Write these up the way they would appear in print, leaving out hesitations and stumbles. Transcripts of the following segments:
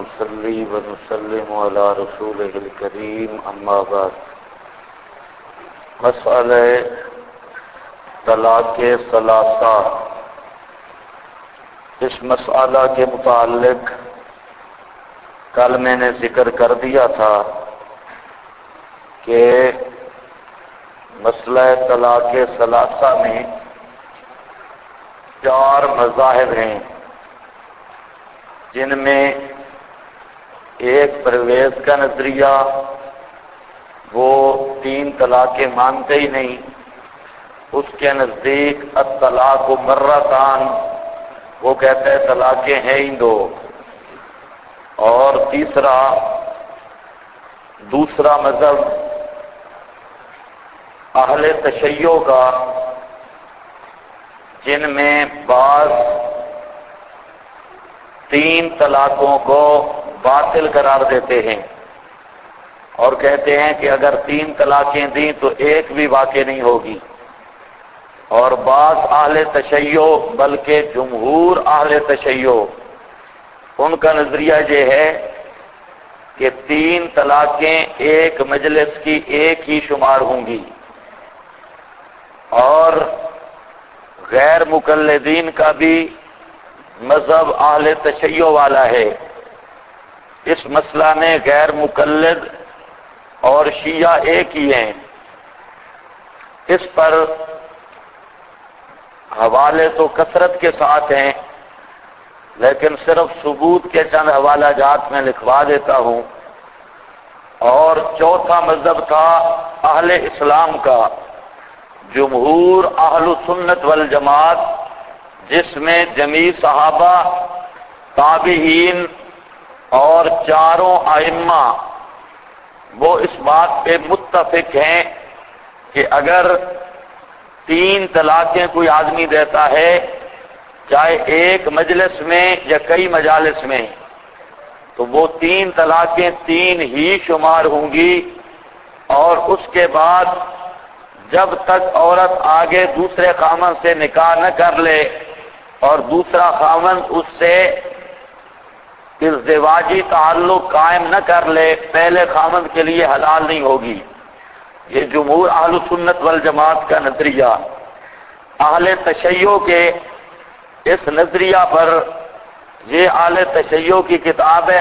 ونصلي ونسلم على رسوله الكريم اما بعد مسئلہ طلاق ثلاثہ، اس مسئلہ کے متعلق کل میں نے ذکر کر دیا تھا کہ مسئلہ طلاق ثلاثہ میں 4 مذاہب ہیں، جن میں ایک پرویز کا نظریہ وہ 3 طلاقیں مانتے ہی نہیں، اس کے نزدیک الطلاق مرتان، وہ کہتا ہے طلاقیں ہیں ہی 2، اور دوسرا مذہب اہل تشیع کا، جن میں بعض 3 طلاقوں کو باطل قرار دیتے ہیں اور کہتے ہیں کہ اگر 3 طلاقیں دیں تو ایک بھی واقع نہیں ہوگی، اور بعض اہل تشیع بلکہ جمہور اہل تشیع ان کا نظریہ یہ ہے کہ 3 طلاقیں ایک مجلس کی ایک ہی شمار ہوں گی، اور غیر مقلدین کا بھی مذہب اہل تشیع والا ہے۔ اس مسئلہ میں غیر مقلد اور شیعہ ایک ہی ہیں۔ اس پر حوالے تو کثرت کے ساتھ ہیں، لیکن صرف ثبوت کے چند حوالہ جات میں لکھوا دیتا ہوں۔ اور چوتھا مذہب تھا اہل اسلام کا، جمہور اہل سنت والجماعت، جس میں جمیع صحابہ، تابعین اور 4 ائمہ وہ اس بات پہ متفق ہیں کہ اگر 3 طلاقیں کوئی آدمی دیتا ہے، چاہے ایک مجلس میں یا کئی مجالس میں، تو وہ 3 طلاقیں 3 ہی شمار ہوں گی، اور اس کے بعد جب تک عورت آگے دوسرے خامن سے نکاح نہ کر لے اور دوسرا خامن اس سے ازدواجی تعلق قائم نہ کر لے، پہلے خامن کے لیے حلال نہیں ہوگی۔ یہ جمہور اہل سنت والجماعت کا نظریہ۔ اہل تشیع کے اس نظریہ پر یہ اہل تشیع کی کتاب ہے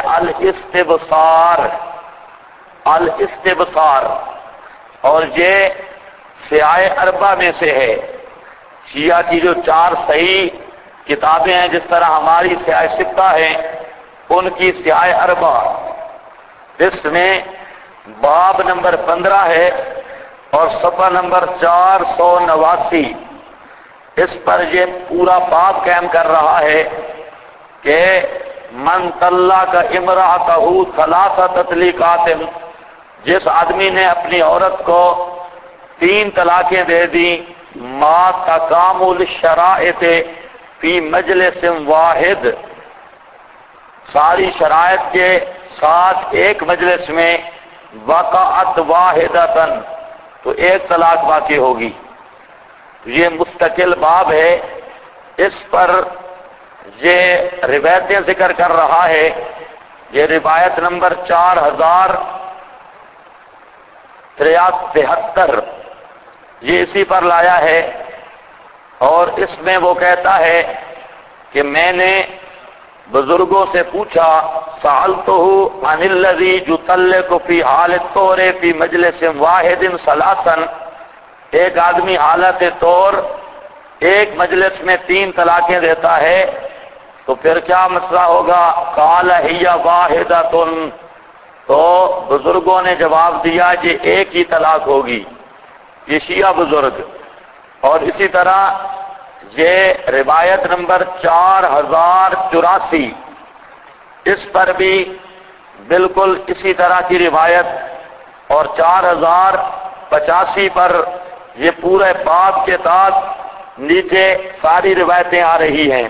الاستبصار، اور یہ سیاہ اربع میں سے ہے۔ شیعہ کی جو 4 صحیح کتابیں ہیں، جس طرح ہماری سیاہ ستہ ہیں، ان کی سیاہ اربع، اس میں باب نمبر 15 ہے اور صفحہ نمبر 489، اس پر یہ پورا باب قائم کر رہا ہے کہ من طلق امرأتہ 3 تطلیقات، جس آدمی نے اپنی عورت کو 3 طلاقیں دے دیں، ما تکامل الشرائط فی مجلس واحد، ساری شرائط کے ساتھ ایک مجلس میں، وقعت واحدتاً، تو 1 طلاق واقع ہوگی۔ یہ مستقل باب ہے، اس پر یہ روایتیں ذکر کر رہا ہے۔ یہ روایت نمبر 4073 یہ اسی پر لایا ہے، اور اس میں وہ کہتا ہے کہ میں نے بزرگوں سے پوچھا، سألتہ عن الذی یطلق فی حال الطہر فی مجلس واحد 3، ایک آدمی حالت طور ایک مجلس میں 3 طلاقیں دیتا ہے تو پھر کیا مسئلہ ہوگا؟ قال ہی واحدۃ، تو بزرگوں نے جواب دیا یہ ایک ہی طلاق ہوگی، یہ شیعہ بزرگ۔ اور اسی طرح یہ روایت نمبر 4084، اس پر بھی بالکل اسی طرح کی روایت، اور 4085 پر یہ پورے باب کے ساتھ نیچے ساری روایتیں آ رہی ہیں۔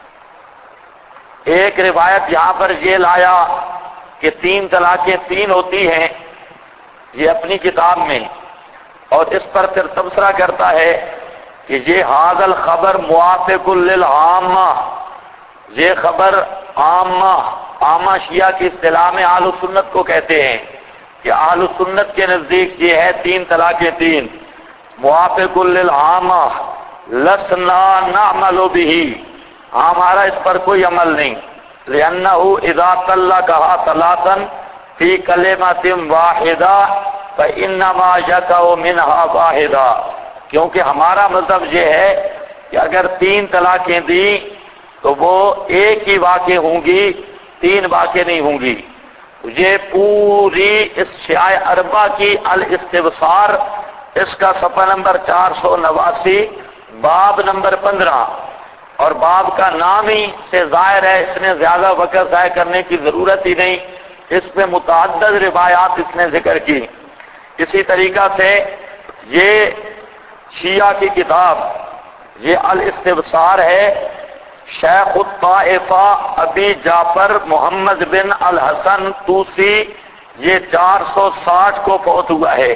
ایک روایت یہاں پر یہ لایا کہ 3 طلاقیں 3 ہوتی ہیں، یہ اپنی کتاب میں، اور اس پر پھر تبصرہ کرتا ہے کہ یہ ھذا الخبر موافق للعامہ، یہ خبر عامہ عامہ شیعہ کی اصطلاح میں اہل سنت کو کہتے ہیں کہ اہل سنت کے نزدیک یہ ہے 3 طلاقیں 3، موافق للعامہ لسنا نعمل بہ، ہمارا اس پر کوئی عمل نہیں، لأنہ اذا طلقها ثلاثا فی کلمۃ واحدہ فإنما یقع منها واحدہ، کیونکہ ہمارا مذہب یہ ہے کہ اگر 3 طلاقیں دی تو وہ ایک ہی واقع ہوں گی، 3 واقع نہیں ہوں گی۔ یہ پوری اس شیعہ اربعہ کی الاستبصار، اس کا صفحہ نمبر 489، باب نمبر 15، اور باب کا نام ہی سے ظاہر ہے اس نے زیادہ وقت ضائع کرنے کی ضرورت ہی نہیں، اس میں متعدد روایات اس نے ذکر کی۔ اسی طریقہ سے یہ شیعہ کی کتاب یہ الاستبصار ہے، شیخ الطائفہ ابی جعفر محمد بن الحسن طوسی، یہ 460 کو فوت ہوا ہے،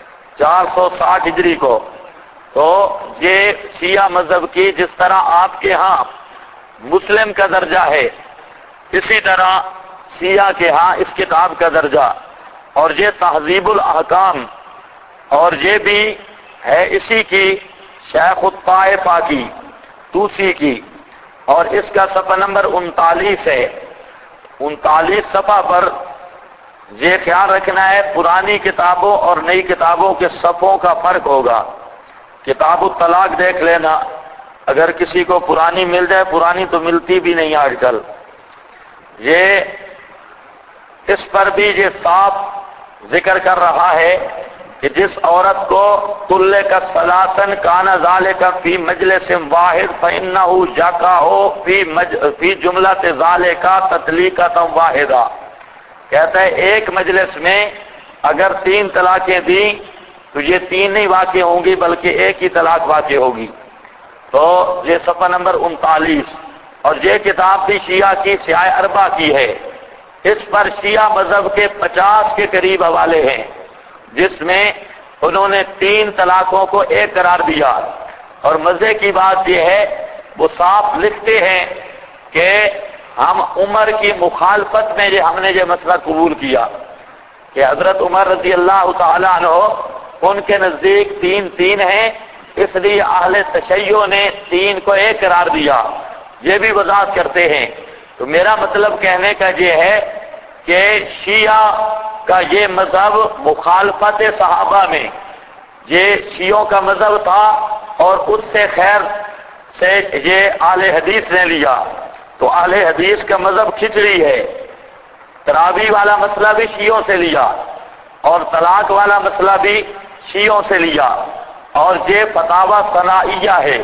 460 ہجری کو۔ تو یہ شیعہ مذہب کی جس طرح آپ کے ہاں مسلم کا درجہ ہے، اسی طرح شیعہ کے ہاں اس کتاب کا درجہ، اور یہ تہذیب الاحکام، اور یہ بھی ہے اسی کی شیخ الطائفہ کی طوسی کی، اور اس کا صفحہ نمبر 39 ہے۔ 39 صفحہ پر یہ خیال رکھنا ہے پرانی کتابوں اور نئی کتابوں کے صفحوں کا فرق ہوگا۔ کتاب الطلاق دیکھ لینا، اگر کسی کو پرانی مل جائے، پرانی تو ملتی بھی نہیں آج کل، یہ اس پر بھی یہ صاف ذکر کر رہا ہے کہ جس عورت کو طلق ثلاثاً کان ذالک فی مجلس واحد فإنہ یقع فی جملۃ ذالک تطلیقۃ واحدہ، کہتا ہے ایک مجلس میں اگر 3 طلاقیں دی تو یہ 3 نہیں واقع ہوں گی بلکہ ایک ہی طلاق واقع ہوگی۔ تو یہ صفحہ نمبر 39، اور یہ کتاب بھی شیعہ کی شیعہ اربعہ کی ہے، اس پر شیعہ مذہب کے 50 کے قریب حوالے ہیں، جس میں انہوں نے 3 طلاقوں کو ایک قرار دیا۔ اور مزے کی بات یہ ہے وہ صاف لکھتے ہیں کہ ہم عمر کی مخالفت میں ہم نے یہ مسئلہ قبول کیا کہ حضرت عمر رضی اللہ تعالیٰ عنہ ان کے نزدیک 3 ہیں، اس لیے اہل تشیع نے 3 کو ایک قرار دیا، یہ بھی وضاحت کرتے ہیں۔ تو میرا مطلب کہنے کا یہ ہے کہ شیعہ کا یہ مذہب مخالفت صحابہ میں یہ شیعوں کا مذہب تھا، اور اس سے خیر سے یہ اہل حدیث نے لیا۔ تو اہل حدیث کا مذہب کھچڑی ہے، تراویح والا مسئلہ بھی شیعوں سے لیا، اور طلاق والا مسئلہ بھی شیعوں سے لیا، اور یہ فتاوی ثنائیہ ہے۔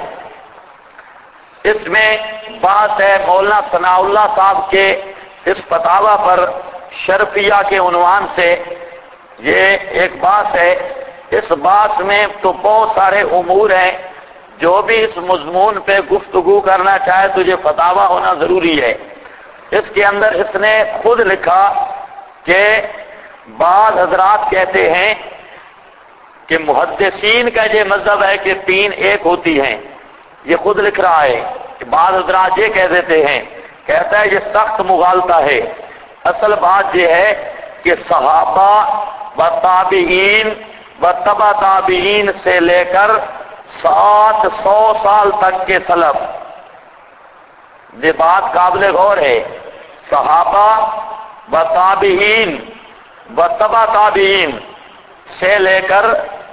اس میں بات ہے مولانا ثناء اللہ صاحب کے اس فتاوی پر شرفیہ کے عنوان سے، یہ ایک بات ہے، اس بات میں تو بہت سارے امور ہیں، جو بھی اس مضمون پہ گفتگو کرنا چاہے تو یہ فتاوی ہونا ضروری ہے۔ اس کے اندر اس نے خود لکھا کہ بعض حضرات کہتے ہیں کہ محدثین کا یہ مذہب ہے کہ 3 ایک ہوتی ہیں، یہ خود لکھ رہا ہے کہ بعض حضرات یہ کہہ دیتے ہیں، کہتا ہے یہ سخت مغالطہ ہے۔ اصل بات یہ ہے کہ صحابہ و تابعین و تبع تابعین سے لے کر 700 سال تک کے سلف، یہ بات قابل غور ہے، صحابہ و تابعین و تبع تابعین سے لے کر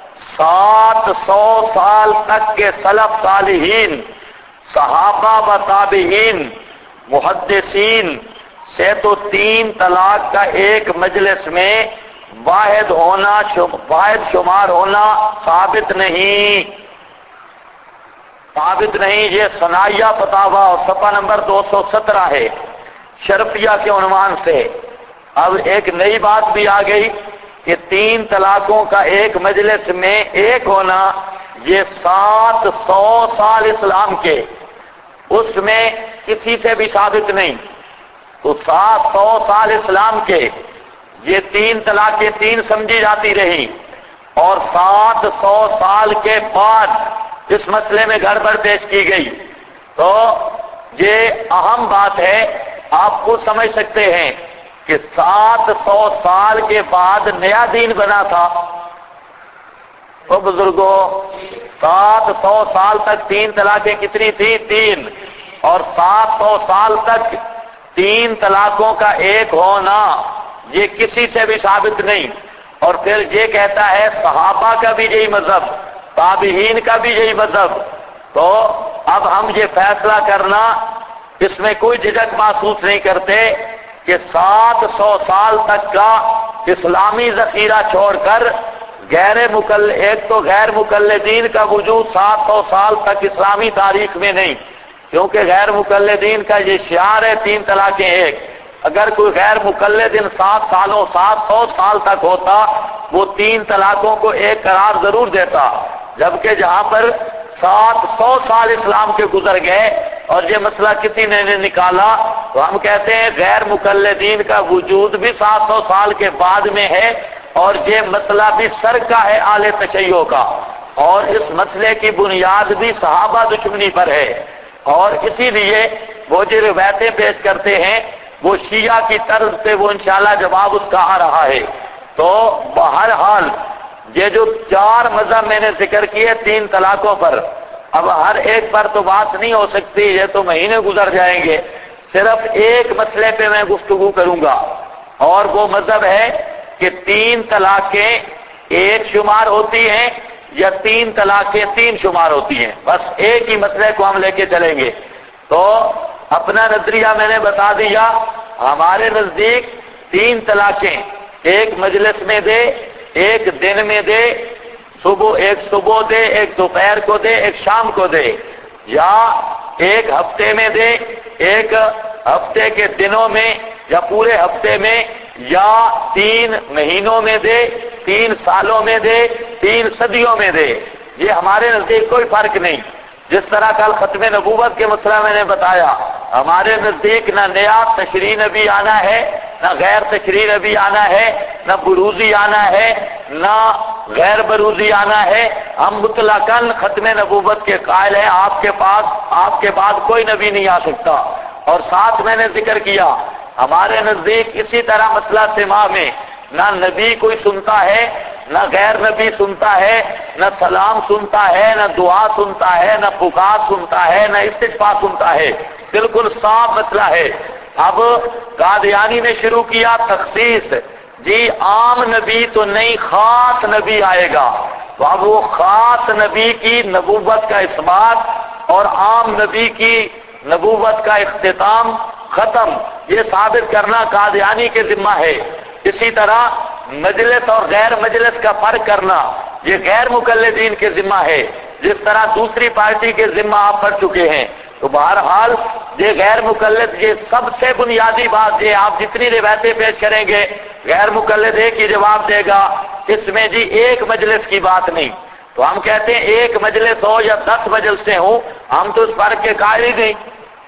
700 سال تک کے سلف صالحین، صحابہ و تابعین محدثین سے تو 3 طلاق کا ایک مجلس میں واحد شمار ہونا ثابت نہیں، یہ ثنائیہ فتاوی اور صفحہ نمبر 217 ہے شرفیہ کے عنوان سے۔ اب ایک نئی بات بھی آ گئی کہ 3 طلاقوں کا ایک مجلس میں ایک ہونا، یہ 700 سال اسلام کے، اس میں کسی سے بھی ثابت نہیں۔ تو 700 سال اسلام کے یہ 3 طلاقیں 3 سمجھی جاتی رہی، اور 700 سال کے بعد اس مسئلے میں گڑبڑ پیش کی گئی۔ تو یہ اہم بات ہے آپ خود سمجھ سکتے ہیں کہ 700 سال کے بعد نیا دین بنا تھا۔ تو بزرگوں 700 سال تک 3 طلاقیں کتنی تھی؟ 3، اور 700 سال تک 3 طلاقوں کا ایک ہونا یہ کسی سے بھی ثابت نہیں۔ اور پھر یہ کہتا ہے صحابہ کا بھی یہی مذہب، تابعین کا بھی یہی مذہب، تو اب ہم یہ فیصلہ کرنا اس میں کوئی جھجک محسوس نہیں کرتے کہ 700 سال تک کا اسلامی ذخیرہ چھوڑ کر ایک تو غیر مقلدین کا وجود 700 سال تک اسلامی تاریخ میں نہیں، کیونکہ غیر مقلدین کا یہ شعار ہے 3 طلاقیں ایک۔ اگر کوئی غیر مقلد ان 700 سال تک ہوتا وہ 3 طلاقوں کو ایک قرار ضرور دیتا، جبکہ جہاں پر 700 سال اسلام کے گزر گئے اور یہ مسئلہ کسی نے نہیں نکالا، تو ہم کہتے ہیں غیر مقلدین کا وجود بھی 700 سال کے بعد میں ہے، اور یہ مسئلہ بھی سر کا ہے اہل تشیع کا، اور اس مسئلے کی بنیاد بھی صحابہ دشمنی پر ہے۔ اور اسی لیے وہ جو روایتیں پیش کرتے ہیں وہ شیعہ کی طرز پہ وہ انشاءاللہ جواب اس کا آ رہا ہے۔ تو بہرحال یہ جو 4 مذہب میں نے ذکر کیے 3 طلاقوں پر، اب ہر ایک پر تو بات نہیں ہو سکتی، یہ تو مہینے گزر جائیں گے، صرف ایک مسئلے پہ میں گفتگو کروں گا، اور وہ مذہب ہے کہ 3 طلاقیں ایک شمار ہوتی ہیں یا 3 طلاقیں 3 شمار ہوتی ہیں، بس ایک ہی مسئلے کو ہم لے کے چلیں گے۔ تو اپنا نظریہ میں نے بتا دیا، ہمارے نزدیک 3 طلاقیں ایک مجلس میں دے، ایک دن میں دے، ایک صبح دے، ایک دوپہر کو دے، ایک شام کو دے، یا ایک ہفتے میں دے، ایک ہفتے کے دنوں میں یا پورے ہفتے میں، یا 3 مہینوں میں دے، 3 سالوں میں دے، 3 صدیوں میں دے، یہ ہمارے نزدیک کوئی فرق نہیں۔ جس طرح کل ختم نبوت کے مسئلہ میں نے بتایا، ہمارے نزدیک نہ نیا تشریع نبی آنا ہے، نہ غیر تشریع نبی آنا ہے، نہ بروزی آنا ہے، نہ غیر بروزی آنا ہے، ہم مطلقاً ختم نبوت کے قائل ہیں، آپ کے بعد کوئی نبی نہیں آ سکتا۔ اور ساتھ میں نے ذکر کیا ہمارے نزدیک اسی طرح مسئلہ سماع میں نہ نبی کوئی سنتا ہے، نہ غیر نبی سنتا ہے، نہ سلام سنتا ہے، نہ دعا سنتا ہے، نہ پکار سنتا ہے، نہ استغفار سنتا ہے، بالکل صاف مسئلہ ہے۔ اب قادیانی نے شروع کیا تخصیص، جی عام نبی تو نہیں خاص نبی آئے گا، تو اب وہ خاص نبی کی نبوت کا اثبات اور عام نبی کی نبوت کا اختتام ختم، یہ ثابت کرنا قادیانی کے ذمہ ہے۔ اسی طرح مجلس اور غیر مجلس کا فرق کرنا یہ غیر مقلدین کے ذمہ ہے، جس طرح دوسری پارٹی کے ذمہ آپ پڑ چکے ہیں۔ تو بہرحال یہ غیر مقلد، یہ سب سے بنیادی بات، یہ آپ جتنی روایتیں پیش کریں گے غیر مقلد ایک ہی جواب دے گا، اس میں جی ایک مجلس کی بات نہیں۔ تو ہم کہتے ہیں ایک مجلس ہو یا 10 مجلسیں ہوں، ہم تو اس فرق کے قائل ہی نہیں،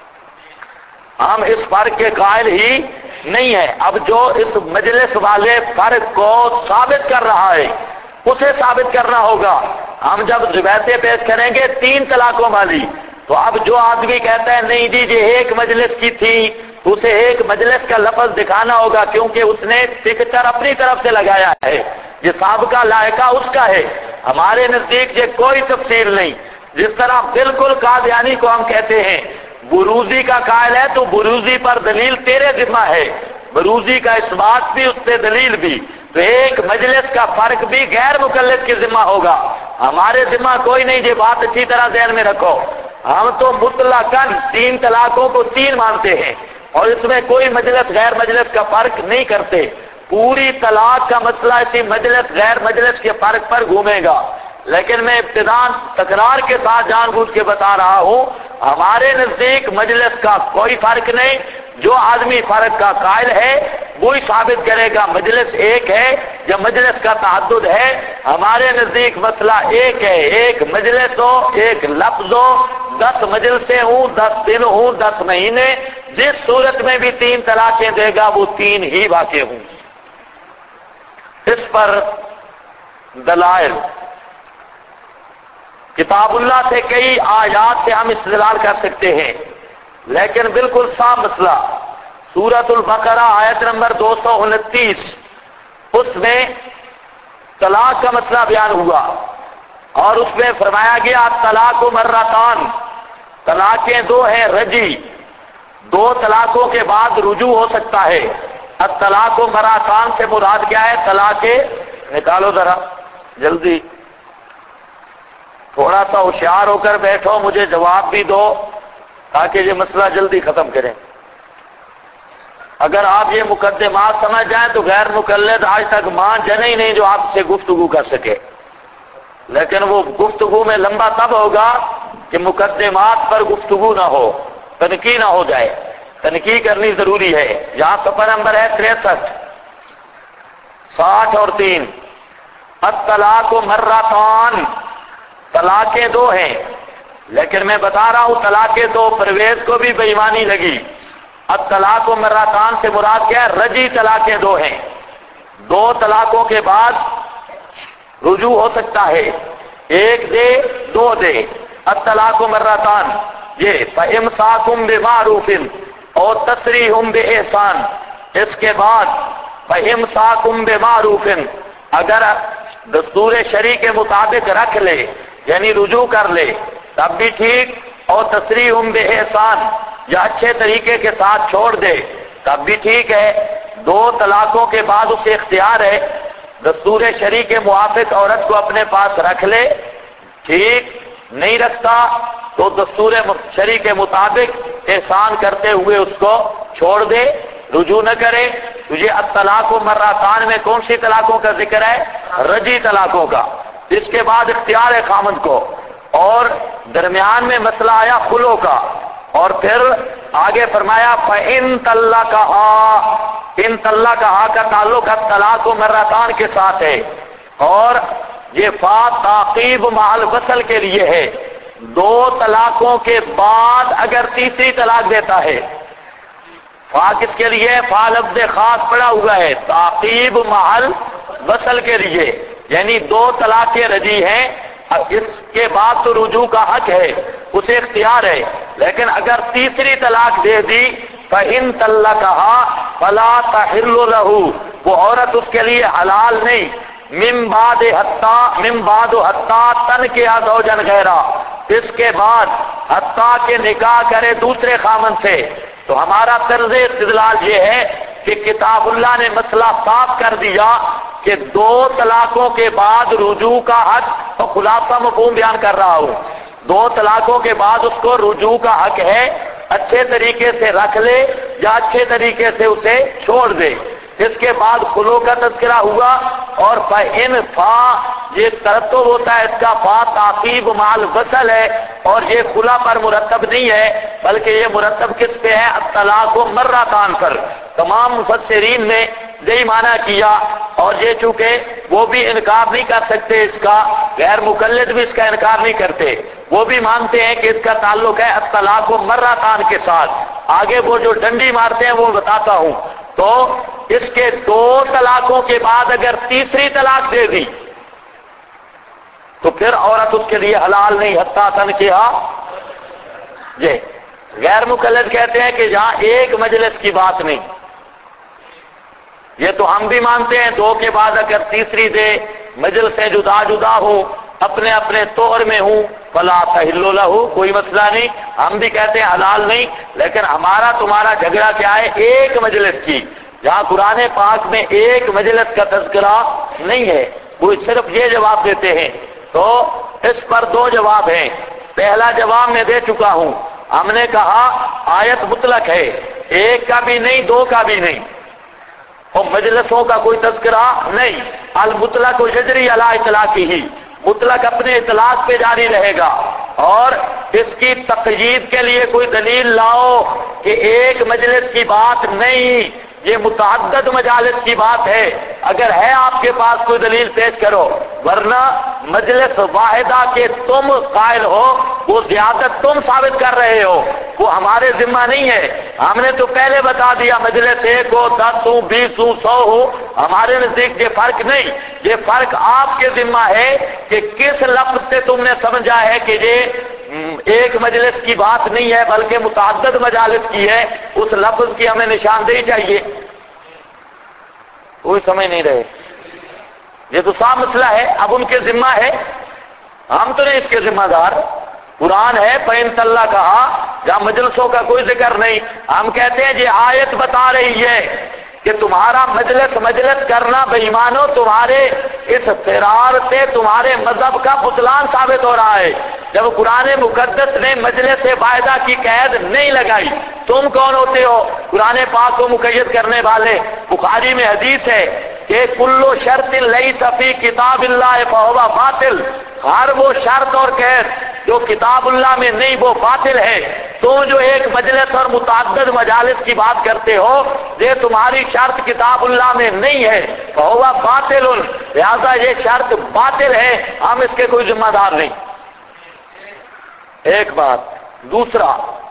ہم اس فرق کے قائل ہی نہیں ہے۔ اب جو اس مجلس والے فرق کو ثابت کر رہا ہے اسے ثابت کرنا ہوگا۔ ہم جب روایتیں پیش کریں گے 3 طلاقوں والی، تو اب جو آدمی کہتا ہے نہیں جی یہ ایک مجلس کی تھی، تو اسے ایک مجلس کا لفظ دکھانا ہوگا، کیونکہ اس نے پکچر اپنی طرف سے لگایا ہے، یہ سابقہ لائقہ اس کا ہے۔ ہمارے نزدیک یہ کوئی تفصیل نہیں۔ جس طرح بالکل قادیانی کو ہم کہتے ہیں بروزی کا قائل ہے، تو بروزی پر دلیل تیرے ذمہ ہے، بروزی کا اثبات بھی اس پہ دلیل بھی، تو ایک مجلس کا فرق بھی غیر مقلد کے ذمہ ہوگا، ہمارے ذمہ کوئی نہیں۔ یہ بات اچھی طرح ذہن میں رکھو، ہم تو مطلقاً 3 طلاقوں کو 3 مانتے ہیں، اور اس میں کوئی مجلس غیر مجلس کا فرق نہیں کرتے۔ پوری طلاق کا مسئلہ اسی مجلس غیر مجلس کے فرق پر گھومے گا۔ لیکن میں ابتداء تکرار کے ساتھ جان بوجھ کے بتا رہا ہوں، ہمارے نزدیک مجلس کا کوئی فرق نہیں، جو آدمی فرق کا قائل ہے وہی ثابت کرے گا مجلس ایک ہے یا مجلس کا تعدد ہے۔ ہمارے نزدیک مسئلہ ایک ہے، ایک مجلس ہو، ایک لفظ ہو، 10 مجلسیں ہوں، 10 دن ہوں، 10 مہینے، جس صورت میں بھی 3 طلاقیں دے گا وہ 3 ہی واقع ہوں۔ اس پر دلائل کتاب اللہ سے کئی آیات سے ہم استدلال کر سکتے ہیں، لیکن بالکل صاف مسئلہ سورۃ البقرہ آیت نمبر 229، اس میں طلاق کا مسئلہ بیان ہوا اور اس میں فرمایا گیا طلاق مرتان، طلاقیں دو ہیں رجی، دو طلاقوں کے بعد رجوع ہو سکتا ہے۔ الطلاق مرتان سے مراد کیا ہے؟ طلاق نکالو ذرا جلدی، تھوڑا سا ہوشیار ہو کر بیٹھو، مجھے جواب بھی دو تاکہ یہ مسئلہ جلدی ختم کریں۔ اگر آپ یہ مقدمات سمجھ جائیں تو غیر مقلد آج تک مان جنے ہی نہیں جو آپ سے گفتگو کر سکے، لیکن وہ گفتگو میں لمبا تب ہوگا کہ مقدمات پر گفتگو نہ ہو، تنقید نہ ہو جائے، تنقید کرنی ضروری ہے۔ یہاں صفحہ نمبر ہے 63، 60 اور 3۔ الطلاق مرتان، طلاقیں دو ہیں، لیکن میں بتا رہا ہوں طلاقیں دو، پرویز کو بھی بے ایمانی لگی۔ الطلاق مرتان سے مراد کیا ہے؟ رجی طلاقیں دو ہیں، دو طلاقوں کے بعد رجوع ہو سکتا ہے، ایک دے دو دے۔ الطلاق مرتان یہ فَإِمْسَاكٌ بِمَعْرُوفٍ اور تسریح بِإِحْسَان، اس کے بعد فَإِمْسَاكٌ بِمَعْرُوفٍ اگر دستور شرع کے مطابق رکھ لے یعنی رجوع کر لے تب بھی ٹھیک، اور تسریح بِإِحْسَان یا اچھے طریقے کے ساتھ چھوڑ دے تب بھی ٹھیک ہے۔ دو طلاقوں کے بعد اسے اختیار ہے دستور شرع کے موافق عورت کو اپنے پاس رکھ لے، ٹھیک، نہیں رکھتا تو دستور شرع کے مطابق احسان کرتے ہوئے اس کو چھوڑ دے، رجوع نہ کرے۔ تجھے الطلاق مرتان میں کون سی طلاقوں کا ذکر ہے؟ رجی طلاقوں کا۔ اس کے بعد اختیار ہے خامند کو، اور درمیان میں مسئلہ آیا خلو کا، اور پھر آگے فرمایا فَإِن طَلَّقَهَا، ان طَلَّقَهَا کا تعلق الطلاق مرتان کے ساتھ ہے، اور یہ فا تعقیب مع الوصل کے لیے ہے۔ دو طلاقوں کے بعد اگر تیسری طلاق دیتا ہے، فا کس کے لیے؟ فا لفظ خاص پڑا ہوا ہے، تعقیب مع الوصل کے لیے، یعنی دو طلاقیں رجی ہیں، اس کے بعد تو رجوع کا حق ہے، اسے اختیار ہے، لیکن اگر تیسری طلاق دے دی فَإِن طَلَّقَهَا فَلَا تَحِلُّ لَهُ، وہ عورت اس کے لیے حلال نہیں، من بعد حتیٰ تنکح زوجا غیرہ، اس کے بعد حتیٰ کہ نکاح کرے دوسرے خامند سے۔ تو ہمارا طرز استدلال یہ ہے کہ کتاب اللہ نے مسئلہ صاف کر دیا کہ دو طلاقوں کے بعد رجوع کا حق، تو خلاصہ مفہوم بیان کر رہا ہوں، دو طلاقوں کے بعد اس کو رجوع کا حق ہے، اچھے طریقے سے رکھ لے یا اچھے طریقے سے اسے چھوڑ دے۔ اس کے بعد خلو کا تذکرہ ہوا، اور فَإِن فا یہ ترتب ہوتا ہے، اس کا فا تعقیب مع الوصل ہے، اور یہ خلا پر مرتب نہیں ہے بلکہ یہ مرتب کس پہ ہے؟ الطلاق مرتان پر۔ تمام مفسرین نے یہی معنی کیا، اور یہ چونکہ وہ بھی انکار نہیں کر سکتے اس کا، غیر مقلد بھی اس کا انکار نہیں کرتے، وہ بھی مانتے ہیں کہ اس کا تعلق ہے الطلاق مرتان کے ساتھ۔ آگے وہ جو ڈنڈی مارتے ہیں وہ بتاتا ہوں۔ تو اس کے دو طلاقوں کے بعد اگر تیسری طلاق دے دی تو پھر عورت اس کے لیے حلال نہیں، حتیٰ تنکح۔ یہ غیر مقلد کہتے ہیں کہ جہاں ایک مجلس کی بات نہیں، یہ تو ہم بھی مانتے ہیں، دو کے بعد اگر تیسری دے، مجلسیں جدا جدا ہوں، اپنے اپنے طور میں ہوں، فلا تحل لہ، کوئی مسئلہ نہیں، ہم بھی کہتے ہیں حلال نہیں، لیکن ہمارا تمہارا جھگڑا کیا ہے؟ ایک مجلس کی، جہاں قرآن پاک میں ایک مجلس کا تذکرہ نہیں ہے، وہ صرف یہ جواب دیتے ہیں۔ تو اس پر دو جواب ہیں۔ پہلا جواب میں دے چکا ہوں، ہم نے کہا آیت مطلق ہے، ایک کا بھی نہیں، دو کا بھی نہیں، اور مجلسوں کا کوئی تذکرہ نہیں۔ المطلق یجری علی اطلاقہ، مطلق اپنے اطلاق پہ جاری رہے گا، اور اس کی تقیید کے لیے کوئی دلیل لاؤ کہ ایک مجلس کی بات نہیں، یہ متعدد مجالس کی بات ہے۔ اگر ہے آپ کے پاس کوئی دلیل پیش کرو، ورنہ مجلس واحدہ کے تم قائل ہو، وہ زیادت تم ثابت کر رہے ہو، وہ ہمارے ذمہ نہیں ہے۔ ہم نے تو پہلے بتا دیا مجلس 1 ہو، 10 ہو، 20 ہو، 100 ہو، ہمارے نزدیک یہ فرق نہیں، یہ فرق آپ کے ذمہ ہے کہ کس لفظ سے تم نے سمجھا ہے کہ یہ ایک مجلس کی بات نہیں ہے بلکہ متعدد مجالس کی ہے، اس لفظ کی ہمیں نشاندہی چاہیے. کوئی سمجھ نہیں رہے. یہ تو صاف مسئلہ ہے. اب ان کے ذمہ ہے، ہم تو نہیں اس کے ذمہ دار. قرآن ہے فَإِن طَلَّقَهَا کہا، جہاں مجلسوں کا کوئی ذکر نہیں. ہم کہتے ہیں یہ آیت بتا رہی ہے کہ تمہارا مجلس کرنا بے ایمانو تمہارے اس فرار سے تمہارے مذہب کا بطلان ثابت ہو رہا ہے. جب قرآن مقدس نے مجلس باعدہ کی قید نہیں لگائی، تم کون ہوتے ہو قرآن پاک کو مقید کرنے والے؟ بخاری میں حدیث ہے کہ کلو شرط لیس فی کتاب اللہ فہو باطل، ہر وہ شرط اور قید جو کتاب اللہ میں نہیں وہ باطل ہے. تم جو ایک مجلس اور متعدد مجالس کی بات کرتے ہو، یہ تمہاری شرط کتاب اللہ میں نہیں ہے، فہو باطل، لہذا یہ شرط باطل ہے، ہم اس کے کوئی ذمہ دار نہیں. ایک بات. دوسرا،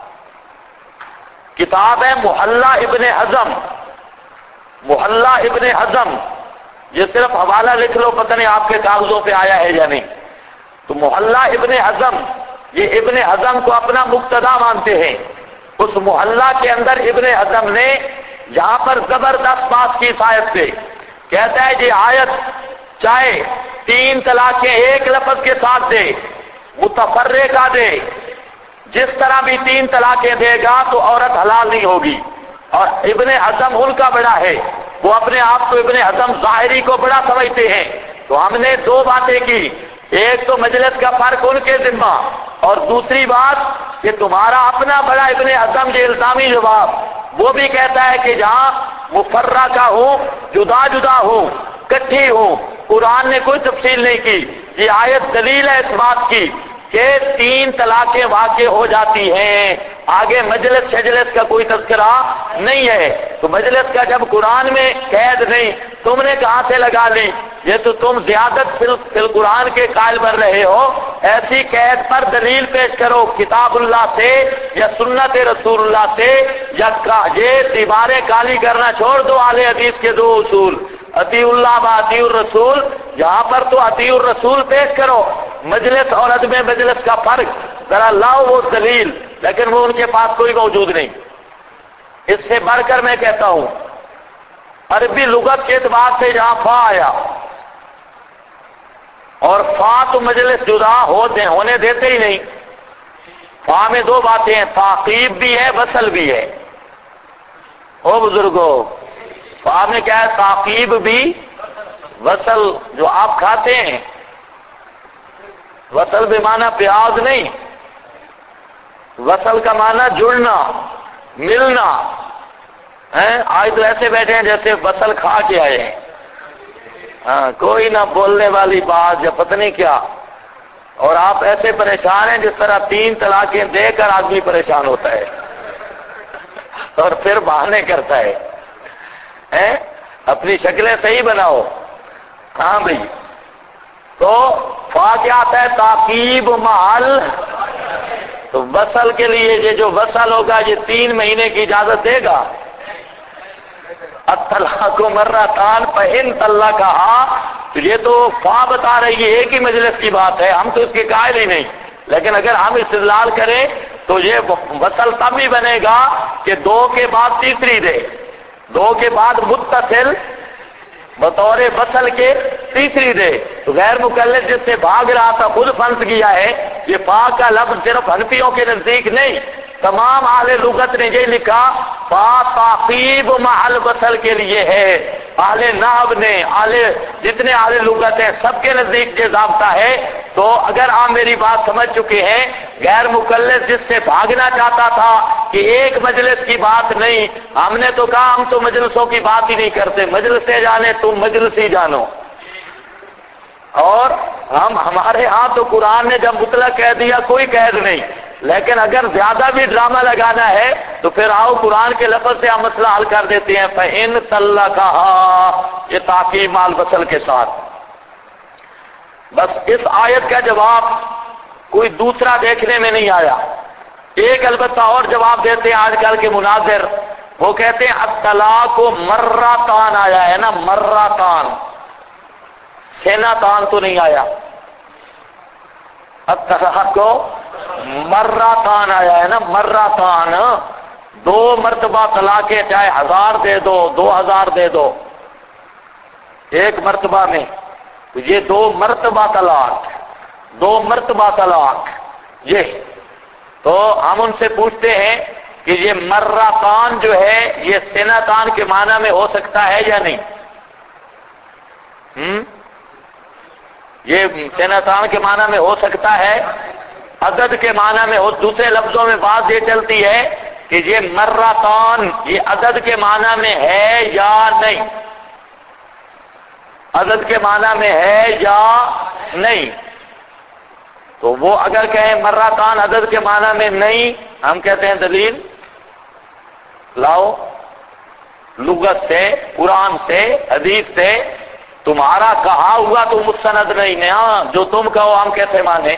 کتاب ہے محلہ ابن حزم. محلہ ابن حزم، یہ صرف حوالہ لکھ لو، پتہ نہیں آپ کے کاغذوں پہ آیا ہے یا نہیں. تو محلہ ابن حزم، یہ ابن حزم کو اپنا مقتدا مانتے ہیں. اس محلہ کے اندر ابن حزم نے یہاں پر زبردست باس کی اس آیت پہ کہتا ہے یہ آیت چاہے 3 طلاقیں ایک لفظ کے ساتھ دے، متفرقہ دے، جس طرح بھی 3 طلاقیں دے گا تو عورت حلال نہیں ہوگی. اور ابن حزم ان کا بڑا ہے، وہ اپنے آپ کو ابن حزم ظاہری کو بڑا سمجھتے ہیں. تو ہم نے 2 باتیں کی، ایک تو مجلس کا فرق ان کے ذمہ، اور دوسری بات کہ تمہارا اپنا بڑا ابن حزم جو الزامی جواب وہ بھی کہتا ہے کہ جہاں مفرقہ ہوں، جدا جدا ہوں، کٹھی ہوں، قرآن نے کوئی تفصیل نہیں کی. یہ آیت دلیل ہے اس بات کی کہ 3 طلاقیں واقع ہو جاتی ہیں، آگے مجلس شجلس کا کوئی تذکرہ نہیں ہے. تو مجلس کا جب قرآن میں قید نہیں، تم نے کہاں سے لگا لی؟ یہ تو تم زیادت فی القرآن کے قائل بن رہے ہو. ایسی قید پر دلیل پیش کرو کتاب اللہ سے یا سنت رسول اللہ سے، یا یہ دیواریں کالی کرنا چھوڑ دو اہل حدیث کے 2 اصول، اطیع اللہ و اطیع الرسول. یہاں پر تو اطیع الرسول پیش کرو. مجلس اور عدم مجلس کا فرق ذرا لاؤ وہ دلیل، لیکن وہ ان کے پاس کوئی موجود نہیں. اس سے بڑھ کر میں کہتا ہوں عربی لغت کے اعتبار سے جہاں فا آیا، اور فا تو مجلس جدا ہونے دیتے ہی نہیں. فا میں 2 باتیں ہیں، تعقیب بھی ہے، وصل بھی ہے. او بزرگوں، فا میں کیا ہے؟ تعقیب بھی، وصل جو آپ کھاتے ہیں. وصل بھی معنی پیاز نہیں، وصل کا معنی جڑنا، ملنا. آج تو ایسے بیٹھے ہیں جیسے وصل کھا کے آئے ہیں. کوئی نہ بولنے والی بات یا پتہ نہیں کیا، اور آپ ایسے پریشان ہیں جس طرح 3 طلاقیں دے کر آدمی پریشان ہوتا ہے اور پھر بہانے کرتا ہے. اپنی شکلیں صحیح بناؤ. ہاں بھائی. تو فا کیا آتا ہے؟ تعقیب محل. تو وصل کے لیے یہ جو وصل ہوگا یہ 3 مہینے کی اجازت دے گا. الطلاق مرتان فإن طلقها، تو یہ تو فا بتا رہی ہے ایک ہی مجلس کی بات ہے، ہم تو اس کے قائل ہی نہیں. لیکن اگر ہم استدلال کریں تو یہ وصل تب ہی بنے گا کہ 2 کے بعد تیسری دے، 2 کے بعد متصل بطور وصل کے تیسری دے. تو غیر مکلف جس سے بھاگ رہا تھا خود پھنس گیا ہے. یہ فا کا لفظ صرف حنفیوں کے نزدیک نہیں، تمام اہل لغت نے یہ لکھا فا تعقیب محل وصل کے لیے ہے. اہل نحو نے، جتنے اہل لغت ہیں سب کے نزدیک یہ ضابطہ ہے. تو اگر آپ میری بات سمجھ چکے ہیں، غیر مکلف جس سے بھاگنا چاہتا تھا کہ ایک مجلس کی بات نہیں، ہم نے تو کہا ہم تو مجلسوں کی بات ہی نہیں کرتے، مجلس سے جانے تم مجلس ہی جانو. اور ہمارے ہاں تو قرآن نے جب مطلق کہہ دیا کوئی قید نہیں. لیکن اگر زیادہ بھی ڈرامہ لگانا ہے تو پھر آؤ قرآن کے لفظ سے ہم مسئلہ حل کر دیتے ہیں. فإن طلقها، یہ تعقیب مال وصل کے ساتھ. بس اس آیت کا جواب کوئی دوسرا دیکھنے میں نہیں آیا. ایک البتہ اور جواب دیتے ہیں آج کل کے مناظر، وہ کہتے ہیں الطلاق مرتان آیا ہے نا، مرتان، سیناتان تو نہیں آیا. الطلاق مرتان آیا ہے نا، مرتان، 2 مرتبہ طلاق، چاہے 1000 دے دو، 2000 دے دو، 1 مرتبہ میں، تو یہ 2 مرتبہ طلاق، 2 مرتبہ طلاق یہ۔ تو ہم ان سے پوچھتے ہیں کہ یہ مرتان جو ہے یہ سنتان کے معنی میں ہو سکتا ہے یا نہیں؟ یہ سنتان کے معنی میں ہو سکتا ہے، عدد کے معنی میں ہو؟ دوسرے لفظوں میں بات یہ چلتی ہے کہ یہ مرتان یہ عدد کے معنی میں ہے یا نہیں، عدد کے معنی میں ہے یا نہیں؟ تو وہ اگر کہیں مرتان عدد کے معنی میں نہیں، ہم کہتے ہیں دلیل لاؤ، لغت سے، قرآن سے، حدیث سے، تمہارا کہا ہوا تو مستند نہیں ہے، ہاں جو تم کہو ہم کیسے مانیں؟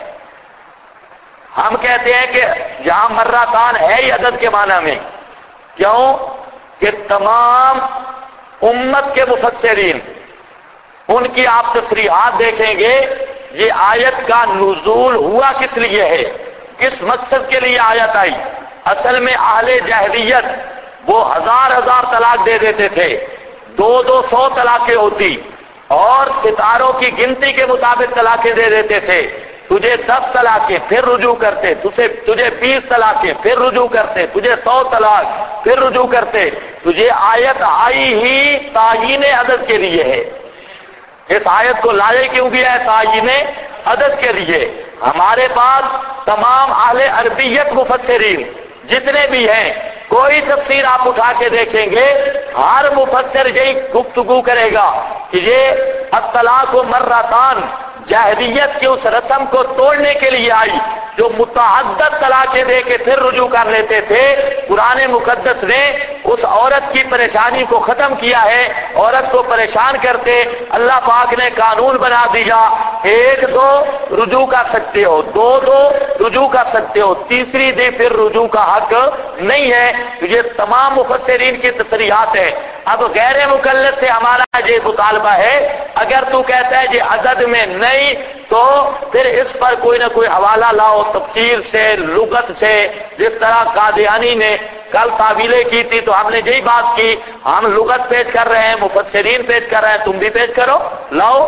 ہم کہتے ہیں کہ جہاں مرتان ہے ہی عدد کے معنی میں، کیوں کہ تمام امت کے مفسرین، ان کی آپ تصریحات دیکھیں گے، یہ آیت کا نزول ہوا کس لیے ہے، کس مقصد کے لیے آیت آئی؟ اصل میں اہل جاہلیت وہ 1000 طلاق دے دیتے تھے، 200 طلاقیں ہوتی، اور ستاروں کی گنتی کے مطابق طلاقیں دے دیتے تھے، تجھے 10 طلاقیں پھر رجوع کرتے، تجھے 20 طلاقیں پھر رجوع کرتے، تجھے 100 طلاق پھر رجوع کرتے۔ تجھے آیت آئی ہی تعیین عدد کے لیے ہے، اس آیت کو لائے کیوں گیا ہے؟ تعیین عدد کے لیے۔ ہمارے پاس تمام اہل عربیت مفسرین جتنے بھی ہیں، کوئی تفسیر آپ اٹھا کے دیکھیں گے، ہر مفسر یہی گفتگو کرے گا کہ یہ الطلاق مرتان جاہلیت کی اس رسم کو توڑنے کے لیے آئی جو متعدد طلاقیں دے کے پھر رجوع کر لیتے تھے۔ قرآن مقدس نے اس عورت کی پریشانی کو ختم کیا ہے، عورت کو پریشان کرتے اللہ پاک نے قانون بنا دیا، 1-2 رجوع کر سکتے ہو، 2 رجوع کر سکتے ہو، تیسری دن پھر رجوع کا حق نہیں ہے۔ یہ تمام مفسرین کی تصریحات ہے۔ اب غیر مکلف سے ہمارا یہ مطالبہ ہے، اگر تو کہتا ہے یہ عدد میں نہیں تو پھر اس پر کوئی نہ کوئی حوالہ لاؤ، تفسیر سے، لغت سے، جس طرح قادیانی نے کل تعویلیں کی تھی تو ہم نے یہی بات کی، ہم لغت پیش کر رہے ہیں، مفسرین پیش کر رہے ہیں، تم بھی پیش کرو، لاؤ۔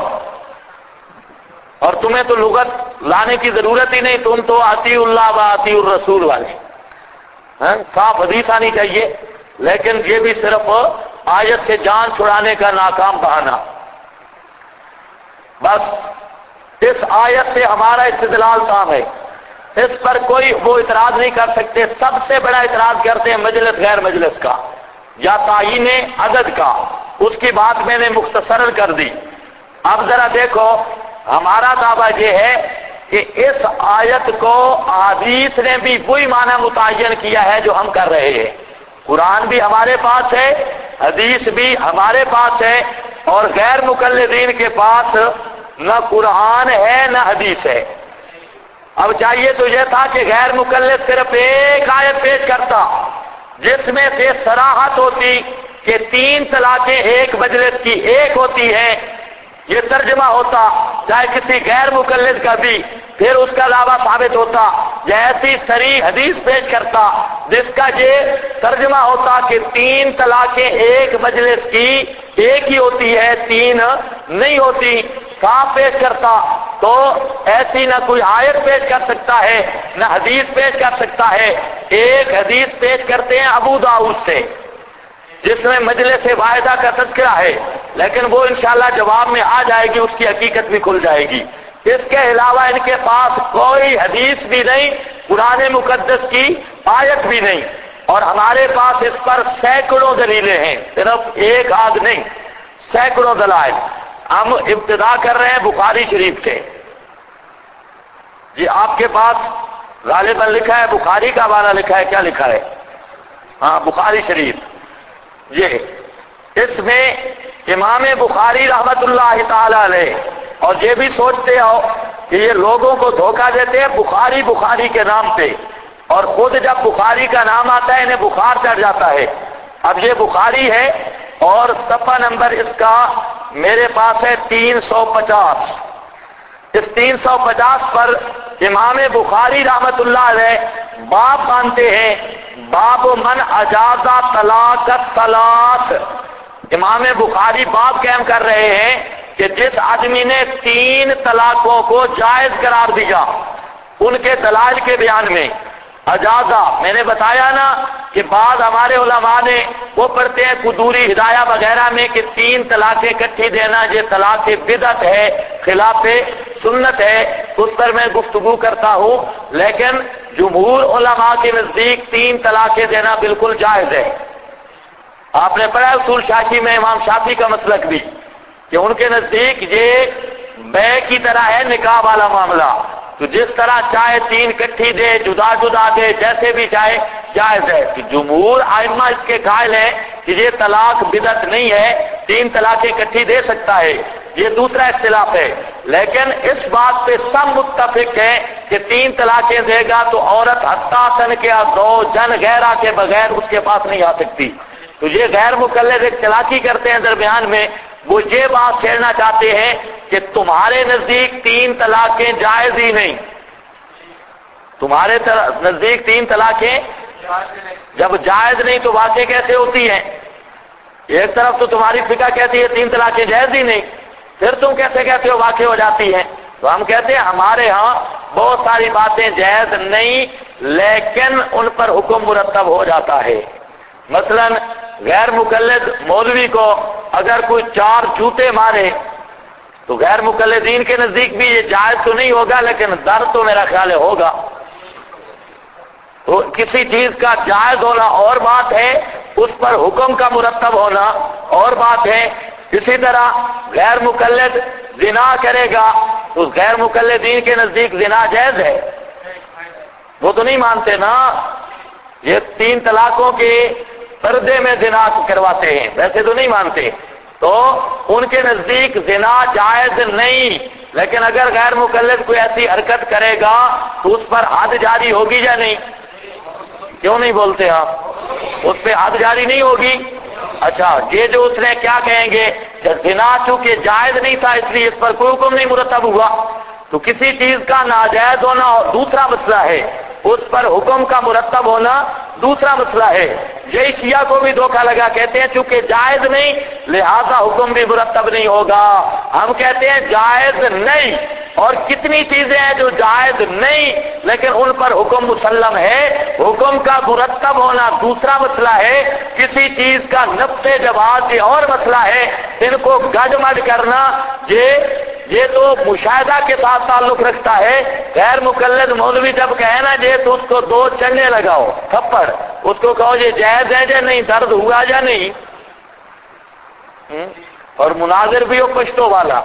اور تمہیں تو لغت لانے کی ضرورت ہی نہیں، تم تو اطیع اللہ و اطیع الرسول والے، صاف حدیث آنی چاہیے، لیکن یہ بھی صرف آیت سے جان چھڑانے کا ناکام بہانہ۔ بس اس آیت سے ہمارا استدلال تام ہے، اس پر کوئی وہ اعتراض نہیں کر سکتے۔ سب سے بڑا اعتراض کرتے ہیں مجلس غیر مجلس کا یا تعیین عدد کا، اس کی بات میں نے مختصر کر دی۔ اب ذرا دیکھو، ہمارا دعویٰ یہ ہے کہ اس آیت کو حدیث نے بھی وہی معنی متعین کیا ہے جو ہم کر رہے ہیں۔ قرآن بھی ہمارے پاس ہے، حدیث بھی ہمارے پاس ہے، اور غیر مقلدین کے پاس نہ قرآن ہے نہ حدیث ہے۔ اب چاہیے تو یہ تھا کہ غیر مقلد صرف ایک آیت پیش کرتا جس میں سے صراحت ہوتی کہ 3 طلاقیں ایک مجلس کی ایک ہوتی ہیں، یہ ترجمہ ہوتا، چاہے کسی غیر مقلد کا بھی، پھر اس کا دعویٰ ثابت ہوتا، یا ایسی صریح حدیث پیش کرتا جس کا یہ ترجمہ ہوتا کہ 3 طلاقیں ایک مجلس کی ایک ہی ہوتی ہے، 3 نہیں ہوتی، صاف پیش کرتا۔ تو ایسی نہ کوئی آیت پیش کر سکتا ہے نہ حدیث پیش کر سکتا ہے۔ ایک حدیث پیش کرتے ہیں ابو داؤد سے جس میں مجلس واحدہ کا تذکرہ ہے، لیکن وہ انشاءاللہ جواب میں آ جائے گی، اس کی حقیقت بھی کھل جائے گی۔ اس کے علاوہ ان کے پاس کوئی حدیث بھی نہیں، قرآن مقدس کی آیت بھی نہیں، اور ہمارے پاس اس پر سینکڑوں دلیلیں ہیں، صرف ایک آدھ نہیں، سینکڑوں دلائل۔ ہم ابتدا کر رہے ہیں بخاری شریف سے۔ جی آپ کے پاس غالباً لکھا ہے بخاری کا حوالہ لکھا ہے، کیا لکھا ہے؟ ہاں بخاری شریف۔ یہ اس میں امام بخاری رحمت اللہ تعالی علیہ، اور یہ بھی سوچتے ہو کہ یہ لوگوں کو دھوکہ دیتے ہیں بخاری بخاری کے نام سے، اور خود جب بخاری کا نام آتا ہے انہیں بخار چڑھ جاتا ہے۔ اب یہ بخاری ہے اور صفحہ نمبر اس کا میرے پاس ہے 350، اس 350 پر امام بخاری رحمت اللہ علیہ باب مانتے ہیں، باب من اجازہ طلاق الثلاث۔ امام بخاری باب قائم کر رہے ہیں کہ جس آدمی نے 3 طلاقوں کو جائز قرار دیا، ان کے دلائل کے بیان میں اجازہ، میں نے بتایا نا کہ بعض ہمارے علماء نے وہ پڑھتے ہیں قدوری ہدایہ وغیرہ میں کہ 3 طلاقیں اکٹھی دینا یہ طلاق بدعت ہے، خلاف سنت ہے، اس پر میں گفتگو کرتا ہوں، لیکن جمہور علماء کے نزدیک 3 طلاقیں دینا بالکل جائز ہے۔ آپ نے پڑھا اصول شافعی میں امام شافعی کا مسلک بھی کہ ان کے نزدیک یہ بے کی طرح ہے نکاح والا معاملہ، تو جس طرح چاہے 3 اکٹھی دے، جدا جدا دے، جیسے بھی چاہے جائز ہے۔ کہ جمہور ائمہ اس کے قائل ہیں کہ یہ طلاق بدعت نہیں ہے، 3 طلاقیں اکٹھی دے سکتا ہے، یہ دوسرا اختلاف ہے۔ لیکن اس بات پہ سب متفق ہیں کہ 3 طلاقیں دے گا تو عورت حتیٰ تن کے زوجن غیرہ کے بغیر اس کے پاس نہیں آ سکتی۔ تو یہ غیر مقلد ایک چلاکی کرتے ہیں درمیان میں، وہ یہ بات چھیڑنا چاہتے ہیں کہ تمہارے نزدیک 3 طلاقیں جائز ہی نہیں، تمہارے نزدیک 3 طلاقیں جب جائز نہیں تو واقع کیسے ہوتی ہیں؟ ایک طرف تو تمہاری فقہ کہتی ہے 3 طلاقیں جائز ہی نہیں، پھر تم کیسے کہتے ہو واقع ہو جاتی ہیں؟ تو ہم کہتے ہیں ہمارے ہاں بہت ساری باتیں جائز نہیں لیکن ان پر حکم مرتب ہو جاتا ہے۔ مثلا غیر مقلد مولوی کو اگر کوئی 4 جوتے مارے تو غیر مقلدین کے نزدیک بھی یہ جائز تو نہیں ہوگا، لیکن درد تو میرا خیال ہے ہوگا۔ تو کسی چیز کا جائز ہونا اور بات ہے، اس پر حکم کا مرتب ہونا اور بات ہے۔ اسی طرح غیر مقلد زنا کرے گا تو غیر مقلدین کے نزدیک زنا جائز ہے، وہ تو نہیں مانتے نا، یہ 3 طلاقوں کے پردے میں زنا کرواتے ہیں، ویسے تو نہیں مانتے، تو ان کے نزدیک زنا جائز نہیں، لیکن اگر غیر مقلد کوئی ایسی حرکت کرے گا تو اس پر حد جاری ہوگی یا نہیں؟ کیوں نہیں بولتے آپ؟ اس پہ حد جاری نہیں ہوگی؟ اچھا، یہ جو اس نے کیا کہیں گے کہ زنا چونکہ جائز نہیں تھا اس لیے اس پر کوئی حکم نہیں مرتب ہوا، تو کسی چیز کا ناجائز ہونا دوسرا مسئلہ ہے، اس پر حکم کا مرتب ہونا دوسرا مسئلہ ہے۔ یہی شیعہ کو بھی دھوکہ لگا، کہتے ہیں چونکہ جائز نہیں لہذا حکم بھی مرتب نہیں ہوگا۔ ہم کہتے ہیں جائز نہیں، اور کتنی چیزیں ہیں جو جائز نہیں لیکن ان پر حکم مسلم ہے، حکم کا مرتب ہونا دوسرا مسئلہ ہے، کسی چیز کا نفذ جواز یہ اور مسئلہ ہے۔ ان کو گڈ مڈ کرنا یہ تو مشاہدہ کے ساتھ تعلق رکھتا ہے۔ غیر مقلد مولوی جب کہے نا جی تو اس کو 2 چنے لگاؤ تھپڑ، اس کو کہو یہ جائز ہے یا نہیں، درد ہوا یا نہیں، اور مناظر بھی ہو پشتو والا،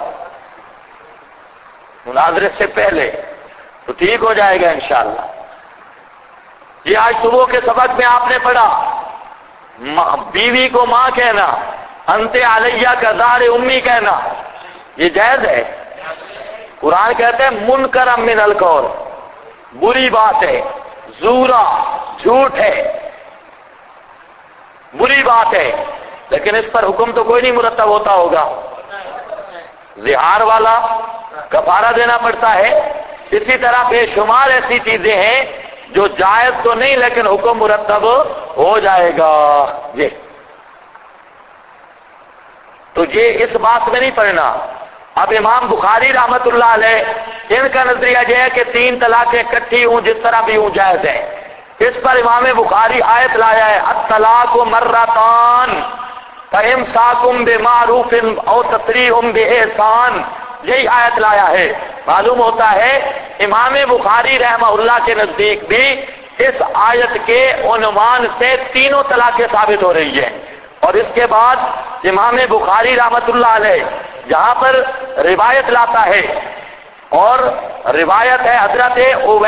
مناظرے سے پہلے تو ٹھیک ہو جائے گا انشاءاللہ۔ یہ آج صبح کے سبق میں آپ نے پڑھا، بیوی کو ماں کہنا، انت علیہ کا دار امی کہنا، یہ جائز ہے؟ قرآن کہتے ہیں منکر من القول، بری بات ہے، زورا جھوٹ ہے، بری بات ہے، لیکن اس پر حکم تو کوئی نہیں مرتب ہوتا ہوگا۔ زہار والا کفارہ دینا پڑتا ہے، اسی طرح بے شمار ایسی چیزیں ہیں جو جائز تو نہیں لیکن حکم مرتب ہو جائے گا۔ تو یہ اس بات میں نہیں پڑھنا۔ اب امام بخاری رحمت اللہ علیہ ان کا نظریہ یہ ہے کہ 3 طلاقیں اکٹھی ہوں جس طرح بھی ہوں جائز ہے۔ اس پر امام بخاری آیت لایا ہے الطلاق مرتان فامساک بمعروف او تسریح باحسان، یہی آیت لایا ہے۔ معلوم ہوتا ہے امام بخاری رحمہ اللہ کے نزدیک بھی اس آیت کے عنوان سے 3 طلاقیں ثابت ہو رہی ہیں۔ اور اس کے بعد امام بخاری رحمت اللہ علیہ جہاں پر روایت لاتا ہے، اور روایت ہے حضرت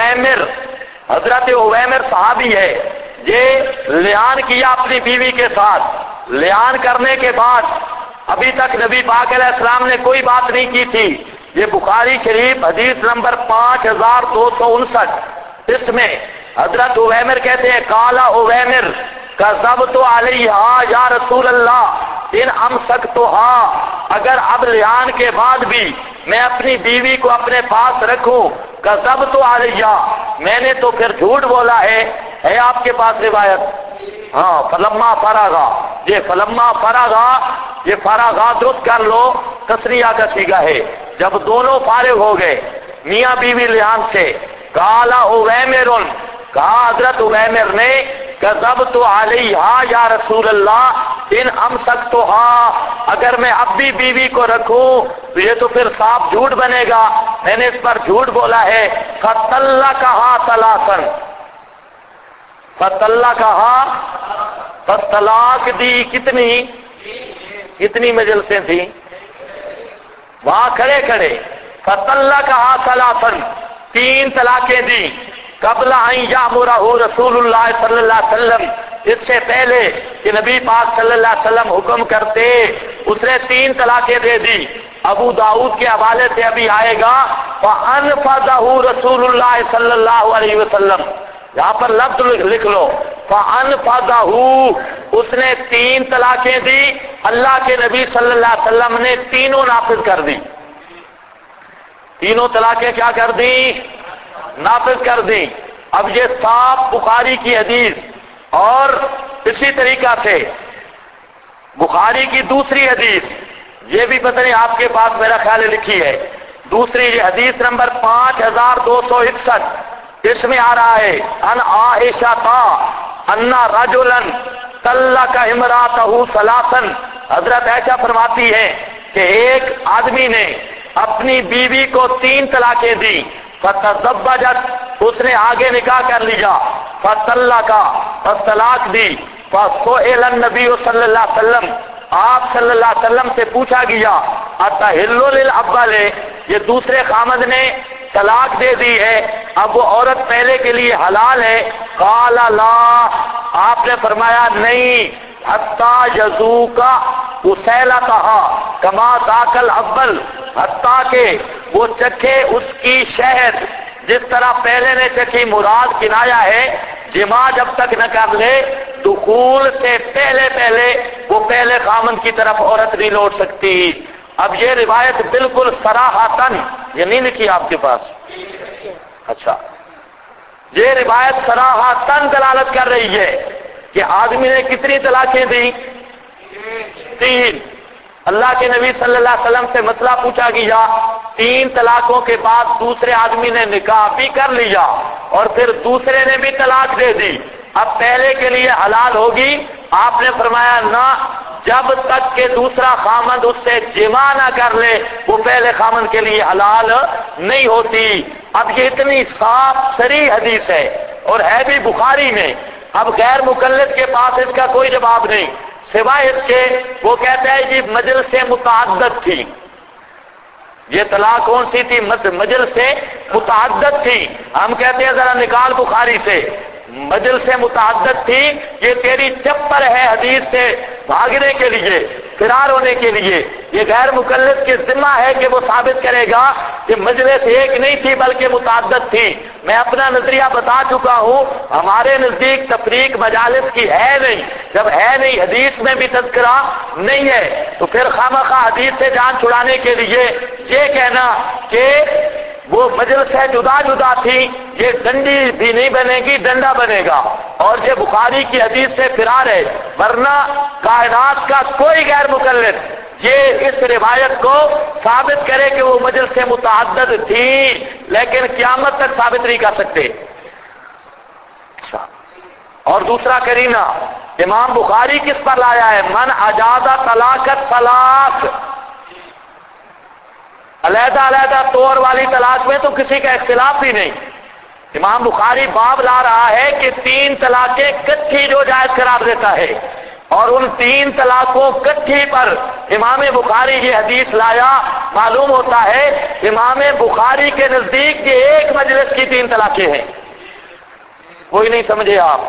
عویمر صحابی ہے، یہ لعان کیا اپنی بیوی کے ساتھ، لعان کرنے کے بعد ابھی تک نبی پاک علیہ السلام نے کوئی بات نہیں کی تھی۔ یہ بخاری شریف حدیث نمبر 5259، اس میں حضرت عویمر کہتے ہیں قال عویمر کذبت علیہا یا رسول اللہ ان امسکتھا اگر اب لیان کے بعد بھی میں اپنی بیوی کو اپنے پاس رکھوں کذبت علیہ، میں نے تو پھر جھوٹ بولا ہے آپ کے پاس روایت؟ ہاں، فلما فراغا، یہ فلما فراغا، یہ فراغا درست کر لو، تسنیہ کا صیغہ ہے، جب دونوں فارغ ہو گئے میاں بیوی لیان سے، قال اویمر، کہا حضرت اویمر نے کذبت علیہ یا رسول اللہ ان امسکتھا، اگر میں اب بھی بیوی کو رکھوں تو یہ تو پھر صاف جھوٹ بنے گا، میں نے اس پر جھوٹ بولا ہے، فطلقھا ثلاثا، فطلقھا، پس طلاق دی کتنی مجلسیں تھیں وہاں کھڑے کھڑے، فطلقھا ثلاثا، 3 طلاقیں دی، قبل ان یامرہ رسول اللہ صلی اللہ علیہ وسلم، اس سے پہلے کہ نبی پاک صلی اللہ علیہ وسلم حکم کرتے، اس نے 3 طلاقیں دے دی۔ ابو داؤد کے حوالے سے ابھی آئے گا، فَأَنْفَذَهُ رسول اللہ صلی اللہ علیہ وسلم، یہاں پر لفظ لکھ لو، فَأَنْفَذَهُ، اس نے 3 طلاقیں دی، اللہ کے نبی صلی اللہ علیہ وسلم نے تینوں نافذ کر دی، تینوں طلاقیں کیا کر دی؟ نافذ کر دی۔ اب یہ صاف بخاری کی حدیث، اور اسی طریقہ سے بخاری کی دوسری حدیث، یہ بھی پتہ نہیں آپ کے پاس میرا خیال ہے لکھی ہے، دوسری یہ حدیث نمبر 5261، اس میں آ رہا ہے ان عائشہ ان رجلا طلق امرأتہ ثلاثا، حضرت عائشہ فرماتی ہے کہ ایک آدمی نے اپنی بیوی کو 3 طلاقیں دی، فتزوجت، اس نے آگے نکاح کر لیا، فطلق، پس طلاق دی، فسئل النبی صلی اللہ علیہ وسلم، آپ صلی اللہ علیہ وسلم سے پوچھا گیا، اتحل للاول، یہ دوسرے خامد نے طلاق دے دی ہے، اب وہ عورت پہلے کے لیے حلال ہے؟ قال لا، آپ نے فرمایا نہیں، حتیٰ یذوقا اسیلتھا کما ذاق الاول، حتیٰ کہ وہ چکھے اس کی شہد جس طرح پہلے نے چکھی، مراد کنایا ہے جماع جب تک نہ کر لے، دخول سے پہلے وہ پہلے خامن کی طرف عورت نہیں لوٹ سکتی۔ اب یہ روایت بالکل صراحتاً، یہ نہیں لکھی آپ کے پاس؟ اچھا، یہ روایت صراحتاً دلالت کر رہی ہے کہ آدمی نے کتنی طلاقیں دی؟ 3۔ اللہ کے نبی صلی اللہ علیہ وسلم سے مسئلہ پوچھا گیا، 3 طلاقوں کے بعد دوسرے آدمی نے نکاح بھی کر لیا اور پھر دوسرے نے بھی طلاق دے دی، اب پہلے کے لیے حلال ہوگی؟ آپ نے فرمایا نہ، جب تک کہ دوسرا خامند اس سے جماع نہ کر لے وہ پہلے خامند کے لیے حلال نہیں ہوتی۔ اب یہ اتنی صاف صریح حدیث ہے اور ہے بھی بخاری میں، اب غیر مقلد کے پاس اس کا کوئی جواب نہیں سوائے اس کے، وہ کہتا ہے جی مجلس متعدد تھی، یہ طلاق کون سی تھی؟ مجلس متعدد تھی، ہم کہتے ہیں ذرا نکال بخاری سے، مجلس متعدد تھی، یہ تیری چپر ہے حدیث سے بھاگنے کے لیے، فرار ہونے کے لیے، یہ غیر مقلد کی ذمہ ہے کہ وہ ثابت کرے گا کہ مجلس ایک نہیں تھی بلکہ متعدد تھی۔ میں اپنا نظریہ بتا چکا ہوں، ہمارے نزدیک تفریق مجالس کی ہے نہیں، جب ہے نہیں حدیث میں بھی تذکرہ نہیں ہے تو پھر خامخواہ حدیث سے جان چھڑانے کے لیے یہ کہنا کہ وہ مجلس ہے جدا جدا تھی، یہ ڈنڈی بھی نہیں بنے گی، ڈنڈا بنے گا، اور یہ بخاری کی حدیث سے فرار ہے، ورنہ کائنات کا کوئی غیر مقلد یہ اس روایت کو ثابت کرے کہ وہ مجلس متعدد تھی لیکن قیامت تک ثابت نہیں کر سکتے۔ اور دوسرا کرینہ امام بخاری کس پر لایا ہے؟ من اجازہ طلاقت طلاق، علیحدہ علیحدہ طور والی طلاق میں تو کسی کا اختلاف ہی نہیں، امام بخاری باب لا رہا ہے کہ 3 طلاقیں کٹھی جو جائز قرار دیتا ہے، اور ان 3 طلاقوں کٹھی پر امام بخاری یہ حدیث لایا، معلوم ہوتا ہے امام بخاری کے نزدیک یہ ایک مجلس کی 3 طلاقیں ہیں۔ کوئی نہیں سمجھے آپ؟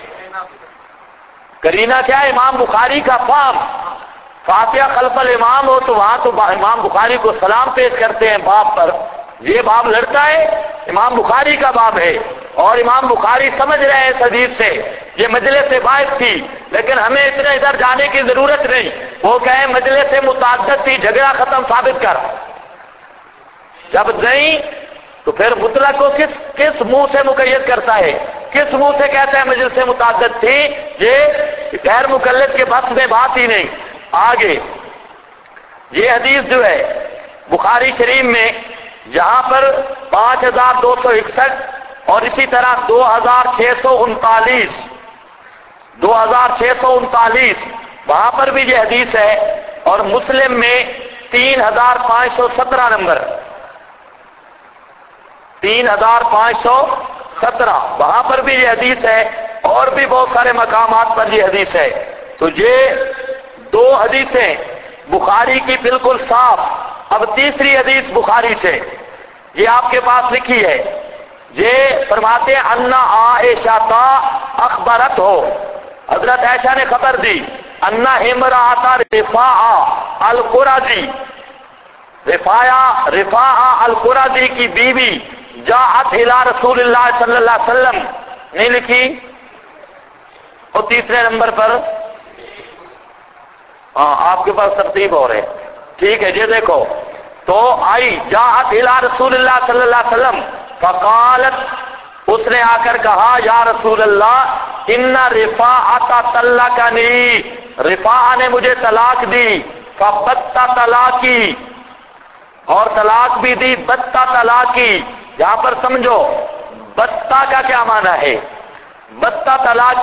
کرینہ کیا ہے؟ امام بخاری کا فہم، فاتحہ خلف الامام ہو تو وہاں تو امام بخاری کو سلام پیش کرتے ہیں باب پر، یہ باب لڑتا ہے، امام بخاری کا باب ہے، اور امام بخاری سمجھ رہے ہیں اس حدیث سے یہ مجلس سے باعث تھی، لیکن ہمیں اتنا ادھر جانے کی ضرورت نہیں، وہ کہیں مجلس متعدد تھی، جھگڑا ختم ثابت کر. جب نہیں تو پھر مطلق کو کس منہ سے مقید کرتا ہے؟ کس منہ سے کہتا ہے مجلس متعدد تھی؟ یہ غیر مقلد کے بس میں بات ہی نہیں. آگے یہ حدیث جو ہے بخاری شریف میں جہاں پر 5261 اور اسی طرح 2639 وہاں پر بھی یہ حدیث ہے، اور مسلم میں 3517 نمبر 3517 وہاں پر بھی یہ حدیث ہے، اور بھی بہت سارے مقامات پر یہ حدیث ہے. تو یہ دو حدیثیں بخاری کی بالکل صاف. اب تیسری حدیث بخاری سے یہ آپ کے پاس لکھی ہے. یہ فرماتے ہیں انا عائشہ اخبرت ہو، حضرت عائشہ نے خبر دی، انا امرأۃ رفاعہ القرظی، رفاعہ القرظی کی بیوی جاءت الی رسول اللہ صلی اللہ علیہ وسلم نہیں لکھی. اور تیسرے نمبر پر آپ کے پاس ترتیب ہو رہے. ٹھیک ہے یہ دیکھو. تو آئی جاءت الی رسول اللہ صلی اللہ علیہ وسلم فقالت، اس نے آ کر کہا یا رسول اللہ ان رفاعہ طلقنی، رفاعہ نے مجھے طلاق دی، فبت طلاقی، اور طلاق بھی دی، بت طلاقی. یہاں پر سمجھو بتا کا کیا معنی ہے. بتا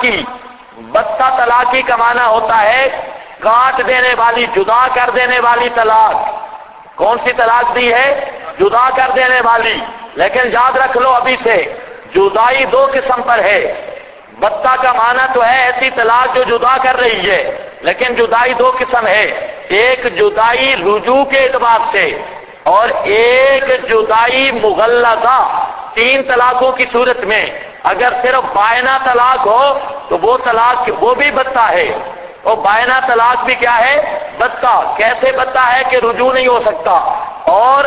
طلاقی کا معنی ہوتا ہے کاٹ دینے والی، جدا کر دینے والی طلاق. کون سی طلاق دی ہے؟ جدا کر دینے والی. لیکن یاد رکھ لو ابھی سے جدائی دو قسم پر ہے. بتا کا معنی تو ہے ایسی طلاق جو جدا کر رہی ہے، لیکن جدائی دو قسم ہے. ایک جدائی رجوع کے اعتبار سے، اور ایک جدائی مغلظہ. 3 طلاقوں کی صورت میں اگر صرف بائنہ طلاق ہو تو وہ طلاق وہ بھی بتا ہے، اور بائنہ طلاق بھی کیا ہے؟ بتا. کیسے بتا ہے کہ رجوع نہیں ہو سکتا اور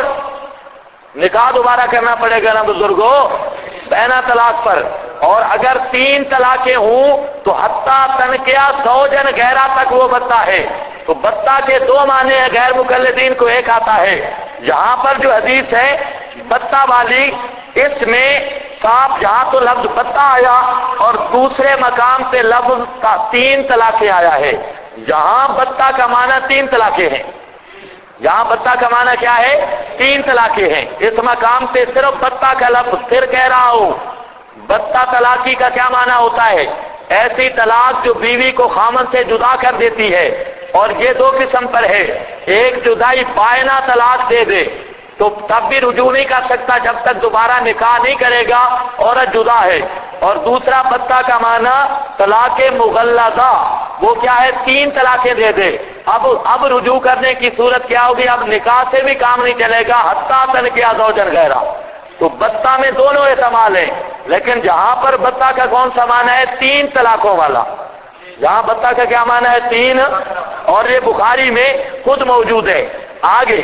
نکاح دوبارہ کرنا پڑے گا نا بزرگوں بائنہ طلاق پر. اور اگر 3 طلاقیں ہوں تو حتیٰ تنکیہ زوجن غیرہ تک وہ بتا ہے. تو بتا کے 2 معنی ہیں، غیر مقلدین کو ایک آتا ہے. یہاں پر جو حدیث ہے بتا والی، اس میں صاف جہاں تو لفظ بتا آیا اور دوسرے مقام پہ لفظ کا 3 طلاقیں آیا ہے. جہاں بتا کا معنی 3 طلاقیں ہیں، یہاں بتا کا معنی کیا ہے؟ 3 طلاقیں ہیں. اس مقام پہ صرف بتا کا لفظ. پھر کہہ رہا ہوں بتا طلاقی کا کیا معنی ہوتا ہے؟ ایسی طلاق جو بیوی کو خامن سے جدا کر دیتی ہے. اور یہ 2 قسم پر ہے. ایک جدائی بائنہ طلاق دے دے تو تب بھی رجوع نہیں کر سکتا جب تک دوبارہ نکاح نہیں کرے گا، عورت جدا ہے. اور دوسرا بتا کا معنی طلاق مغلظہ، وہ کیا ہے؟ 3 طلاقیں دے دے. اب رجوع کرنے کی صورت کیا ہوگی؟ اب نکاح سے بھی کام نہیں چلے گا، حتیٰ تنکیہ زوجن غیرہ. تو بتا میں دونوں احتمال ہیں، لیکن جہاں پر بتا کا کون سا معنی ہے؟ 3 طلاقوں والا. یہاں بتا کا کیا معنی ہے؟ 3. اور یہ بخاری میں خود موجود ہے. آگے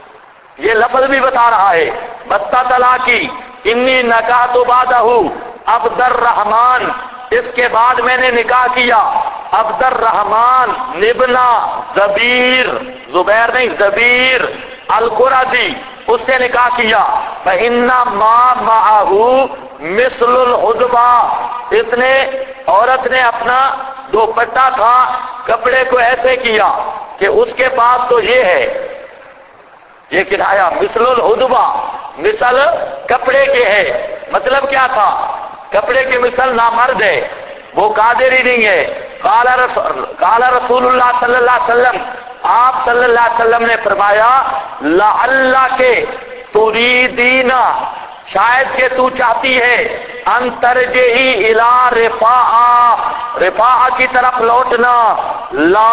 یہ لفظ بھی بتا رہا ہے بتا طلاقی انی نکاحت بعدہ عبد الرحمن، اس کے بعد میں نے نکاح کیا عبد الرحمن ابن زبیر، زبیر نہیں زبیر القرظی، اس سے نکاح کیا. فإن ما معه مثل الحدبہ، عورت نے اپنا دوپٹہ تھا کپڑے کو ایسے کیا کہ اس کے پاس تو یہ ہے، یہ کنایا مثل الحدبہ، مثل کپڑے کے ہے. مطلب کیا تھا؟ کپڑے کے مثل نامرد ہے، وہ قادر ہی نہیں ہے. قال رسول اللہ صلی اللہ علیہ وسلم، آپ صلی اللہ علیہ وسلم نے فرمایا لعلہ کے تریدینا، شاید کہ تو چاہتی ہے ان ترجعی الی رفاعہ کی طرف لوٹنا. لا،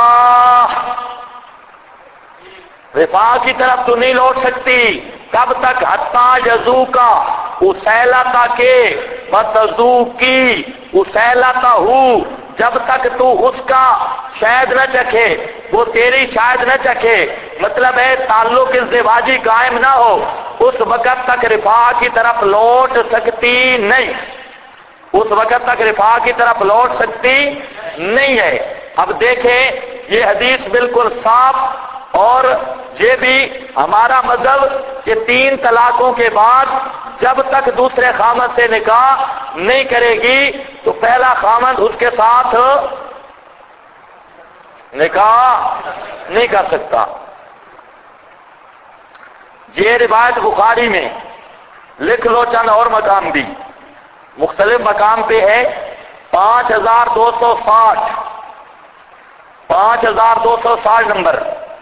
رفاعہ کی طرف تو نہیں لوٹ سکتی. کب تک؟ حتیٰ یذوقا اسیلتا کے بتذوقی اسیلتا ہو، جب تک تو اس کا شاید نہ چکھے، وہ تیری شاید نہ چکھے. مطلب ہے تعلق ازدواجی قائم نہ ہو، اس وقت تک رفاعہ کی طرف لوٹ سکتی نہیں. اس وقت تک رفاعہ کی طرف لوٹ سکتی نہیں ہے. اب دیکھیں یہ حدیث بالکل صاف، اور یہ بھی ہمارا مذہب کہ 3 طلاقوں کے بعد جب تک دوسرے خامد سے نکاح نہیں کرے گی تو پہلا خامد اس کے ساتھ نکاح نہیں کر سکتا۔ یہ روایت بخاری میں، لکھ لو چند اور مقام بھی، مختلف مقام پہ ہے، 5260 نمبر،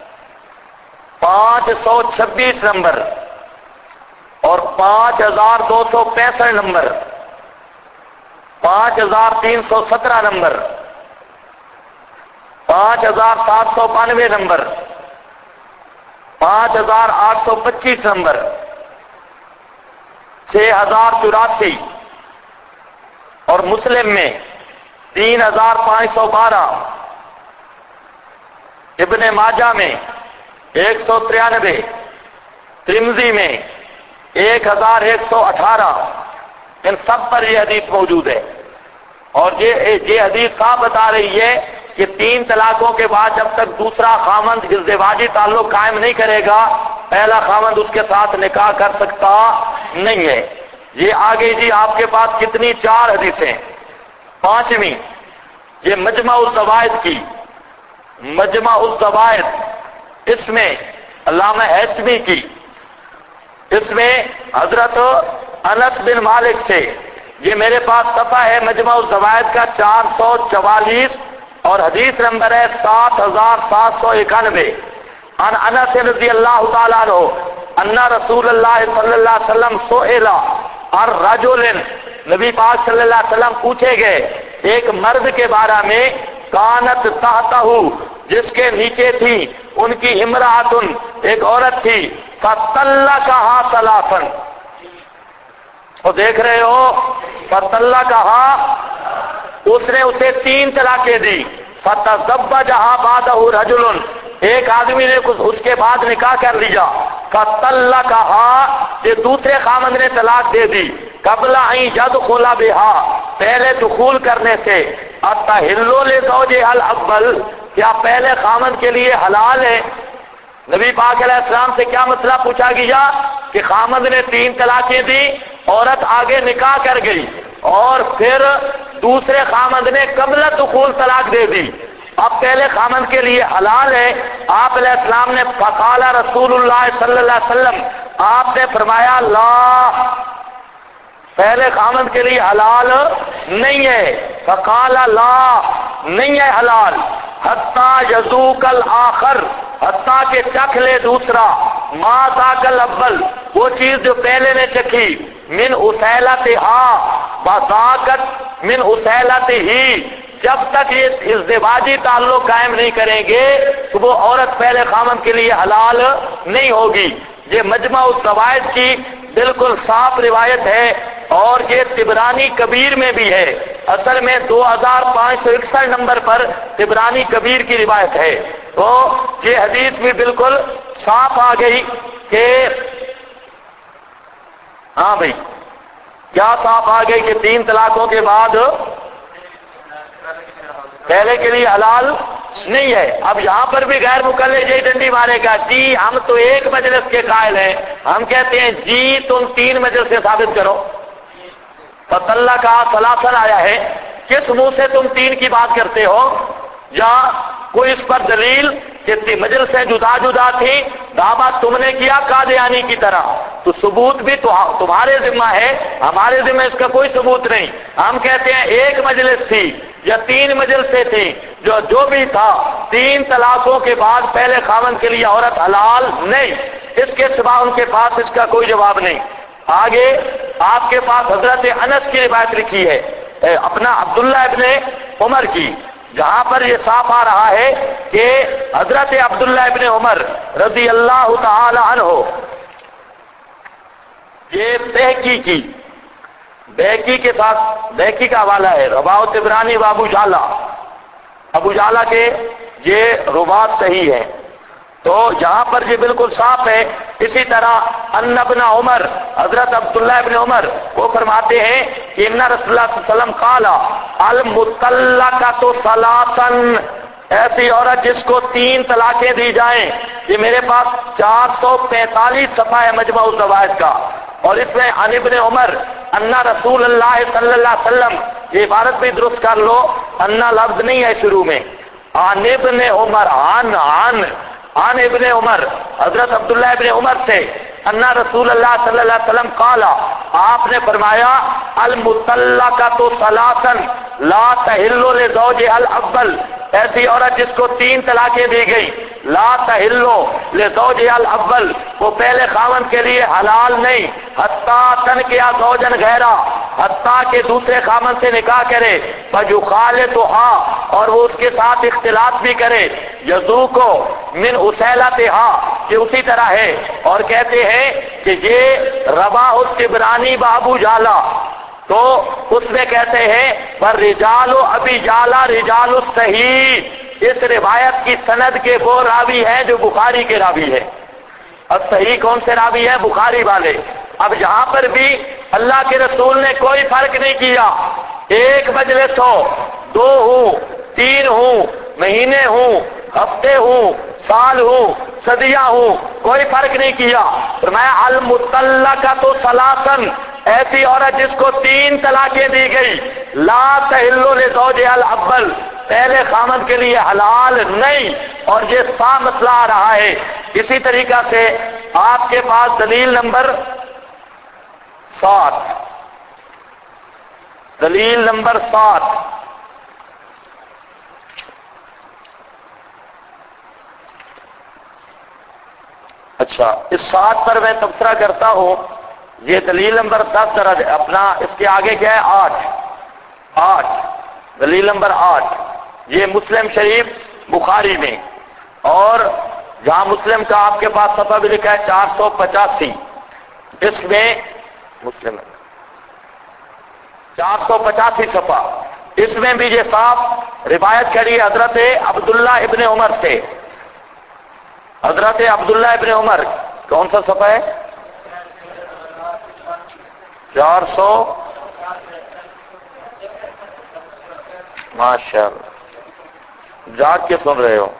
526 نمبر اور 5265 نمبر، 5317 نمبر، 5792 نمبر، 5825 نمبر، 6084 اور مسلم میں 3512، ابن ماجہ میں 193، ترمذی میں 1118، ان سب پر یہ حدیث موجود ہے۔ اور یہ حدیث صاف بتا رہی ہے کہ 3 طلاقوں کے بعد جب تک دوسرا خامند ازدواجی تعلق قائم نہیں کرے گا، پہلا خامند اس کے ساتھ نکاح کر سکتا نہیں ہے۔ یہ آگے جی آپ کے پاس کتنی؟ 4 حدیثیں۔ 5ویں، یہ مجمع الزوائد کی، مجمع الزوائد، اس میں علامہ ہیثمی کی، اس میں حضرت انس بن مالک سے، یہ میرے پاس صفحہ ہے مجمع الزوائد کا 444 اور حدیث نمبر ہے 7791، عن انس رضی اللہ تعالیٰ عنہ ان رسول اللہ صلی اللہ علیہ وسلم سئل عن رجل، نبی پاک صلی اللہ علیہ وسلم پوچھے گئے ایک مرد کے بارے میں، کانت تحتہ، جس کے نیچے تھی ان کی امراتن، ایک عورت تھی، فطلقها ثلاثا، تو دیکھ رہے ہو، فطلقها، اس نے اسے 3 طلاقیں دی، فتزوجها بعده رجل، ایک آدمی نے اس کے بعد نکاح کر لیا، فطلقها، یہ دوسرے خامند نے طلاق دے دی، قبل ان يدخل بها، پہلے دخول کرنے سے، اتحل لزوجها الاول، کیا پہلے خامند کے لیے حلال ہے؟ نبی پاک علیہ السلام سے کیا مسئلہ پوچھا گیا کہ خامند نے 3 طلاقیں دی، عورت آگے نکاح کر گئی اور پھر دوسرے خامند نے قبل دخول طلاق دے دی، اب پہلے خامند کے لیے حلال ہے؟ آپ علیہ السلام نے فقال رسول اللہ صلی اللہ علیہ وسلم، آپ نے فرمایا لا، پہلے خامند کے لیے حلال نہیں ہے، فقال لا، نہیں ہے حلال، حتی یذوق الآخر، حتیٰ کہ چکھ لے دوسرا، ما ذاق الاول، وہ چیز جو پہلے نے چکھی، من اسیلتہا، بذاقت من اسیلتہی، جب تک یہ ازدواجی تعلق قائم نہیں کریں گے تو وہ عورت پہلے خامند کے لیے حلال نہیں ہوگی۔ یہ مجمع الزوائد کی بالکل صاف روایت ہے، اور یہ طبرانی کبیر میں بھی ہے، اصل میں 2561 نمبر پر طبرانی کبیر کی روایت ہے، تو یہ حدیث بھی بالکل صاف آ گئی کہ ہاں بھائی، کیا صاف آ گئی کہ 3 طلاقوں کے بعد پہلے کے لیے حلال نہیں ہے۔ اب یہاں پر بھی غیر مقلد یہی ڈنڈی مارے گا، جی ہم تو ایک مجلس کے قائل ہیں، ہم کہتے ہیں جی تم 3 مجلس سے ثابت کرو، فطلقها ثلاثا آیا ہے، کس منہ سے تم 3 کی بات کرتے ہو؟ یا کوئی اس پر دلیل کہ مجلسیں جدا جدا تھی، دعویٰ تم نے کیا قادیانی کی طرح، تو ثبوت بھی تمہارے ذمہ ہے، ہمارے ذمہ اس کا کوئی ثبوت نہیں۔ ہم کہتے ہیں ایک مجلس تھی یا 3 مجلسیں تھیں، جو بھی تھا، 3 طلاقوں کے بعد پہلے خاوند کے لیے عورت حلال نہیں، اس کے سوا ان کے پاس اس کا کوئی جواب نہیں۔ آگے آپ کے پاس حضرت انس کی روایت لکھی ہے، اپنا عبداللہ ابن عمر کی، جہاں پر یہ صاف آ رہا ہے کہ حضرت عبداللہ ابن عمر رضی اللہ تعالی عنہ، یہ بہقی کے ساتھ، بہقی کا حوالہ ہے، رواه طبرانی و ابو جعلہ کے یہ روات صحیح ہے، تو یہاں پر یہ بالکل صاف ہے۔ اسی طرح ان ابن عمر، حضرت عبداللہ ابن عمر وہ فرماتے ہیں کہ ان رسول اللہ صلی اللہ علیہ وسلم قال المطلقۃ ثلاثا، ایسی عورت جس کو 3 طلاقیں دی جائیں. یہ میرے پاس 445 صفحہ ہے مجمع الزوائد کا، اور اس میں عن ابن عمر انا رسول اللہ صلی اللہ علیہ وسلم، یہ عبارت بھی درست کر لو، انا لفظ نہیں ہے شروع میں. عن ابن عمر، عن ابن عمر، حضرت عبداللہ ابن عمر سے، انا رسول اللہ صلی اللہ علیہ وسلم قالا، آپ نے فرمایا المطلقۃ ثلاثا لا تحل لزوجها الاول، ایسی عورت جس کو 3 طلاقیں دی گئی، لا تحل لزوجها الاول، وہ پہلے خاوند کے لیے حلال نہیں، حتیٰ تنکح زوجا غیرہ، حتیٰ کہ دوسرے خاوند سے نکاح کرے، فیخالطھا، اور وہ اس کے ساتھ اختلاط بھی کرے، یذوق من اسیلتھا، یہ اسی طرح ہے. اور کہتے ہیں کہ یہ رواہ الطبرانی بابو جالا، تو اس میں کہتے ہیں پر رجال ابی جالا رجال الصحیح، اس روایت کی سند کے وہ راوی ہیں جو بخاری کے راوی ہیں. اب صحیح کون سے راوی ہیں؟ بخاری والے. اب یہاں پر بھی اللہ کے رسول نے کوئی فرق نہیں کیا، 1 مجلس ہو، 2 ہوں، 3 ہوں، مہینے ہوں، ہفتے ہوں، سال ہوں، صدیاں ہوں، کوئی فرق نہیں کیا. فرمایا المطلقۃ ثلاثا، ایسی عورت جس کو 3 طلاقیں دی گئی، لا تحل لزوجها الاول، پہلے خامد کے لیے حلال نہیں. اور یہ صاف مسئلہ آ رہا ہے. اسی طریقہ سے آپ کے پاس دلیل نمبر 7، دلیل نمبر 7، اچھا اس 7 پر میں تبصرہ کرتا ہوں. یہ دلیل نمبر 10 درج اپنا، اس کے آگے کیا ہے؟ 8، دلیل نمبر 8، یہ مسلم شریف بخاری میں، اور جہاں مسلم کا آپ کے پاس صفحہ بھی لکھا ہے 485، اس میں مسلم 485 صفحہ، اس میں بھی یہ صاف روایت کری حضرت عبداللہ ابن عمر سے. حضرت عبداللہ ابن عمر، کون سا صفحہ ہے؟ 400، ماشاء اللہ جاگ کے سن رہے ہو.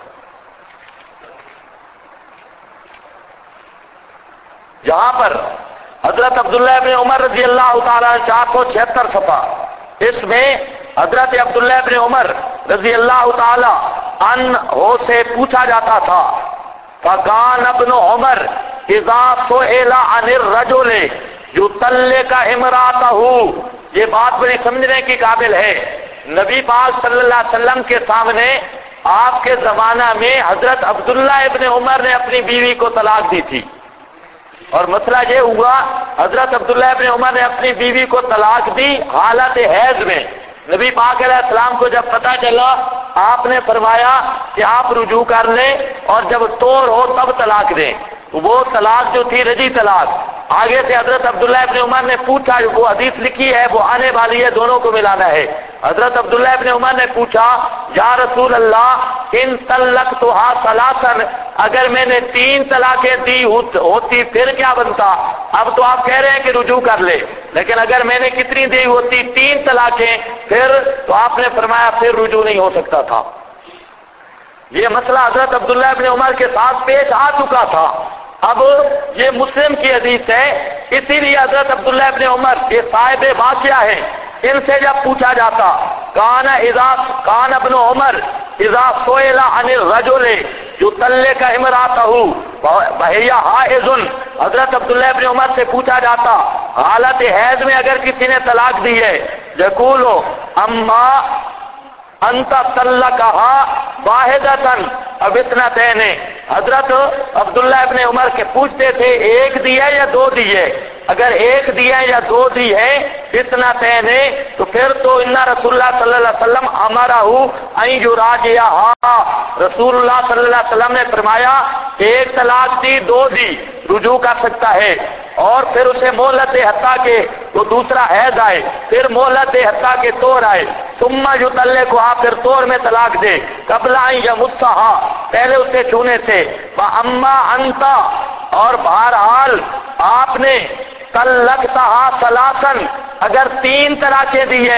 یہاں پر حضرت عبداللہ ابن عمر رضی اللہ تعالیٰ 476 صفحہ، اس میں حضرت عبداللہ ابن عمر رضی اللہ تعالی عنہ سے پوچھا جاتا تھا، فَقَانَ ابْنُ عُمَرَ اِذَا سُئِلَ عَنِ الرَّجُلِ يُطَلِّقُ امْرَأَتَهُ، یہ بات بڑی سمجھنے کی قابل ہے. نبی پاک صلی اللہ علیہ وسلم کے سامنے آپ کے زمانہ میں حضرت عبداللہ ابن عمر نے اپنی بیوی کو طلاق دی تھی، اور مسئلہ یہ ہوا حضرت عبداللہ ابن عمر نے اپنی بیوی کو طلاق دی حالت حیض میں. نبی پاک علیہ السلام کو جب پتہ چلا، آپ نے فرمایا کہ آپ رجوع کر لیں اور جب طور ہو تب طلاق دیں. وہ طلاق جو تھی رجی طلاق. آگے سے حضرت عبداللہ ابن عمر نے پوچھا، وہ حدیث لکھی ہے، وہ آنے والی ہے، دونوں کو ملانا ہے. حضرت عبداللہ ابن عمر نے پوچھا یا رسول اللہ ان طلقتھا ثلاثا، اگر میں نے 3 طلاقیں دی ہوتی پھر کیا بنتا؟ اب تو آپ کہہ رہے ہیں کہ رجوع کر لے، لیکن اگر میں نے کتنی دی ہوتی؟ 3 طلاقیں، پھر تو آپ نے فرمایا پھر رجوع نہیں ہو سکتا تھا. یہ مسئلہ حضرت عبداللہ ابن عمر کے ساتھ پیش آ چکا تھا. اب یہ مسلم کی حدیث ہے، اسی لیے حضرت عبداللہ ابن عمر یہ صاحب واقعہ ہے. ان سے جب پوچھا جاتا کان ابن عمر اذا سئل عن الرجل يطلق امرأته وهي حائض، حضرت عبداللہ ابن عمر سے پوچھا جاتا حالت حیض میں اگر کسی نے طلاق دی ہے، یقول اما انت طلقها واحدة اب اثنتین، حضرت عبداللہ ابن عمر کے پوچھتے تھے 1 دی ہے یا 2 دی ہے؟ اگر 1 دی ہے یا 2 دی ہے اثنتین، تو پھر تو ان رسول اللہ صلی اللہ علیہ وسلم امرہ ان یراجعها، رسول اللہ صلی اللہ علیہ وسلم نے فرمایا 1 طلاق دی 2 دی رجوع کر سکتا ہے، اور پھر اسے مہلت دے حتیٰ کہ وہ دوسرا حیض آئے، پھر مہلت دے حتیٰ کہ طور آئے، ثم یطلقها، پھر طور میں طلاق دے، قبل ان یمسھا، پہلے اسے چھونے سے. واما انت، اور بہرحال آپ نے طلقتھا ثلاثا، اگر 3 طلاقیں دی ہیں،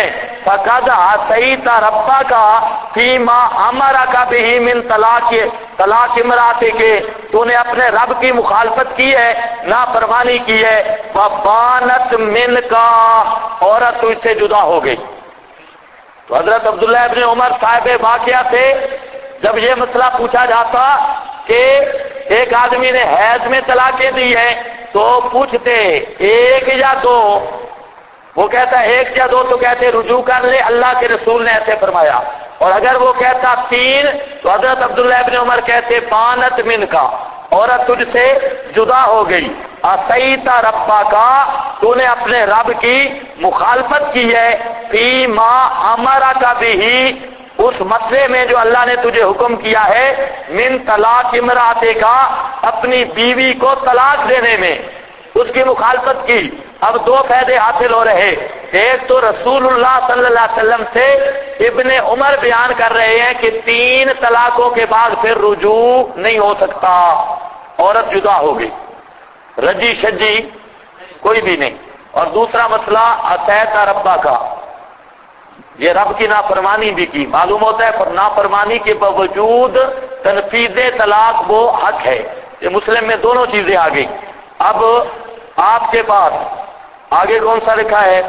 فقد عصیت ربک فیما امرک بہ من طلاق امراتک، تو نے اپنے رب کی مخالفت کی ہے، نافرمانی کی ہے، وبانت منک، عورت تو اس سے جدا ہو گئی۔ تو حضرت عبداللہ ابن عمر صاحب واقعہ تھے، جب یہ مسئلہ پوچھا جاتا کہ ایک آدمی نے حیض میں طلاقیں دی ہیں تو پوچھتے ایک یا دو، وہ کہتا ایک یا دو تو کہتے رجوع کر لے، اللہ کے رسول نے ایسے فرمایا، اور اگر وہ کہتا 3 تو حضرت عبداللہ ابن عمر کہتے بانت من کا، عورت تجھ سے جدا ہو گئی، عصیت ربا کا، تو نے اپنے رب کی مخالفت کی ہے، فی ما امرا کا بھی، اس مسئلے میں جو اللہ نے تجھے حکم کیا ہے، من طلاق امراتے کا، اپنی بیوی کو طلاق دینے میں اس کی مخالفت کی۔ اب 2 فائدے حاصل ہو رہے، ایک تو رسول اللہ صلی اللہ علیہ وسلم سے ابن عمر بیان کر رہے ہیں کہ 3 طلاقوں کے بعد پھر رجوع نہیں ہو سکتا، عورت جدا ہو گئی، رجی شجی کوئی بھی نہیں۔ اور دوسرا مسئلہ عصیت ربا کا، یہ رب کی نافرمانی بھی کی، معلوم ہوتا ہے پر نافرمانی کے باوجود تنفیذ طلاق وہ حق ہے، یہ مسلم میں دونوں چیزیں آ گئی۔ اب آپ کے پاس آگے کون سا لکھا ہے؟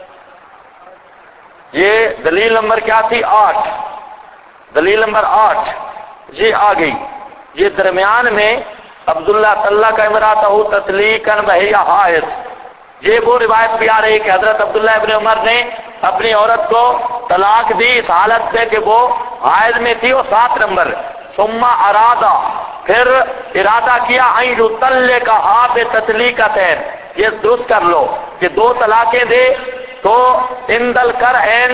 یہ دلیل نمبر کیا تھی؟ 8، دلیل نمبر 8 یہ آ گئی۔ یہ درمیان میں عبداللہ طلّہ کا امراتہ تطلیقا وہی حائض، یہ وہ روایت بھی آ رہی کہ حضرت عبداللہ ابن عمر نے اپنی عورت کو طلاق دی اس حالت میں کہ وہ حائض میں تھی۔ اور 7 نمبر ثم ارادہ، پھر ارادہ کیا ان یطلقھا بتطلیقتین، یہ درست کر لو کہ 2 طلاقیں دے تو اندل کرعین،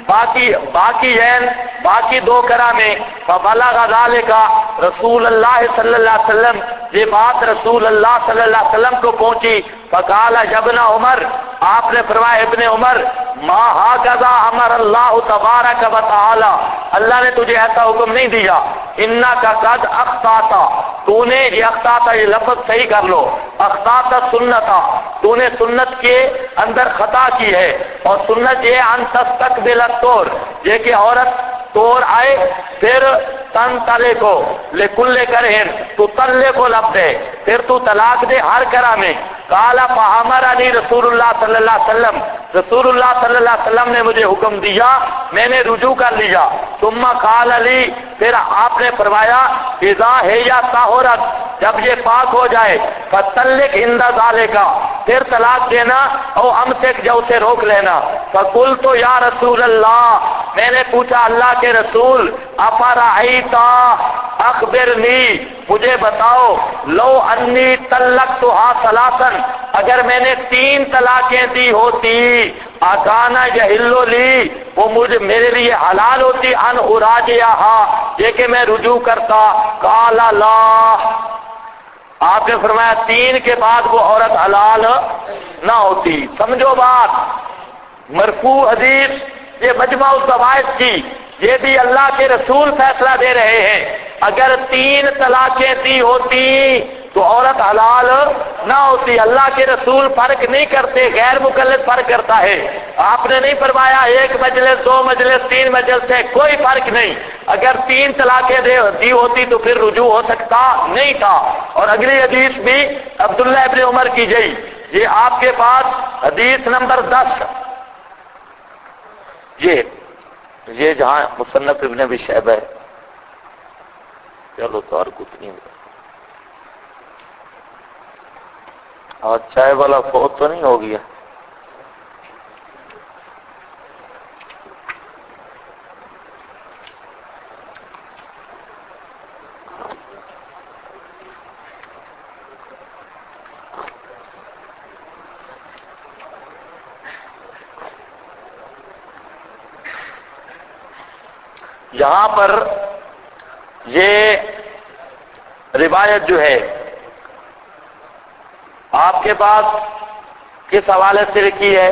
باقی 2 کرا میں، فبلغ ذلک رسول اللہ صلی اللہ علیہ وسلم، یہ بات رسول اللہ صلی اللہ علیہ وسلم کو پہنچی، فقال ابن عمر، آپ نے فرمایا ابن عمر، ما ہکذا امر اللہ تبارک و تعالی، اللہ نے تجھے ایسا حکم نہیں دیا، انک قد اخطأت، تو نے یہ اخطأت، یہ لفظ صحیح کر لو، اخطأت سنتا، تو نے سنت کے اندر خطا کی ہے، اور سنت یہ ان تستقبل الطور، یہ کہ عورت طور آئے پھر تن تلے کو لکل کرہن، تو تلے کو لفظ ہے، پھر تو طلاق دے ہر کرا میں۔ قالا فامرنی رسول اللہ صلی اللہ علیہ وسلم، رسول اللہ صلی اللہ علیہ وسلم نے مجھے حکم دیا، میں نے رجوع کر لیا۔ ثم قال لی، پھر آپ نے فرمایا اذا ہی طہرت، جب یہ پاک ہو جائے، فطلق عند ذالک، پھر طلاق دینا، او امسک، جو اسے روک لینا۔ فقلت یا رسول اللہ، میں نے پوچھا اللہ کے رسول، افرأیت، اخبرنی، مجھے بتاؤ، لو انی طلقتھا ثلاثا، اگر میں نے 3 طلاقیں دی ہوتی، اکانا یحل لی، وہ میرے لیے حلال ہوتی، ان اراجعھا، یہ کہ میں رجوع کرتا؟ قال لا، آپ نے فرمایا 3 کے بعد وہ عورت حلال نہ ہوتی۔ سمجھو بات، مرفوع حدیث، یہ مجمع الزوائد کی، یہ بھی اللہ کے رسول فیصلہ دے رہے ہیں، اگر 3 طلاقیں دی ہوتی تو عورت حلال نہ ہوتی۔ اللہ کے رسول فرق نہیں کرتے، غیر مقلد فرق کرتا ہے۔ آپ نے نہیں فرمایا 1 مجلس 2 مجلس 3 مجلس سے کوئی فرق نہیں، اگر 3 طلاقیں دی ہوتی تو پھر رجوع ہو سکتا نہیں تھا۔ اور اگلی حدیث بھی عبداللہ ابن عمر کی گئی، یہ آپ کے پاس حدیث نمبر 10، یہ جہاں مصنف ابن ابی شیبہ ہے، چلو تو اور کچھ نہیں ہوگا۔ اور چائے والا فوت تو نہیں ہو گیا؟ یہاں پر یہ روایت جو ہے آپ کے پاس کس حوالے سے لکھی ہے؟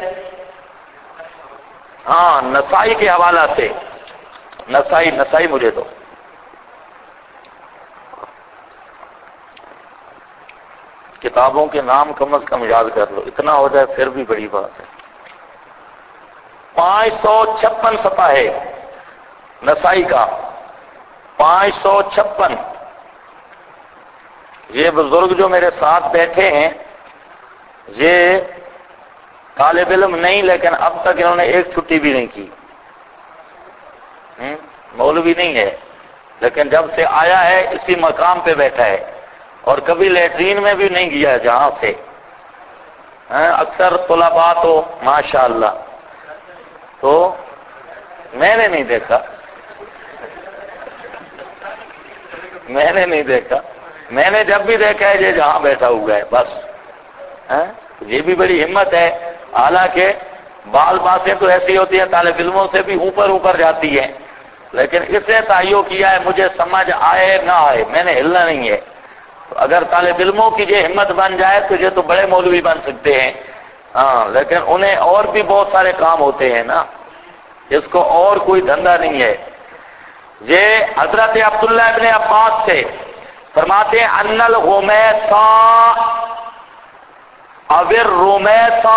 ہاں، نسائی کے حوالہ سے، نسائی مجھے تو کتابوں کے نام کم از کم یاد کر لو، اتنا ہو جائے پھر بھی بڑی بات ہے۔ 556 صفحہ ہے نسائی کا، 556۔ یہ بزرگ جو میرے ساتھ بیٹھے ہیں یہ طالب علم نہیں، لیکن اب تک انہوں نے ایک چھٹی بھی نہیں کی۔ مولوی نہیں ہے، لیکن جب سے آیا ہے اسی مقام پہ بیٹھا ہے، اور کبھی لیٹرین میں بھی نہیں گیا جہاں سے۔ اکثر طلباء تو ماشاءاللہ، تو میں نے نہیں دیکھا، میں نے جب بھی دیکھا ہے یہ جہاں بیٹھا ہوا ہے بس۔ یہ بھی بڑی ہمت ہے، حالانکہ بعض باتیں تو ایسی ہوتی ہیں طالب علموں سے بھی اوپر جاتی ہیں، لیکن اس نے تعین کیا ہے مجھے سمجھ آئے نہ آئے میں نے ہلنا نہیں ہے۔ تو اگر طالب علموں کی یہ ہمت بن جائے تو یہ تو بڑے مولوی بن سکتے ہیں، لیکن انہیں اور بھی بہت سارے کام ہوتے ہیں نا، اس کو اور کوئی دھندا نہیں ہے۔ یہ حضرت عبداللہ ابن عباس سے فرماتے ہیں ان الغمیسا او الرمیسا،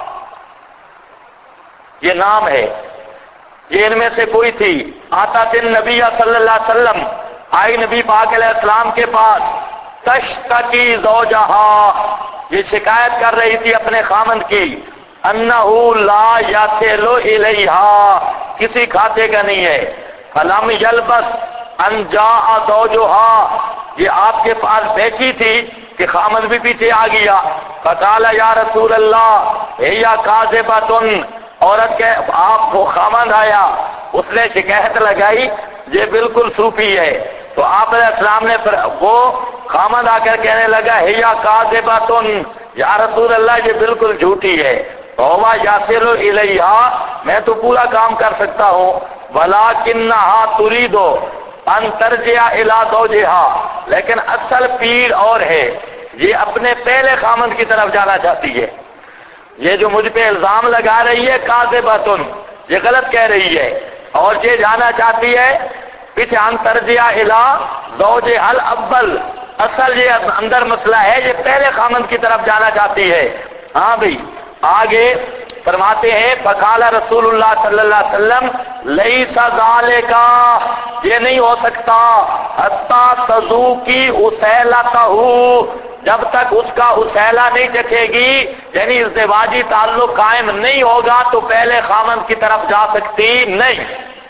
یہ نام ہے، یہ ان میں سے کوئی تھی۔ آتا تن نبی صلی اللہ علیہ وسلم، آئی نبی پاک علیہ السلام کے پاس، تشتکی زوجہا، یہ شکایت کر رہی تھی اپنے خامند کی، انہو لا یصل الیہا، کسی کھاتے کا نہیں ہے، فلم یلبس ان جاء زوجہا، یہ آپ کے پاس بیٹھی تھی کہ خامند بھی پیچھے آ گیا، فقال یا رسول اللہ ہی کاذبۃ، عورت کے آپ کو خامند آیا، اس نے شکایت لگائی یہ بالکل صوفی ہے، تو آپ علیہ السلام نے وہ خامند آ کر کہنے لگا ہی کاذبۃ، یا رسول اللہ یہ بالکل جھوٹی ہے، ہوا یصل الیہا، میں تو پورا کام کر سکتا ہوں، ولکنھا ترید ان ترجع الی زوجہا، لیکن اصل پیر اور ہے، یہ اپنے پہلے خامند کی طرف جانا چاہتی ہے، یہ جو مجھ پہ الزام لگا رہی ہے کاذبۃ، یہ غلط کہہ رہی ہے، اور یہ جانا چاہتی ہے پیچھے ان ترجع الی زوجہا الاول، اصل یہ اندر مسئلہ ہے یہ پہلے خامند کی طرف جانا چاہتی ہے۔ ہاں بھئی آگے فرماتے ہیں فقال رسول اللہ صلی اللہ علیہ وسلم لیس ذالک، یہ نہیں ہو سکتا، حتی تذوقی اسیلتہ، جب تک اس کا اسیلہ نہیں چکھے گی، یعنی ازدواجی تعلق قائم نہیں ہوگا تو پہلے خامند کی طرف جا سکتی نہیں۔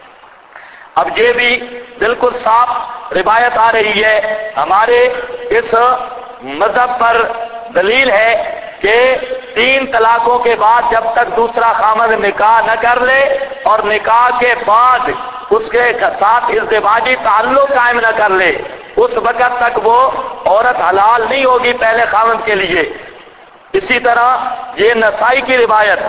اب یہ بھی بالکل صاف روایت آ رہی ہے، ہمارے اس مذہب پر دلیل ہے کہ 3 طلاقوں کے بعد جب تک دوسرا خامند نکاح نہ کر لے اور نکاح کے بعد اس کے ساتھ ازدواجی تعلق قائم نہ کر لے، اس وقت تک وہ عورت حلال نہیں ہوگی پہلے خامند کے لیے۔ اسی طرح یہ نسائی کی روایت،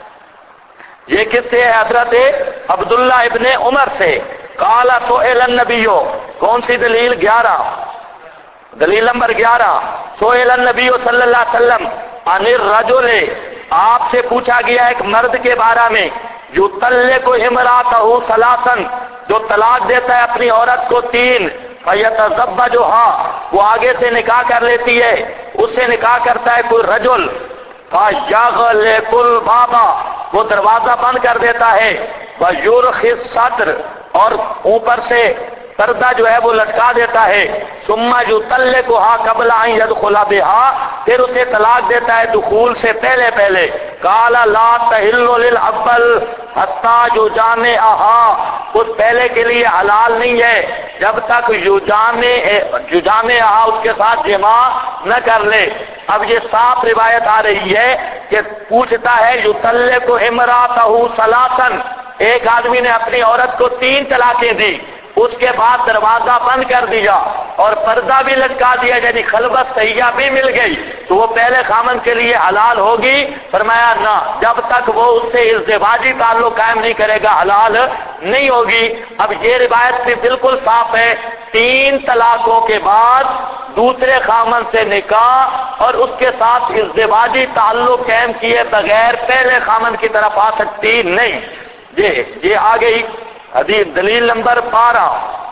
یہ کس سے ہے؟ حضرت عبداللہ ابن عمر سے، قال سئل النبی، کون سی دلیل؟ 11، دلیل نمبر 11، سئل النبی صلی اللہ علیہ وسلم عن الرجل، آپ سے پوچھا گیا ایک مرد کے بارے میں، یطلق امرأتہ ثلاثا، جو طلاق دیتا ہے اپنی عورت کو 3، فیتزوجھا، وہ آگے سے نکاح کر لیتی ہے، اس سے نکاح کرتا ہے کوئی رجل، فیغلق الباب، وہ دروازہ بند کر دیتا ہے، ویرخی الصدر، اور اوپر سے پردہ جو ہے وہ لٹکا دیتا ہے، ثم یطلقھا قبل ان يدخل بها، پھر اسے طلاق دیتا ہے دخول سے پہلے۔ قال لا تحل للاول حتى يجامعها، اس پہلے کے لیے حلال نہیں ہے جب تک یجامعها، اس کے ساتھ جماع نہ کر لے۔ اب یہ صاف روایت آ رہی ہے کہ پوچھتا ہے یطلق امرأته ثلاثا، ایک آدمی نے اپنی عورت کو 3 طلاقیں دی، اس کے بعد دروازہ بند کر دیا اور پردہ بھی لٹکا دیا، یعنی خلوت صحیحہ بھی مل گئی، تو وہ پہلے خامن کے لیے حلال ہوگی؟ فرمایا نہ، جب تک وہ اس سے ازدواجی تعلق قائم نہیں کرے گا حلال نہیں ہوگی۔ اب یہ روایت بھی بالکل صاف ہے، 3 طلاقوں کے بعد دوسرے خامن سے نکاح اور اس کے ساتھ ازدواجی تعلق قائم کیے بغیر پہلے خامن کی طرف آ سکتی نہیں۔ یہ آ گئی حدیث۔ دلیل نمبر 12،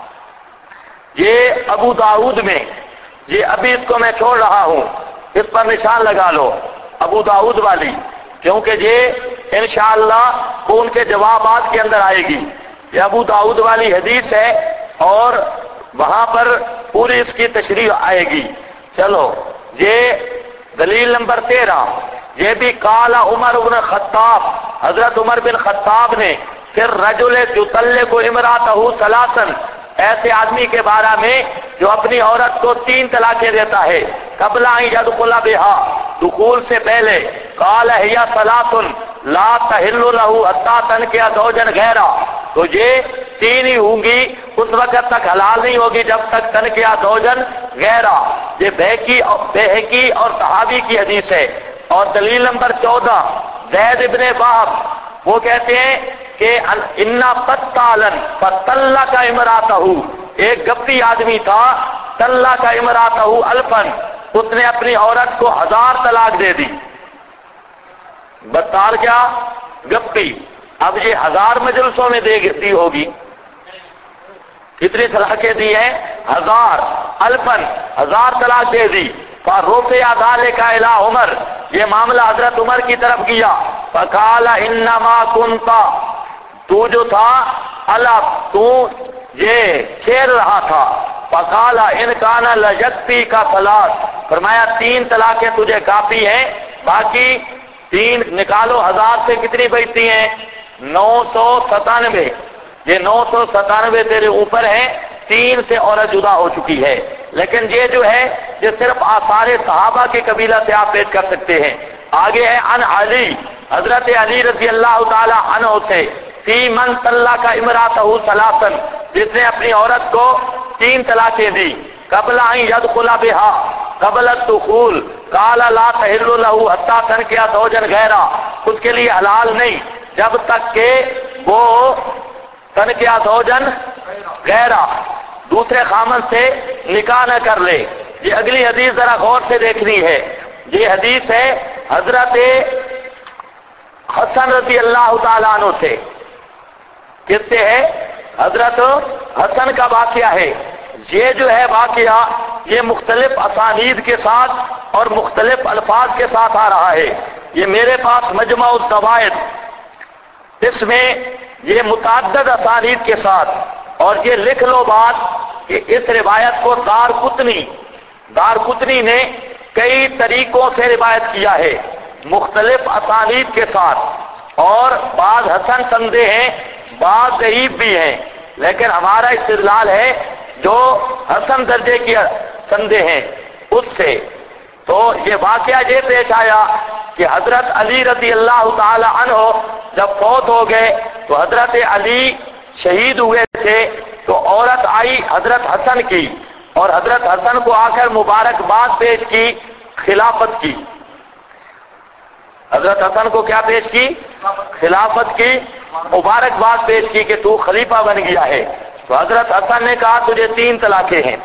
یہ ابو داؤد میں، یہ ابھی اس کو میں چھوڑ رہا ہوں، اس پر نشان لگا لو، ابو داؤد والی، کیونکہ یہ انشاءاللہ وہ ان کے جوابات کے اندر آئے گی. یہ ابو داؤد والی حدیث ہے اور وہاں پر پوری اس کی تشریح آئے گی. چلو یہ دلیل نمبر 13. یہ بھی قال عمر بن خطاب، حضرت عمر بن خطاب نے پھر رجل یطلق امرأتہ ثلاثا، ایسے آدمی کے بارے میں جو اپنی عورت کو 3 طلاقیں دیتا ہے، قبل ان یدخل بها، دخول سے پہلے، قال هي ثلاث لا تحل له حتى تنكح زوجا غیرہ، تو یہ 3 ہی ہوں گی، اس وقت تک حلال نہیں ہوگی جب تک تنکیہ زوجا غیرہ. یہ بہقی اور صحابی کی حدیث ہے. اور دلیل نمبر 14 زید ابن وہب، وہ کہتے ہیں کہ انا قتالن فطلق امراتہ، ایک گپی آدمی تھا، طلق امراتہ الفن، اس نے اپنی عورت کو 1000 طلاق دے دی. بطال کیا؟ گپی. اب یہ 1000 مجلسوں میں دی ہوگی. کتنی طلاقیں دی ہیں؟ 1000. الفن، 1000 طلاق دے دی. فرفع ذلك الى عمر، یہ معاملہ حضرت عمر کی طرف گیا. فقال انما كنت، تو جو تھا، الف، تو یہ کھیل رہا تھا. فقال ان كان ليكفيك ثلاث، فرمایا 3 طلاقیں تجھے کافی ہیں، باقی 3 نکالو. 1000 سے کتنی بچتی ہیں؟ 997. یہ 997 تیرے اوپر ہے. 3 سے عورت جدا ہو چکی ہے. لیکن یہ جو ہے یہ صرف آثار صحابہ کے قبیلہ سے آپ پیش کر سکتے ہیں. آگے ہے ان علی، حضرت علی رضی اللہ تعالی عنہ سے، فی من طلق امرأتہ ثلاثا، جس نے اپنی عورت کو 3 طلاقیں دی، قبل ان یدخل بها، قبل الدخول، قال لا تحل له حتى تنكح زوجا غیرہ، اس کے لیے حلال نہیں جب تک کہ وہ تنکیہ زوجا غیرہ، دوسرے خامن سے نکاح نہ کر لے. یہ اگلی حدیث ذرا غور سے دیکھنی ہے. یہ حدیث ہے حضرت حسن رضی اللہ تعالیٰ عنہ سے. کس سے ہے؟ حضرت حسن کا واقعہ ہے. یہ جو ہے واقعہ یہ مختلف اسانید کے ساتھ اور مختلف الفاظ کے ساتھ آ رہا ہے. یہ میرے پاس مجمع الزوائد، اس میں یہ متعدد اسانید کے ساتھ، اور یہ لکھ لو بات کہ اس روایت کو دارقطنی نے کئی طریقوں سے روایت کیا ہے، مختلف اسانید کے ساتھ، اور بعض حسن سندے ہیں، بعض ضعیف بھی ہیں، لیکن ہمارا استدلال ہے جو حسن درجے کی سندے ہیں اس سے. تو یہ واقعہ یہ پیش آیا کہ حضرت علی رضی اللہ تعالی عنہ جب فوت ہو گئے تو حضرت علی شہید ہوئے تھے، تو عورت آئی حضرت حسن کی، اور حضرت حسن کو آ کر مبارکباد پیش کی خلافت کی. حضرت حسن کو کیا پیش کی؟ خلافت کی مبارکباد پیش کی کہ تو خلیفہ بن گیا ہے. تو حضرت حسن نے کہا تجھے 3 طلاقیں ہیں.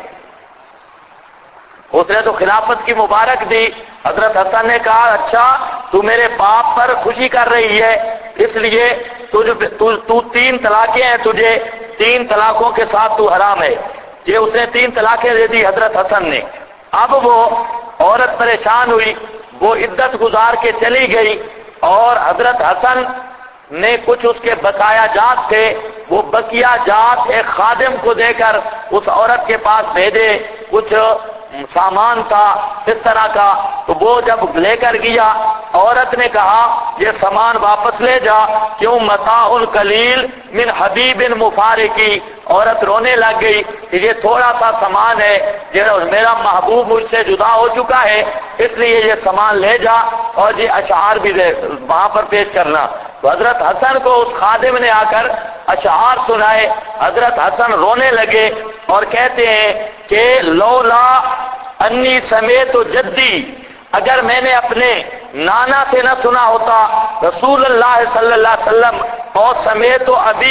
اس نے تو خلافت کی مبارک دی. حضرت حسن نے کہا اچھا تو میرے باپ پر خوشی کر رہی ہے، اس لیے تو 3 طلاقیں ہیں، تجھے 3 طلاقوں کے ساتھ تو حرام ہے. یہ اس نے 3 طلاقیں دے دی حضرت حسن نے. اب وہ عورت پریشان ہوئی، وہ عدت گزار کے چلی گئی، اور حضرت حسن نے کچھ اس کے بقایا جات تھے، وہ بقیہ جات ایک خادم کو دے کر اس عورت کے پاس بھیجے. کچھ سامان تھا اس طرح کا، تو وہ جب لے کر گیا، عورت نے کہا یہ سامان واپس لے جا، کیوں متاع القلیل من حبیب مفارقی. عورت رونے لگ گئی کہ یہ تھوڑا سا سامان ہے، میرا محبوب مجھ سے جدا ہو چکا ہے، اس لیے یہ سامان لے جا، اور یہ اشعار بھی وہاں پر پیش کرنا. تو حضرت حسن کو اس خادم نے آ کر اشعار سنائے. حضرت حسن رونے لگے اور کہتے ہیں کہ لولا انی سمیت جدی، اگر میں نے اپنے نانا سے نہ سنا ہوتا رسول اللہ صلی اللہ علیہ وسلم، اور سمیت ابی،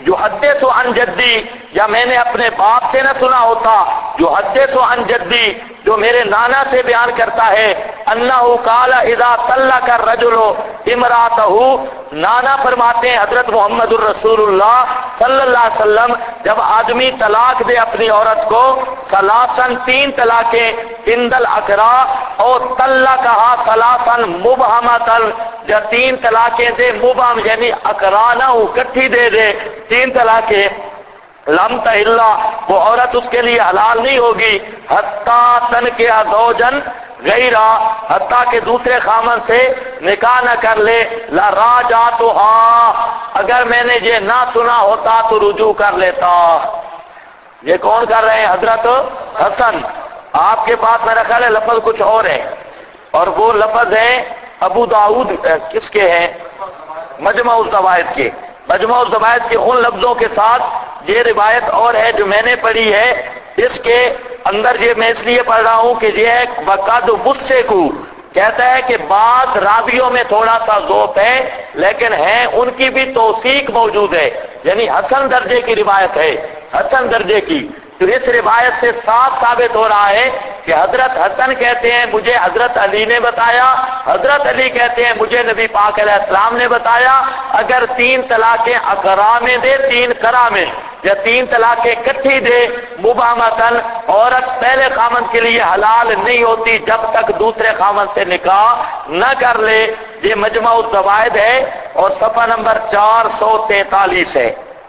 یحدث عن جدی، یا میں نے اپنے باپ سے نہ سنا ہوتا، یحدث عن جدی جو میرے نانا سے بیان کرتا ہے، انہ قال اذا طلق الرجل امرأته، نانا فرماتے ہیں حضرت محمد الرسول اللہ صلی اللہ علیہ وسلم، جب آدمی طلاق دے اپنی عورت کو، ثلاثن 3 طلاقیں، عند الاقرا، اور طلقها ثلاثا مبہمۃ، یا 3 طلاقیں دے مبہم یعنی اقرا نہ ہو، کٹھی دے 3 طلاقیں، لم تحل، وہ عورت اس کے لیے حلال نہیں ہوگی، حتیٰ تنکح زوجا غیرہ، حتیٰ کہ دوسرے خامن سے نکاح نہ کر لے، لراجعتها، اگر میں نے یہ نہ سنا ہوتا تو رجوع کر لیتا۔ یہ کون کر رہے ہیں؟ حضرت حسن۔ آپ کے پاس میرا خیال ہے لفظ کچھ اور ہے، اور وہ لفظ ہیں ابو داؤد کس کے ہیں؟ مجمع الزوائد کے، مجمع الزوائد کے ان لفظوں کے ساتھ یہ روایت اور ہے جو میں نے پڑھی ہے، اس کے اندر یہ میں اس لیے پڑھ رہا ہوں کہ یہ ہے وقد بُسِّکُوا، کہتا ہے کہ بعض راویوں میں تھوڑا سا ذوق ہے، لیکن ہیں ان کی بھی توثیق موجود ہے، یعنی حسن درجے کی روایت ہے، حسن درجے کی۔ تو اس روایت سے صاف ثابت ہو رہا ہے کہ حضرت حسن کہتے ہیں مجھے حضرت علی نے بتایا، حضرت علی کہتے ہیں مجھے نبی پاک علیہ السلام نے بتایا، اگر 3 طلاقیں اقرا میں دے، 3 قرا میں، یا 3 طلاقیں کٹھی دے مبہمتن، عورت پہلے خامن کے لیے حلال نہیں ہوتی جب تک دوسرے خامن سے نکاح نہ کر لے۔ یہ مجمع الزوائد ہے اور صفحہ نمبر 443 ہے۔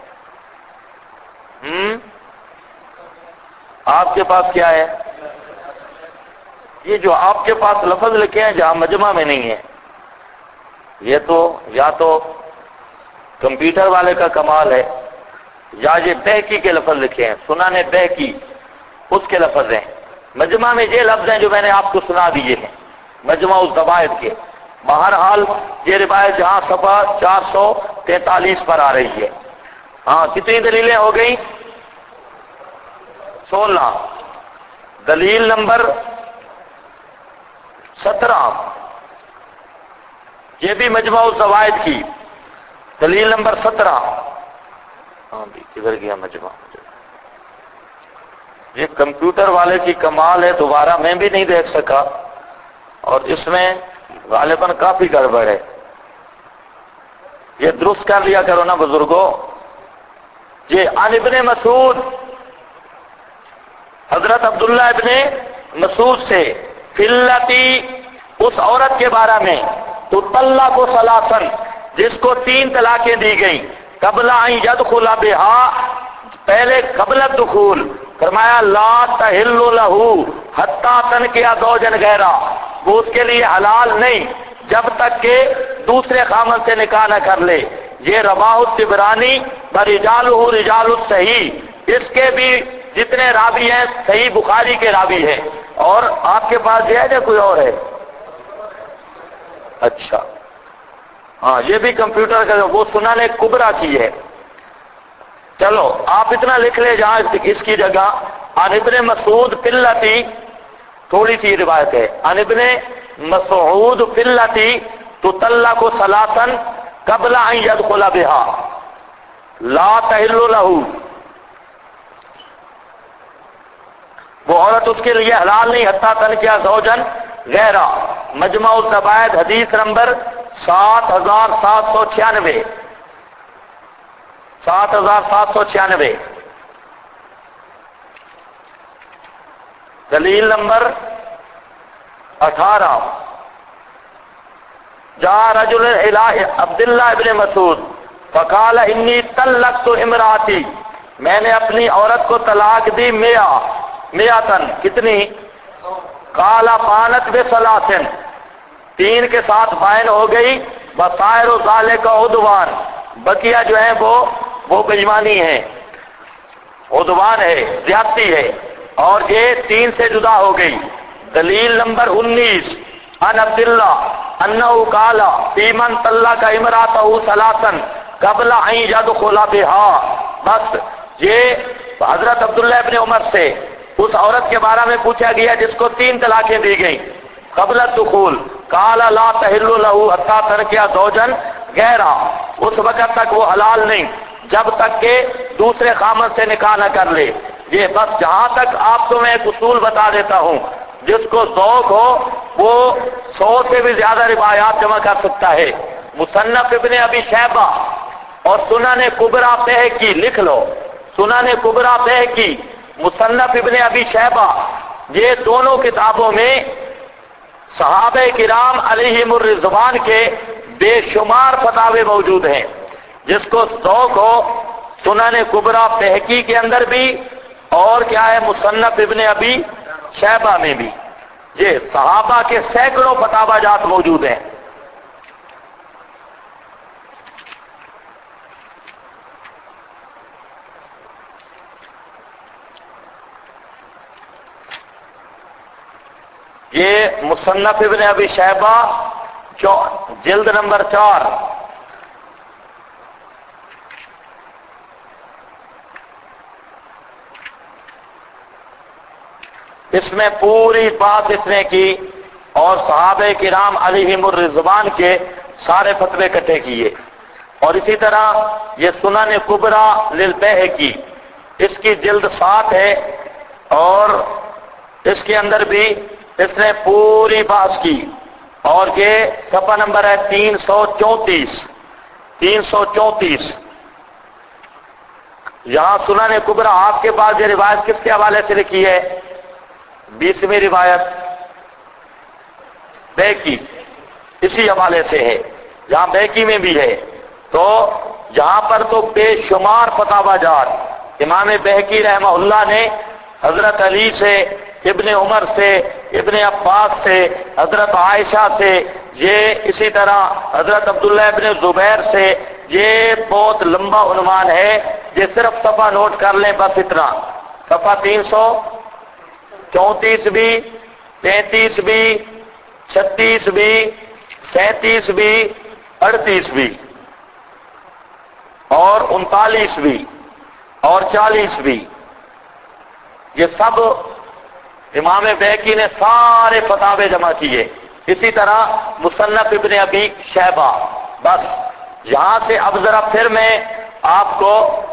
آپ کے پاس کیا ہے؟ یہ جو آپ کے پاس لفظ لکھے ہیں جہاں مجمع میں نہیں ہے، یہ تو یا تو کمپیوٹر والے کا کمال ہے، یا یہ بہقی کے لفظ لکھے ہیں، سنن بہقی اس کے لفظ ہیں۔ مجمع میں یہ لفظ ہیں جو میں نے آپ کو سنا دیے ہیں، مجمع الزوائد کے۔ بہرحال یہ روایت جہاں صفحہ 443 پر آ رہی ہے۔ ہاں، کتنی دلیلیں ہو گئی؟ 16۔ دلیل نمبر 17، یہ بھی مجمع الزوائد کی دلیل نمبر 17۔ ہاں بھی کدھر گیا مجمع؟ یہ کمپیوٹر والے کی کمال ہے، دوبارہ میں بھی نہیں دیکھ سکا، اور اس میں غالباً کافی گڑبڑ ہے، یہ درست کر لیا کرو نا بزرگوں۔ یہ عن ابن مسعود، حضرت عبداللہ ابن مسعود سے، فلتی، اس عورت کے بارے میں، تو طلق ثلاثن، جس کو 3 طلاقیں دی گئیں، قبل ان يدخل بها، پہلے قبل الدخول، فرمایا لا تحل له حتى تنكح زوجا غیرہ، وہ اس کے لیے حلال نہیں جب تک کہ دوسرے خامن سے نکاح نہ کر لے۔ یہ رواہ الطبرانی ورجالہ رجال الصحیح، اس کے بھی جتنے راوی ہیں صحیح بخاری کے راوی ہیں۔ اور آپ کے پاس یہ ہے یا کوئی اور ہے؟ اچھا ہاں، یہ بھی کمپیوٹر کا، وہ سنن کبریٰ کی ہے۔ چلو آپ اتنا لکھ لیں جہاں اس کی جگہ عن ابن مسعود فلتی، تھوڑی سی روایت ہے، عن ابن مسعود فلتی تطلق ثلاثا قبل ان يدخل بها لا تحل له، وہ عورت اس کے لیے حلال نہیں حتیٰ تنکح زوجا غیرہ۔ مجمع الزوائد حدیث نمبر 7796، 7796۔ دلیل نمبر 18، جاء رجل الى عبداللہ ابن مسعود فقال انی طلقت امراتی، میں نے اپنی عورت کو طلاق دی میاتن، کتنی؟ قال فانت بثلاثن، 3 کے ساتھ بائن ہو گئی، بسائر ذالک عدوان، بقیہ جو ہیں وہ بےایمانی ہے، عدوان ہے، زیادتی ہے، اور یہ 3 سے جدا ہو گئی۔ دلیل نمبر 19، عن عبداللہ انہ قال فی من طلق امرأته ثلاثا قبل ان يدخل بها، بس یہ حضرت عبداللہ ابن عمر سے اس عورت کے بارے میں پوچھا گیا جس کو 3 طلاقیں دی گئیں قبل الدخول، قال لا تحل له حتى تنكح زوجا غیرہ، اس وقت تک وہ حلال نہیں جب تک کہ دوسرے خامد سے نکاح نہ کر لے۔ یہ بس جہاں تک آپ کو میں ایک اصول بتا دیتا ہوں، جس کو ذوق ہو وہ 100 سے بھی زیادہ روایات جمع کر سکتا ہے۔ مصنف ابن ابی شیبہ اور سنن کبریٰ بہقی، لکھ لو، سنن کبریٰ بہقی، مصنف ابن ابی شیبہ، یہ دونوں کتابوں میں صحابہ کرام علیہم الرضوان کے بے شمار فتاوے موجود ہیں۔ جس کو ذوق ہو سنن کبریٰ بہقی کے اندر بھی اور کیا ہے مصنف ابن ابی شیبہ میں بھی یہ صحابہ کے سینکڑوں فتاوی جات موجود ہیں۔ یہ مصنف ابن ابی شیبہ جلد نمبر 4، اس میں پوری بات اس نے کی اور صحابہ کرام علیہم الرضوان کے سارے فتوے اکٹھے کیے۔ اور اسی طرح یہ سنن کبریٰ للبیہقی، اس کی جلد 7 ہے اور اس کے اندر بھی اس نے پوری بات کی، اور یہ صفحہ نمبر ہے 334۔ یہاں سنن کبریٰ آپ کے پاس یہ روایت کس کے حوالے سے لکھی ہے؟ 20ویں روایت بہقی اسی حوالے سے ہے، جہاں بہقی میں بھی ہے۔ تو یہاں پر تو بے شمار فتاوی جات امام بہقی رحمہ اللہ نے حضرت علی سے، ابن عمر سے، ابن عباس سے، حضرت عائشہ سے، یہ اسی طرح حضرت عبداللہ ابن زبیر سے، یہ بہت لمبا عنوان ہے، یہ صرف صفحہ نوٹ کر لیں بس اتنا، صفحہ 334 بھی، 33 بھی، 36 بھی، 37 بھی، 38 بھی اور 39 بھی اور 40 بھی، یہ سب امام بہقی نے سارے فتاوے جمع کیے۔ اسی طرح مصنف ابن ابی شیبہ۔ بس یہاں سے اب ذرا پھر میں آپ کو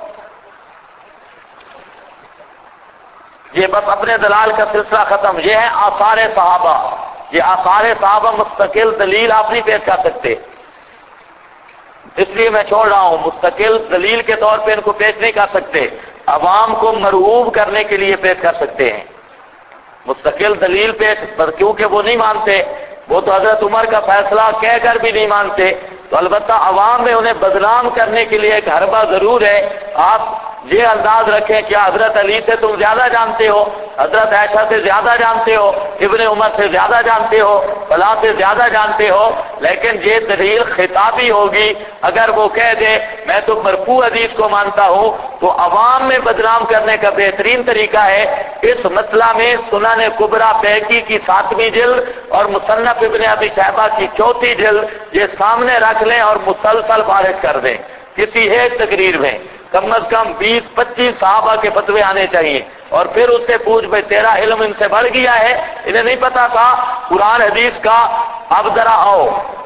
یہ بس اپنے دلال کا سلسلہ ختم، یہ ہے آثار صحابہ۔ یہ آثار صحابہ مستقل دلیل آپ نہیں پیش کر سکتے، اس لیے میں چھوڑ رہا ہوں، مستقل دلیل کے طور پہ ان کو پیش نہیں کر سکتے، عوام کو مرعوب کرنے کے لیے پیش کر سکتے ہیں مستقل دلیل پیش، پر کیونکہ وہ نہیں مانتے، وہ تو حضرت عمر کا فیصلہ کہہ کر بھی نہیں مانتے، تو البتہ عوام میں انہیں بدنام کرنے کے لیے ایک حربہ ضرور ہے۔ آپ یہ انداز رکھیں کیا حضرت علی سے تم زیادہ جانتے ہو، حضرت عائشہ سے زیادہ جانتے ہو، ابن عمر سے زیادہ جانتے ہو، فلاں سے زیادہ جانتے ہو، لیکن یہ دلیل خطابی ہوگی۔ اگر وہ کہہ دے میں تو مرفوع حدیث کو مانتا ہوں، تو عوام میں بدنام کرنے کا بہترین طریقہ ہے اس مسئلہ میں سنن کبریٰ بہقی کی 7ویں جلد اور مصنف ابن ابی شیبہ کی 4تھی جلد یہ سامنے رکھ لیں اور مسلسل بارش کر دیں، کسی ایک تقریر میں کم از کم 20-25 صحابہ کے فتوے آنے چاہیے، اور پھر اس سے پوچھ بھائی تیرا علم ان سے بڑھ گیا ہے، انہیں نہیں پتا تھا قرآن حدیث کا، اب ذرا آؤ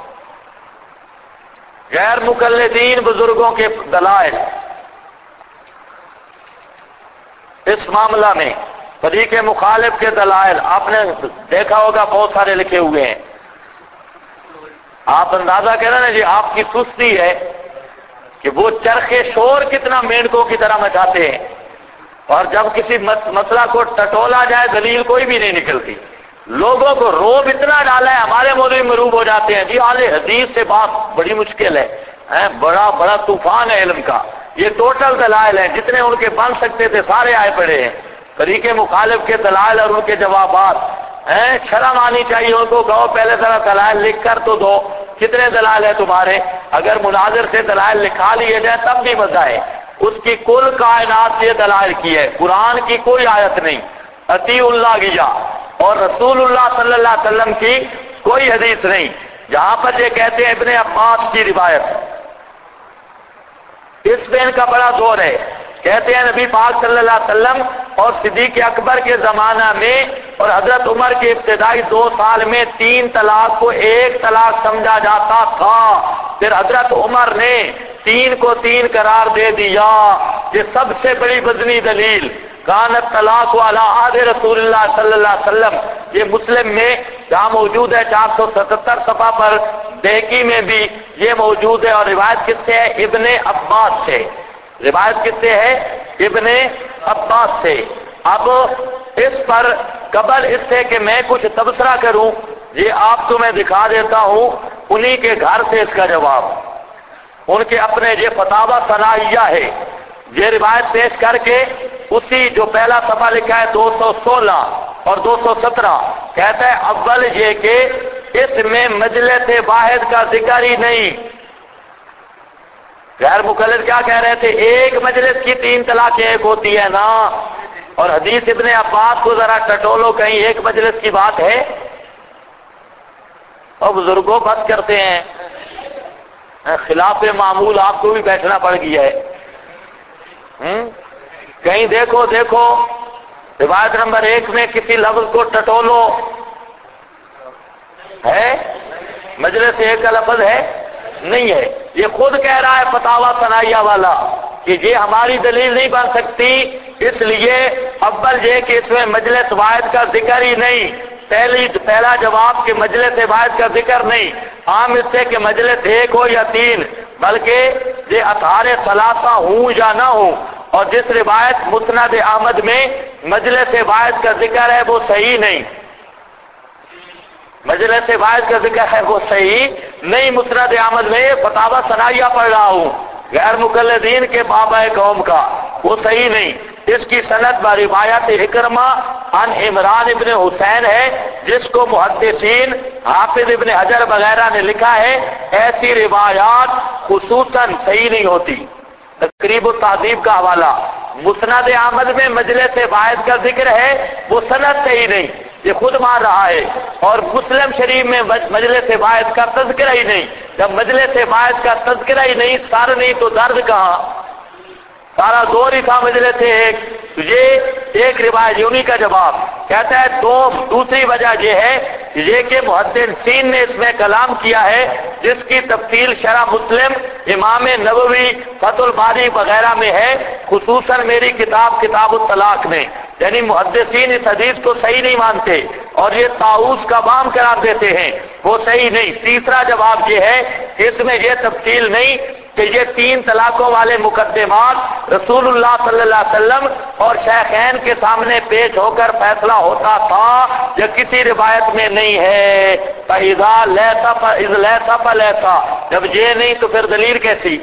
غیر مقلدین بزرگوں کے دلائل اس معاملہ میں، فریق مخالف کے دلائل آپ نے دیکھا ہوگا بہت سارے لکھے ہوئے ہیں۔ آپ اندازہ کریں نا جی آپ کی سستی ہے کہ وہ چرخے شور کتنا مینڈکوں کی طرح مچاتے ہیں، اور جب کسی مسئلہ کو ٹٹولا جائے دلیل کوئی بھی نہیں نکلتی، لوگوں کو روب اتنا ڈالا ہے، ہمارے مولوی مروب ہو جاتے ہیں جی اہل حدیث سے بات بڑی مشکل ہے، بڑا بڑا طوفان ہے علم کا، یہ ٹوٹل دلائل ہیں جتنے ان کے بن سکتے تھے سارے آئے پڑے ہیں، فریق مخالف کے دلائل اور ان کے جوابات ہیں، شرم آنی چاہیے ان کو، کہو پہلے ذرا دلائل لکھ کر تو دو، کتنے دلائل ہیں تمہارے؟ اگر مناظر سے دلائل لکھا لیے جائے تب بھی مزہ ہے، اس کی کل کائنات سے دلائل کی ہے، قرآن کی کوئی آیت نہیں، اطیع اللہ گیا اور رسول اللہ صلی اللہ علیہ وسلم کی کوئی حدیث نہیں۔ جہاں پر یہ کہتے ہیں ابن عباس کی روایت، اس پہ ان کا بڑا زور ہے، کہتے ہیں نبی پاک صلی اللہ علیہ وسلم اور صدیق اکبر کے زمانہ میں اور حضرت عمر کے ابتدائی 2 سال میں 3 طلاق کو 1 طلاق سمجھا جاتا تھا، پھر حضرت عمر نے تین کو تین قرار دے دیا. یہ سب سے بڑی وزنی دلیل. کانت طلاق علی عہد رسول اللہ صلی اللہ علیہ وسلم، یہ مسلم میں جہاں موجود ہے 477 صفحہ پر، بہقی میں بھی یہ موجود ہے. اور روایت کس سے ہے؟ ابن عباس سے. روایت کس سے ہے؟ ابن عباس سے. اب اس پر قبل اس سے کہ میں کچھ تبصرہ کروں، یہ آپ کو میں دکھا دیتا ہوں انہی کے گھر سے اس کا جواب. ان کے اپنے یہ فتاوی ثنائیہ ہے، یہ روایت پیش کر کے اسی جو پہلا صفحہ لکھا ہے 216 اور 217 کہتا ہے اول یہ کہ اس میں مجلس واحد کا ذکر ہی نہیں. غیر مقلد کیا کہہ رہے تھے؟ ایک مجلس کی 3 طلاقیں ایک ہوتی ہے نا. اور حدیث ابن عباس کو ذرا ٹٹولو، کہیں ایک مجلس کی بات ہے؟ اور بزرگوں بس کرتے ہیں، خلاف معمول آپ کو بھی بیٹھنا پڑ گیا ہے. کہیں دیکھو روایت نمبر 1 میں کسی لفظ کو ٹٹولو ہے؟ مجلس ایک کا لفظ ہے؟ نہیں ہے. یہ خود کہہ رہا ہے فتاوی ثنائیہ والا کہ یہ ہماری دلیل نہیں بن سکتی، اس لیے اول یہ کہ اس میں مجلس واحد کا ذکر ہی نہیں. پہلا جواب کہ مجلس واحد کا ذکر نہیں، عام اس سے کہ مجلس ایک ہو یا 3، بلکہ یہ اطہار ثلاثہ ہوں یا نہ ہوں. اور جس روایت مسند احمد میں مجلس واحد کا ذکر ہے وہ صحیح نہیں. مجلس واحد کا ذکر ہے وہ صحیح نہیں. مسند احمد میں فتاوی ثنائیہ پڑھ رہا ہوں غیر مقلدین کے بابا قوم کا، وہ صحیح نہیں. اس کی سند با روایت اکرمہ عن عمران ابن حسین ہے، جس کو محدثین حافظ ابن حجر وغیرہ نے لکھا ہے ایسی روایات خصوصاً صحیح نہیں ہوتی. تقریب التہذیب کا حوالہ. مسند احمد میں مجلس واحد کا ذکر ہے، وہ سند صحیح نہیں، یہ خود مان رہا ہے. اور مسلم شریف میں مجلس واحد کا تذکرہ ہی نہیں. جب مجلس واحد کا تذکرہ ہی نہیں، سر نہیں تو درد کہاں؟ سارا دور ہی تھا مجلس ایک. تو یہ ایک روایت انہی کا جواب. کہتا ہے دوسری وجہ یہ ہے یہ کہ محدثین نے اس میں کلام کیا ہے جس کی تفصیل شرح مسلم، امام نووی، فتح الباری وغیرہ میں ہے، خصوصاً میری کتاب الطلاق میں. یعنی محدثین اس حدیث کو صحیح نہیں مانتے اور یہ طاؤس کا وام قرار دیتے ہیں، وہ صحیح نہیں. تیسرا جواب یہ ہے کہ اس میں یہ تفصیل نہیں کہ یہ 3 طلاقوں والے مقدمات رسول اللہ صلی اللہ علیہ وسلم اور شیخین کے سامنے پیش ہو کر فیصلہ ہوتا تھا، یہ کسی روایت میں نہیں ہے. فَإِذَا لَيْسَ جب یہ نہیں تو پھر دلیل کیسی؟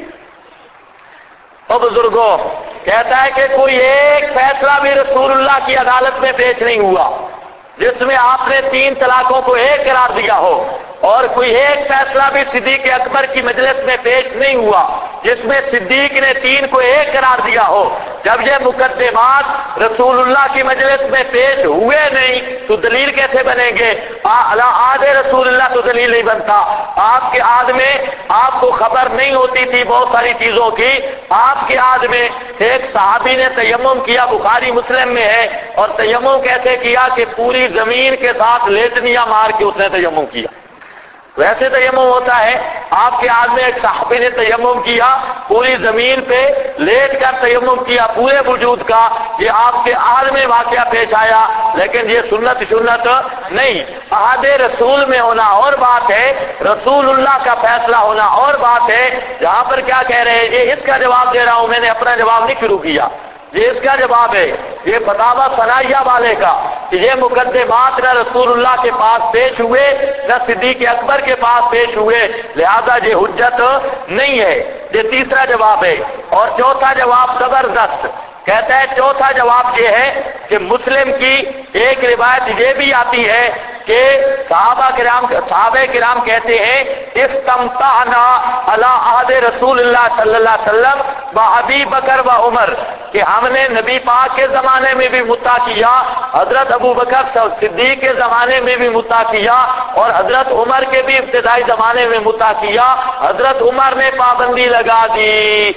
او بزرگوں، کہتا ہے کہ کوئی ایک فیصلہ بھی رسول اللہ کی عدالت میں پیش نہیں ہوا جس میں آپ نے 3 طلاقوں کو ایک قرار دیا ہو، اور کوئی ایک فیصلہ بھی صدیق اکبر کی مجلس میں پیش نہیں ہوا جس میں صدیق نے 3 کو ایک قرار دیا ہو. جب یہ مقدمات رسول اللہ کی مجلس میں پیش ہوئے نہیں تو دلیل کیسے بنیں گے؟ عہد رسول اللہ تو دلیل نہیں بنتا. آپ کے عہد میں آپ کو خبر نہیں ہوتی تھی بہت ساری چیزوں کی. آپ کے عہد میں ایک صحابی نے تیمم کیا، بخاری مسلم میں ہے، اور تیمم کیسے کیا کہ پوری زمین کے ساتھ لیٹنیاں مار کے اس نے تیمم کیا. ویسے تیمم ہوتا ہے. آپ کے عہد میں ایک صحابی نے تیمم کیا، پوری زمین پہ لیٹ کر تیمم کیا پورے وجود کا. یہ آپ کے عہد میں واقعہ پیش آیا، لیکن یہ سنت نہیں. عہد رسول میں ہونا اور بات ہے، رسول اللہ کا فیصلہ ہونا اور بات ہے. جہاں پر کیا کہہ رہے ہیں، یہ اس کا جواب دے رہا ہوں، میں نے اپنا جواب نہیں شروع کیا، یہ اس کا جواب ہے، یہ فتاوی ثنائیہ والے کا کہ یہ مقدمات نہ رسول اللہ کے پاس پیش ہوئے نہ صدیق اکبر کے پاس پیش ہوئے، لہذا یہ حجت نہیں ہے. یہ تیسرا جواب ہے. اور چوتھا جواب زبردست. کہتا ہے چوتھا جواب یہ ہے کہ مسلم کی ایک روایت یہ بھی آتی ہے کہ صحابہ کرام کہتے ہیں استمتعنا علی عہد رسول اللہ صلی اللہ علیہ وسلم و ابی بکر و عمر، کہ ہم نے نبی پاک کے زمانے میں بھی مطاع کیا، حضرت ابو بکر صدیق کے زمانے میں بھی مطاع کیا، اور حضرت عمر کے بھی ابتدائی زمانے میں مطاع کیا. حضرت عمر نے پابندی لگا دی.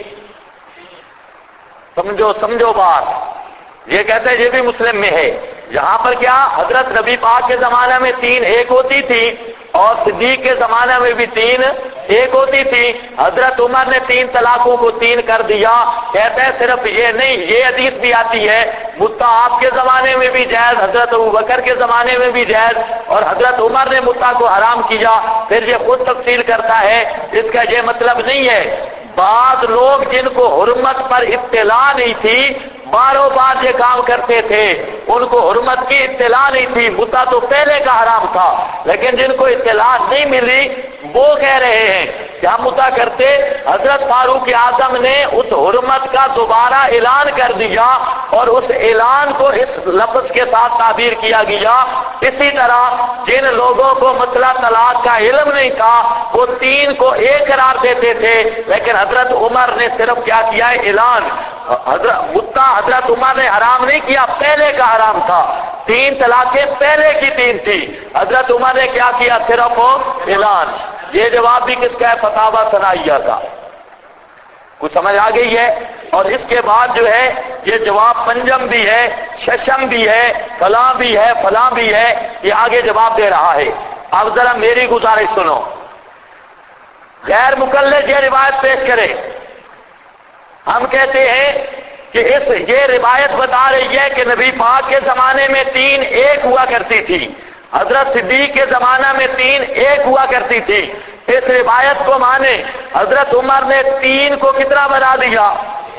سمجھو بات. یہ کہتے ہیں یہ بھی مسلم میں ہے. یہاں پر کیا حضرت نبی پاک کے زمانے میں 3 ایک ہوتی تھی اور صدیق کے زمانے میں بھی 3 ایک ہوتی تھی، حضرت عمر نے 3 طلاقوں کو 3 کر دیا. کہتے ہیں صرف یہ نہیں، یہ حدیث بھی آتی ہے متع آپ کے زمانے میں بھی جائز، حضرت ابوبکر کے زمانے میں بھی جائز، اور حضرت عمر نے متع کو حرام کیا. پھر یہ خود تفصیل کرتا ہے، اس کا یہ مطلب نہیں ہے. بعض لوگ جن کو حرمت پر اطلاع نہیں تھی باروں بار یہ کام کرتے تھے، ان کو حرمت کی اطلاع نہیں تھی، متع تو پہلے کا حرام تھا، لیکن جن کو اطلاع نہیں ملی وہ کہہ رہے ہیں کہ ہم متع کرتے. حضرت فاروق اعظم نے اس حرمت کا دوبارہ اعلان کر دیا اور اس اعلان کو اس لفظ کے ساتھ تعبیر کیا گیا. اسی طرح جن لوگوں کو مسئلہ طلاق کا علم نہیں تھا وہ 3 کو 1 قرار دیتے تھے، لیکن حضرت عمر نے صرف کیا کیا ہے؟ اعلان. متع حضرت عمر نے حرام نہیں کیا، پہلے کا حرام تھا. 3 طلاقیں پہلے کی 3 تھی، حضرت عمر نے کیا کیا؟ صرف اعلان. یہ جواب بھی کس کا ہے؟ فتاوی ثنائیہ کا. کچھ سمجھ آ گئی ہے؟ اور اس کے بعد جو ہے یہ جواب پنجم بھی ہے، ششم بھی ہے، فلاں بھی ہے، فلاں بھی ہے، یہ آگے جواب دے رہا ہے. اب ذرا میری گزارش سنو. غیر مقلد یہ روایت پیش کرے. ہم کہتے ہیں کہ یہ روایت بتا رہی ہے کہ نبی پاک کے زمانے میں 3 1 ہوا کرتی تھی، حضرت صدیق کے زمانہ میں 3 1 ہوا کرتی تھی. اس روایت کو مانے. حضرت عمر نے 3 کو کتنا بنا دیا؟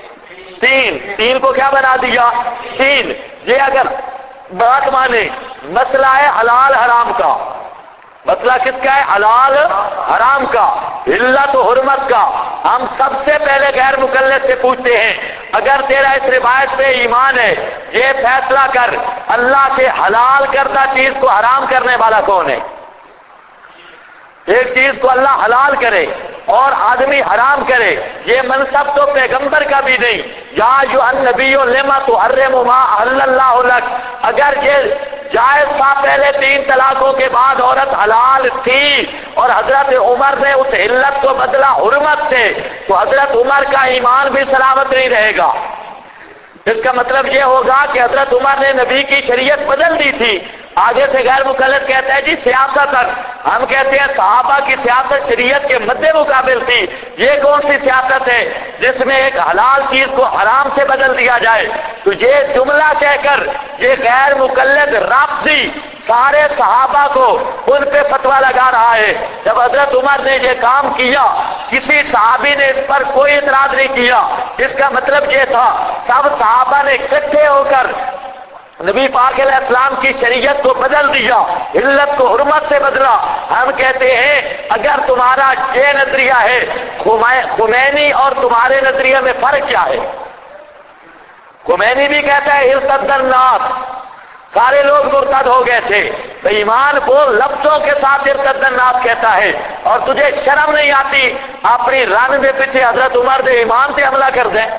3 کو کیا بنا دیا؟ 3. یہ اگر بات مانے مسئلہ ہے حلال حرام کا، مسئلہ کس کا ہے؟ حلال حرام کا، علت و حرمت کا. ہم سب سے پہلے غیر مقلد سے پوچھتے ہیں اگر تیرا اس روایت پہ ایمان ہے یہ فیصلہ کر اللہ کے حلال کردہ چیز کو حرام کرنے والا کون ہے؟ ایک چیز کو اللہ حلال کرے اور آدمی حرام کرے، یہ منصب تو پیغمبر کا بھی نہیں. یا ایھا النبی لما تحرم ما احل اللہ لک. اگر یہ جائز تھا پہلے 3 طلاقوں کے بعد عورت حلال تھی اور حضرت عمر نے اس علت کو بدلا حرمت سے، تو حضرت عمر کا ایمان بھی سلامت نہیں رہے گا. اس کا مطلب یہ ہوگا کہ حضرت عمر نے نبی کی شریعت بدل دی تھی. آگے سے غیر مقلد کہتا ہے جی سیاست. ہم کہتے ہیں صحابہ کی سیاست شریعت کے مد مقابل تھی. یہ کون سی سیاست ہے جس میں ایک حلال چیز کو حرام سے بدل دیا جائے؟ تو یہ جملہ کہہ کر یہ غیر مقلد رافضی سارے صحابہ کو ان پہ فتویٰ لگا رہا ہے. جب حضرت عمر نے یہ کام کیا کسی صحابی نے اس پر کوئی اعتراض نہیں کیا. اس کا مطلب یہ تھا سب صحابہ نے اکٹھے ہو کر نبی پاک علیہ السلام کی شریعت کو بدل دیا، علت کو حرمت سے بدلا. ہم کہتے ہیں اگر تمہارا یہ نظریہ ہے، خمینی اور تمہارے نظریے میں فرق کیا ہے؟ خمینی بھی کہتا ہے ارتد الناس، سارے لوگ مرتد ہو گئے تھے. تو ایمان بول لفظوں کے ساتھ ارتد الناس کہتا ہے، اور تجھے شرم نہیں آتی اپنی رن دے پیچھے حضرت عمر دے ایمان سے حملہ کر دیں؟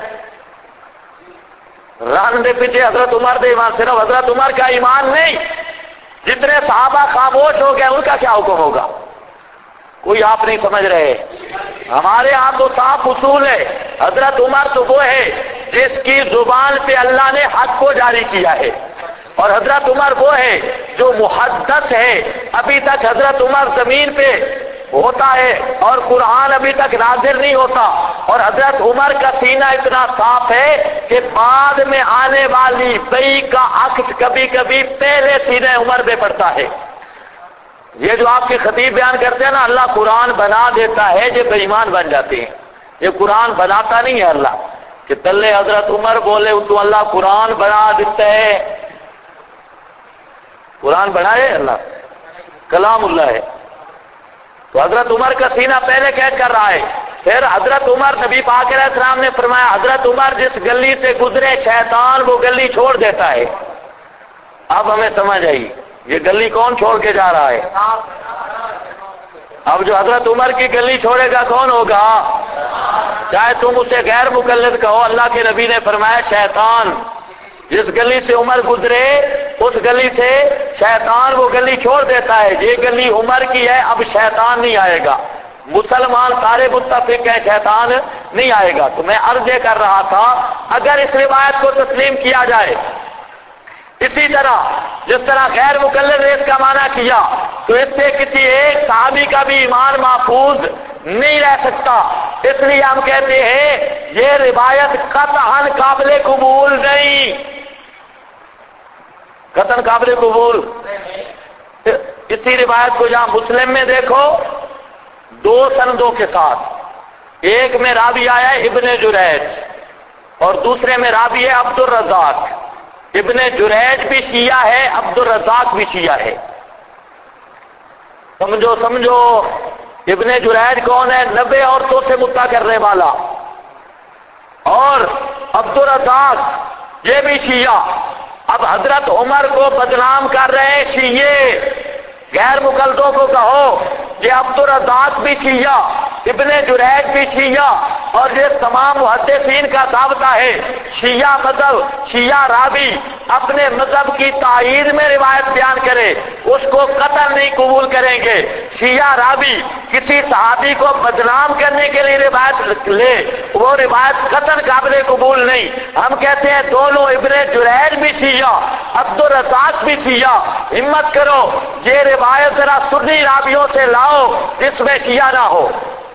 رن دے پیچھے حضرت عمر دے ایمان، صرف حضرت عمر کا ایمان نہیں، جتنے صحابہ خاموش ہو گئے ان کا کیا حکم ہوگا؟ کوئی آپ نہیں سمجھ رہے. ہمارے ہاں تو صاف اصول ہے. حضرت عمر تو وہ ہے جس کی زبان پہ اللہ نے حق کو جاری کیا ہے، اور حضرت عمر وہ ہے جو محدث ہے. ابھی تک حضرت عمر زمین پہ ہوتا ہے اور قرآن ابھی تک نازل نہیں ہوتا، اور حضرت عمر کا سینہ اتنا صاف ہے کہ بعد میں آنے والی بئی کا عکس کبھی کبھی پہلے سینہ عمر پہ پڑتا ہے. یہ جو آپ کے خطیب بیان کرتے ہیں نا اللہ قرآن بنا دیتا ہے، یہ بے ایمان بن جاتے ہیں. یہ قرآن بناتا نہیں ہے اللہ کہ تلے حضرت عمر بولے تو اللہ قرآن بنا دیتا ہے. قرآن بنائے اللہ، کلام اللہ ہے. تو حضرت عمر کا سینہ پہلے قید کر رہا ہے. پھر حضرت عمر نبی پاک علیہ السلام نے فرمایا حضرت عمر جس گلی سے گزرے شیطان وہ گلی چھوڑ دیتا ہے. اب ہمیں سمجھ آئی یہ گلی کون چھوڑ کے جا رہا ہے؟ اب جو حضرت عمر کی گلی چھوڑے گا کون ہوگا؟ چاہے تم اسے غیر مقلد کہو، اللہ کے نبی نے فرمایا شیطان جس گلی سے عمر گزرے اس گلی سے شیطان وہ گلی چھوڑ دیتا ہے. یہ گلی عمر کی ہے، اب شیطان نہیں آئے گا. مسلمان سارے متفق ہیں شیطان نہیں آئے گا. تو میں عرض یہ کر رہا تھا اگر اس روایت کو تسلیم کیا جائے اسی طرح جس طرح غیر مقلد نے اس کا معنی کیا تو اس سے کسی ایک صحابی کا بھی ایمان محفوظ نہیں رہ سکتا. اس لیے ہم کہتے ہیں یہ روایت قطعاً قابل قبول نہیں، قطعاً قابل قبول. اسی روایت کو جہاں مسلم میں دیکھو دو سندوں کے ساتھ، ایک میں راوی آیا ہے ابن جریج اور دوسرے میں راوی ہے عبد الرزاق. ابن جریج بھی شیعہ ہے، عبد الرزاق بھی شیعہ ہے. سمجھو ابن جریج کون ہے؟ 90 عورتوں سے مدعا کرنے والا. اور عبد الرزاق یہ بھی شیعہ. اب حضرت عمر کو بدنام کر رہے ہیں شیعہ. غیر مقلدوں کو کہو یہ عبد الرزاق بھی شیعہ، ابن جریج بھی شیعہ، اور یہ تمام محدثین کا ضابطہ ہے شیعہ مذہب، شیعہ راوی اپنے مذہب کی تائید میں روایت بیان کرے اس کو قطعاً نہیں قبول کریں گے. شیعہ راوی کسی صحابی کو بدنام کرنے کے لیے روایت لے وہ روایت قطعاً قابل قبول نہیں. ہم کہتے ہیں دونوں ابن جریج بھی شیعہ، عبد الرزاق بھی شیعہ. ہمت کرو یہ روایت ذرا سنی راویوں سے لاؤ جس میں شیعہ نہ ہو.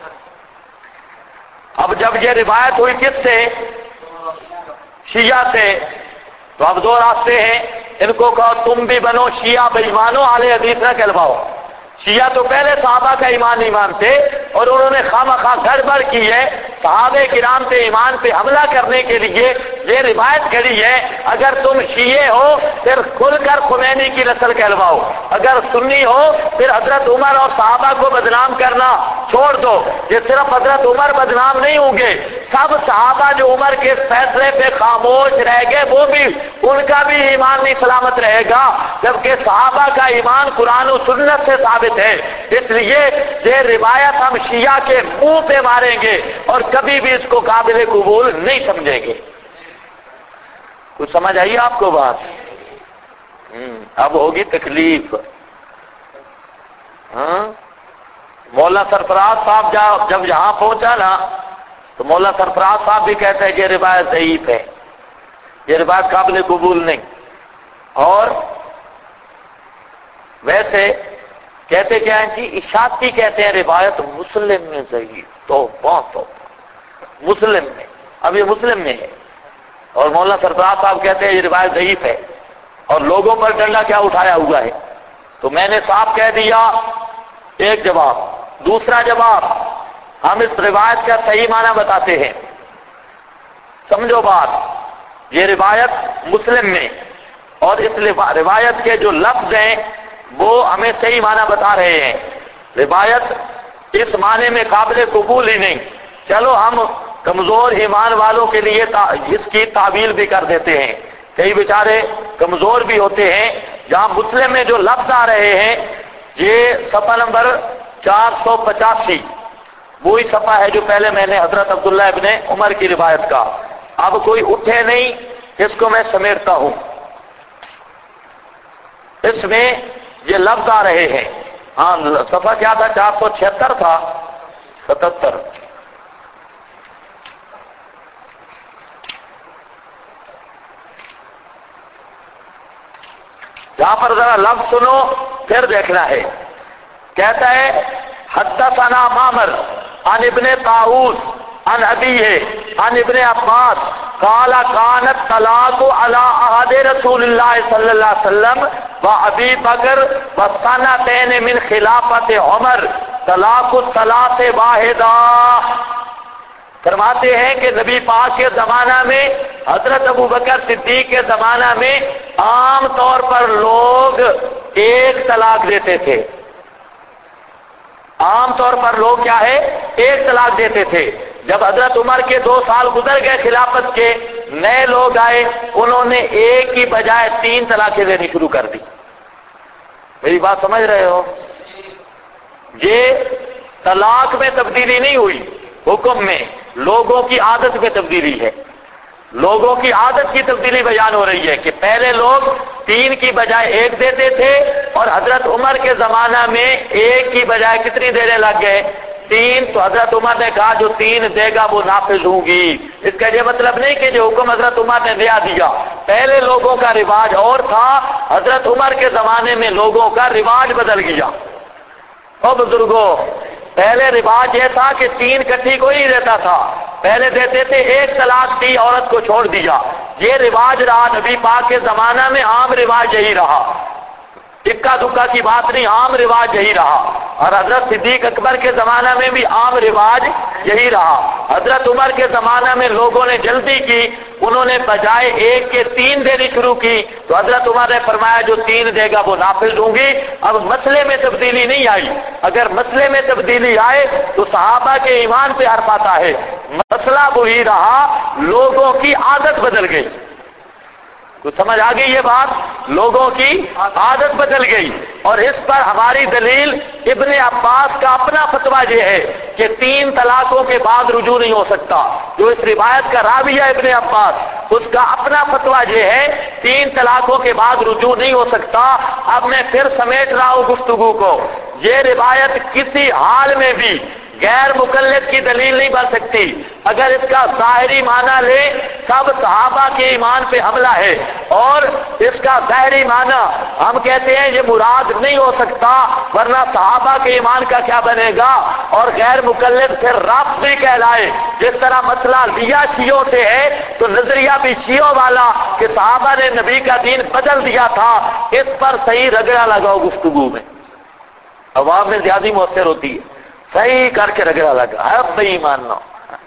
اب جب یہ روایت ہوئی کس سے؟ شیعہ سے. تو اب دو راستے ہیں، ان کو کہو تم بھی بنو شیعہ بے ایمانو، اہل حدیث نہ کہلواؤ. شیعہ تو پہلے صحابہ کا ایمان نہیں مانتے اور انہوں نے خواہ گڑبڑ کی ہے. صحابہ کرام پہ ایمان پہ حملہ کرنے کے لیے یہ روایت کھڑی ہے. اگر تم شیعہ ہو پھر کھل کر خمینی کی نسل کہلواؤ، اگر سنی ہو پھر حضرت عمر اور صحابہ کو بدنام کرنا چھوڑ دو. یہ صرف حضرت عمر بدنام نہیں ہوں گے، سب صحابہ جو عمر کے فیصلے پہ خاموش رہ گئے وہ بھی، ان کا بھی ایمان نہیں سلامت رہے گا، جبکہ صحابہ کا ایمان قرآن و سنت سے ثابت ہے. اس لیے یہ روایت ہم شیعہ کے منہ پہ ماریں گے اور کبھی بھی اس کو قابل قبول نہیں سمجھیں گے. کچھ سمجھ آئیے آپ کو بات؟ اب ہوگی تکلیف. مولانا سرفراز صاحب جب یہاں پہنچا نا تو مولانا سرفراز صاحب بھی کہتے ہیں یہ روایت ضعیف ہے، یہ روایت قابل قبول نہیں. اور ویسے کہتے کیا ہیں جی؟ اشاعتی کہتے ہیں روایت مسلم میں ضعیف. تو بہت مسلم میں، اب یہ مسلم میں ہے. اور مولانا سرفراز صاحب کہتے ہیں یہ روایت ضعیف ہے اور لوگوں پر ڈنڈا کیا اٹھایا ہوا ہے. تو میں نے صاحب کہہ دیا ایک جواب. دوسرا جواب، ہم اس روایت کا صحیح معنی بتاتے ہیں. سمجھو بات، یہ روایت مسلم میں اور اس روایت کے جو لفظ ہیں وہ ہمیں صحیح معنی بتا رہے ہیں. روایت اس معنی میں قابل قبول ہی نہیں. چلو ہم کمزور ایمان والوں کے لیے اس کی تعویل بھی کر دیتے ہیں، کئی بیچارے کمزور بھی ہوتے ہیں. جہاں مسلم میں جو لفظ آ رہے ہیں یہ صفحہ نمبر 485 وہی صفحہ ہے جو پہلے میں نے حضرت عبداللہ ابن عمر کی روایت کا. اب کوئی اٹھے نہیں، اس کو میں سمیٹتا ہوں. اس میں یہ لفظ آ رہے ہیں. ہاں صفحہ کیا تھا؟ 476 تھا 77. جہاں پر ذرا لفظ سنو پھر دیکھنا ہے. کہتا ہے حدثنا معمر عن ابن طاووس عن ابیہ عن ابن عباس قال كانت طلاق على عهد رسول الله صلی اللہ علیہ وسلم وابی بکر وسنتين من خلافت عمر طلاق الثلاث واحدہ. فرماتے ہیں کہ نبی پاک کے زمانہ میں، حضرت ابو بکر صدیق کے زمانہ میں عام طور پر لوگ ایک طلاق دیتے تھے. عام طور پر لوگ کیا ہے؟ ایک طلاق دیتے تھے. جب حضرت عمر کے 2 سال گزر گئے خلافت کے، نئے لوگ آئے، انہوں نے ایک کی بجائے 3 طلاقیں دینی شروع کر دی. میری بات سمجھ رہے ہو؟ یہ طلاق میں تبدیلی نہیں ہوئی، حکم میں لوگوں کی عادت میں تبدیلی ہے. لوگوں کی عادت کی تبدیلی بیان ہو رہی ہے کہ پہلے لوگ 3 کی بجائے 1 دیتے تھے اور حضرت عمر کے زمانہ میں 1 کی بجائے کتنی دینے لگ گئے؟ 3. تو حضرت عمر نے کہا جو 3 دے گا وہ نافذ ہوں گی. اس کا یہ مطلب نہیں کہ جو حکم حضرت عمر نے دیا. پہلے لوگوں کا رواج اور تھا، حضرت عمر کے زمانے میں لوگوں کا رواج بدل گیا. اور بزرگوں پہلے رواج یہ تھا کہ 3 کٹھی کوئی نہیں دیتا تھا، پہلے دیتے تھے 1 طلاق دی عورت کو چھوڑ دیا، یہ رواج رہا نبی پاک کے زمانہ میں، عام رواج یہی رہا، اکا دکا کی بات نہیں، عام رواج یہی رہا، اور حضرت صدیق اکبر کے زمانہ میں بھی عام رواج یہی رہا۔ حضرت عمر کے زمانہ میں لوگوں نے جلدی کی، انہوں نے بجائے 1 کے 3 دینی شروع کی، تو حضرت عمر نے فرمایا جو 3 دے گا وہ نافذ دوں گی۔ اب مسئلے میں تبدیلی نہیں آئی، اگر مسئلے میں تبدیلی آئے تو صحابہ کے ایمان پہ حرف آتا ہے، مسئلہ وہی رہا، لوگوں کی عادت بدل گئی۔ تو سمجھ آ گئی یہ بات، لوگوں کی عادت بدل گئی، اور اس پر ہماری دلیل ابن عباس کا اپنا فتویٰ یہ ہے کہ 3 طلاقوں کے بعد رجوع نہیں ہو سکتا، جو اس روایت کا راوی ہے ابن عباس، اس کا اپنا فتویٰ یہ ہے 3 طلاقوں کے بعد رجوع نہیں ہو سکتا۔ اب میں پھر سمیٹ رہا ہوں گفتگو کو، یہ روایت کسی حال میں بھی غیر مقلد کی دلیل نہیں بن سکتی۔ اگر اس کا ظاہری معنی لے سب صحابہ کے ایمان پہ حملہ ہے، اور اس کا ظاہری معنی ہم کہتے ہیں یہ مراد نہیں ہو سکتا، ورنہ صحابہ کے ایمان کا کیا بنے گا، اور غیر مقلد پھر رافضی کہلائے۔ جس طرح مسئلہ لیا شیعوں سے ہے تو نظریہ بھی شیعوں والا کہ صحابہ نے نبی کا دین بدل دیا تھا، اس پر صحیح رگڑا لگاؤ گفتگو میں، عوام میں زیادہ مؤثر ہوتی ہے، صحیح کر کے رگڑا لگا ہے بے ایمان نو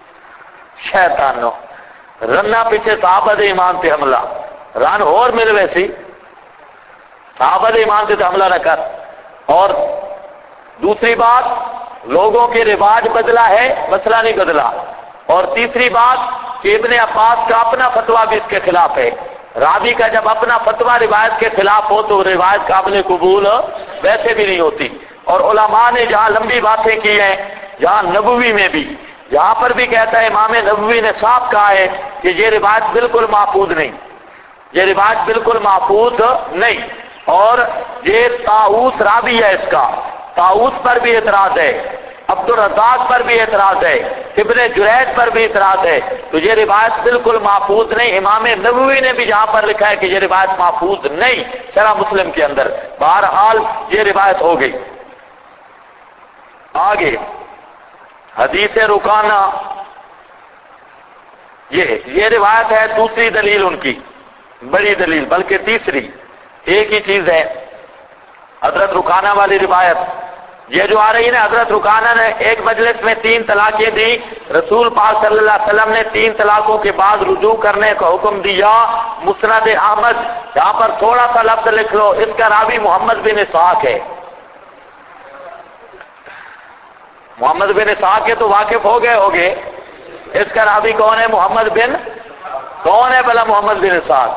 شیطان نو رنا پیچھے صحابہ دے ایمان تے حملہ رن اور میرے ویسی صحابہ دے ایمان تے حملہ نہ کر۔ اور دوسری بات، لوگوں کے رواج بدلا ہے، مسئلہ نہیں بدلا۔ اور تیسری بات کہ ابن عباس کا اپنا فتویٰ بھی اس کے خلاف ہے، راوی کا جب اپنا فتویٰ روایت کے خلاف ہو تو روایت قابل قبول ویسے بھی نہیں ہوتی۔ اور علماء نے جہاں لمبی باتیں کی ہیں، جہاں نبوی میں بھی، جہاں پر بھی کہتا ہے امام نبوی نے صاف کہا ہے کہ یہ روایت بالکل محفوظ نہیں، یہ روایت بالکل محفوظ نہیں۔ اور یہ طاؤس راوی ہے، اس کا طاؤس پر بھی اعتراض ہے، عبد الرزاق پر بھی اعتراض ہے، ابن جریج پر بھی اعتراض ہے، تو یہ روایت بالکل محفوظ نہیں۔ امام نبوی نے بھی جہاں پر لکھا ہے کہ یہ روایت محفوظ نہیں، شرح مسلم کے اندر، بہرحال یہ روایت ہو گئی۔ آگے حدیث رکانہ، یہ روایت ہے دوسری دلیل ان کی، بڑی دلیل، بلکہ تیسری، ایک ہی چیز ہے۔ حضرت رکانہ والی روایت یہ جو آ رہی ہے نا، حضرت رکانہ نے ایک مجلس میں 3 طلاقیں دی، رسول پاک صلی اللہ علیہ وسلم نے 3 طلاقوں کے بعد رجوع کرنے کا حکم دیا۔ مسند احمد، یہاں پر تھوڑا سا لفظ لکھ لو، اس کا راوی محمد بن اسحاق ہے۔ محمد بن اسحاق کے تو واقف ہو گئے ہوگے، اس کا راوی کون ہے؟ محمد بن، کون ہے بھلا محمد بن اسحاق؟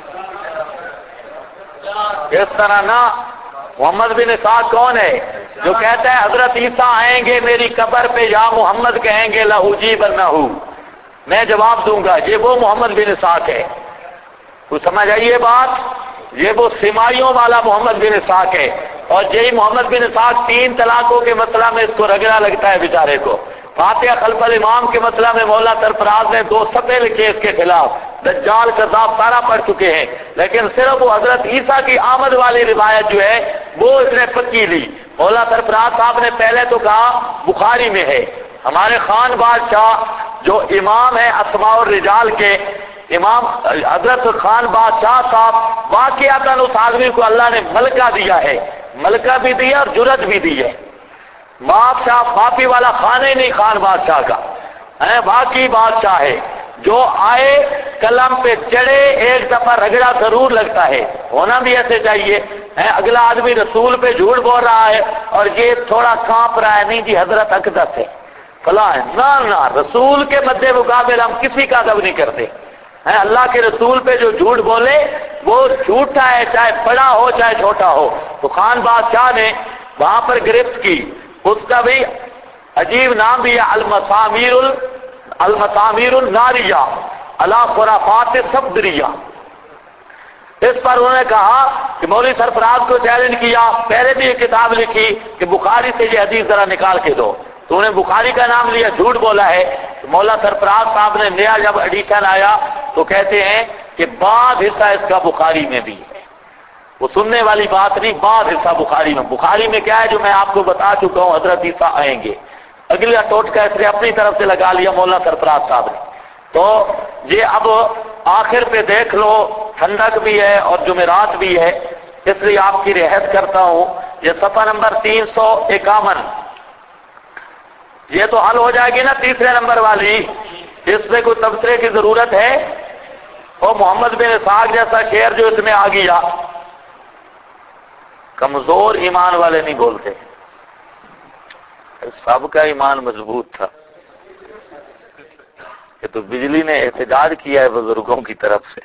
اس طرح نہ، محمد بن اسحاق کون ہے؟ جو کہتا ہے حضرت عیسیٰ آئیں گے میری قبر پہ، یا محمد کہیں گے لأجیبنہ، میں جواب دوں گا، یہ وہ محمد بن اسحاق ہے۔ تو سمجھ آئیے بات، یہ وہ سمائیوں والا محمد بن اسحاق ہے، اور یہی محمد بن اسحاق 3 طلاقوں کے مسئلہ میں اس کو رگڑا لگتا ہے بیچارے کو۔ فاتحہ خلف الامام کے مسئلہ میں مولا سرفراز نے 2 صفحے لکھے اس کے خلاف، دجال کذاب سارا پڑھ چکے ہیں، لیکن صرف وہ حضرت عیسیٰ کی آمد والی روایت جو ہے وہ اس نے پکی لی۔ مولا سرفراز صاحب نے پہلے تو کہا بخاری میں ہے، ہمارے خان بادشاہ جو امام ہے اسماء الرجال کے، امام حضرت خان بادشاہ صاحب واقعتاً اس آدمی کو اللہ نے ملکہ دیا ہے، ملکہ بھی دی ہے اور جرت بھی دی ہے۔ بادشاہ باپی والا خان ہی نہیں، خان بادشاہ کا باقی بادشاہ ہے، جو آئے قلم پہ چڑھے ایک دفعہ رگڑا ضرور لگتا ہے، ہونا بھی ایسے چاہیے۔ اگلا آدمی رسول پہ جھوٹ بول رہا ہے اور یہ تھوڑا کانپ رہا ہے، نہیں جی حضرت اقدس ہے فلاں ہے، نہ رسول کے مد مقابل ہم کسی کا ادب نہیں کرتے۔ اللہ کے رسول پہ جو جھوٹ بولے وہ جھوٹا ہے، چاہے بڑا ہو چاہے چھوٹا ہو۔ تو خان بادشاہ نے وہاں پر گرفت کی، اس کا بھی عجیب نام بھی ہے، المسامیر الناریہ علی خرافات صفدریہ۔ اس پر انہوں نے کہا کہ مولوی سرفراز کو چیلنج کیا، پہلے بھی یہ کتاب لکھی کہ بخاری سے یہ حدیث ذرا نکال کے دو، تو انہیں بخاری کا نام لیا، جھوٹ بولا ہے۔ تو مولا سرفراز صاحب نے نیا جب ایڈیشن آیا تو کہتے ہیں کہ بعض حصہ اس کا بخاری میں بھی ہے، وہ سننے والی بات نہیں، بعض حصہ بخاری میں کیا ہے جو میں آپ کو بتا چکا ہوں، حضرت عیسیٰ آئیں گے، اگلا ٹوٹکا اس نے اپنی طرف سے لگا لیا مولانا سرفراز صاحب نے. تو یہ اب آخر پہ دیکھ لو، ٹھنڈک بھی ہے اور جمعرات بھی ہے، اس لیے آپ کی رعایت کرتا ہوں. یہ صفحہ نمبر 351، یہ تو حل ہو جائے گی نا تیسرے نمبر والی، اس میں کوئی تبصرے کی ضرورت ہے؟ اور محمد بن اسحاق جیسا شعر جو اس میں آ گیا، کمزور ایمان والے نہیں بولتے، سب کا ایمان مضبوط تھا. یہ تو بجلی نے احتجاج کیا ہے بزرگوں کی طرف سے.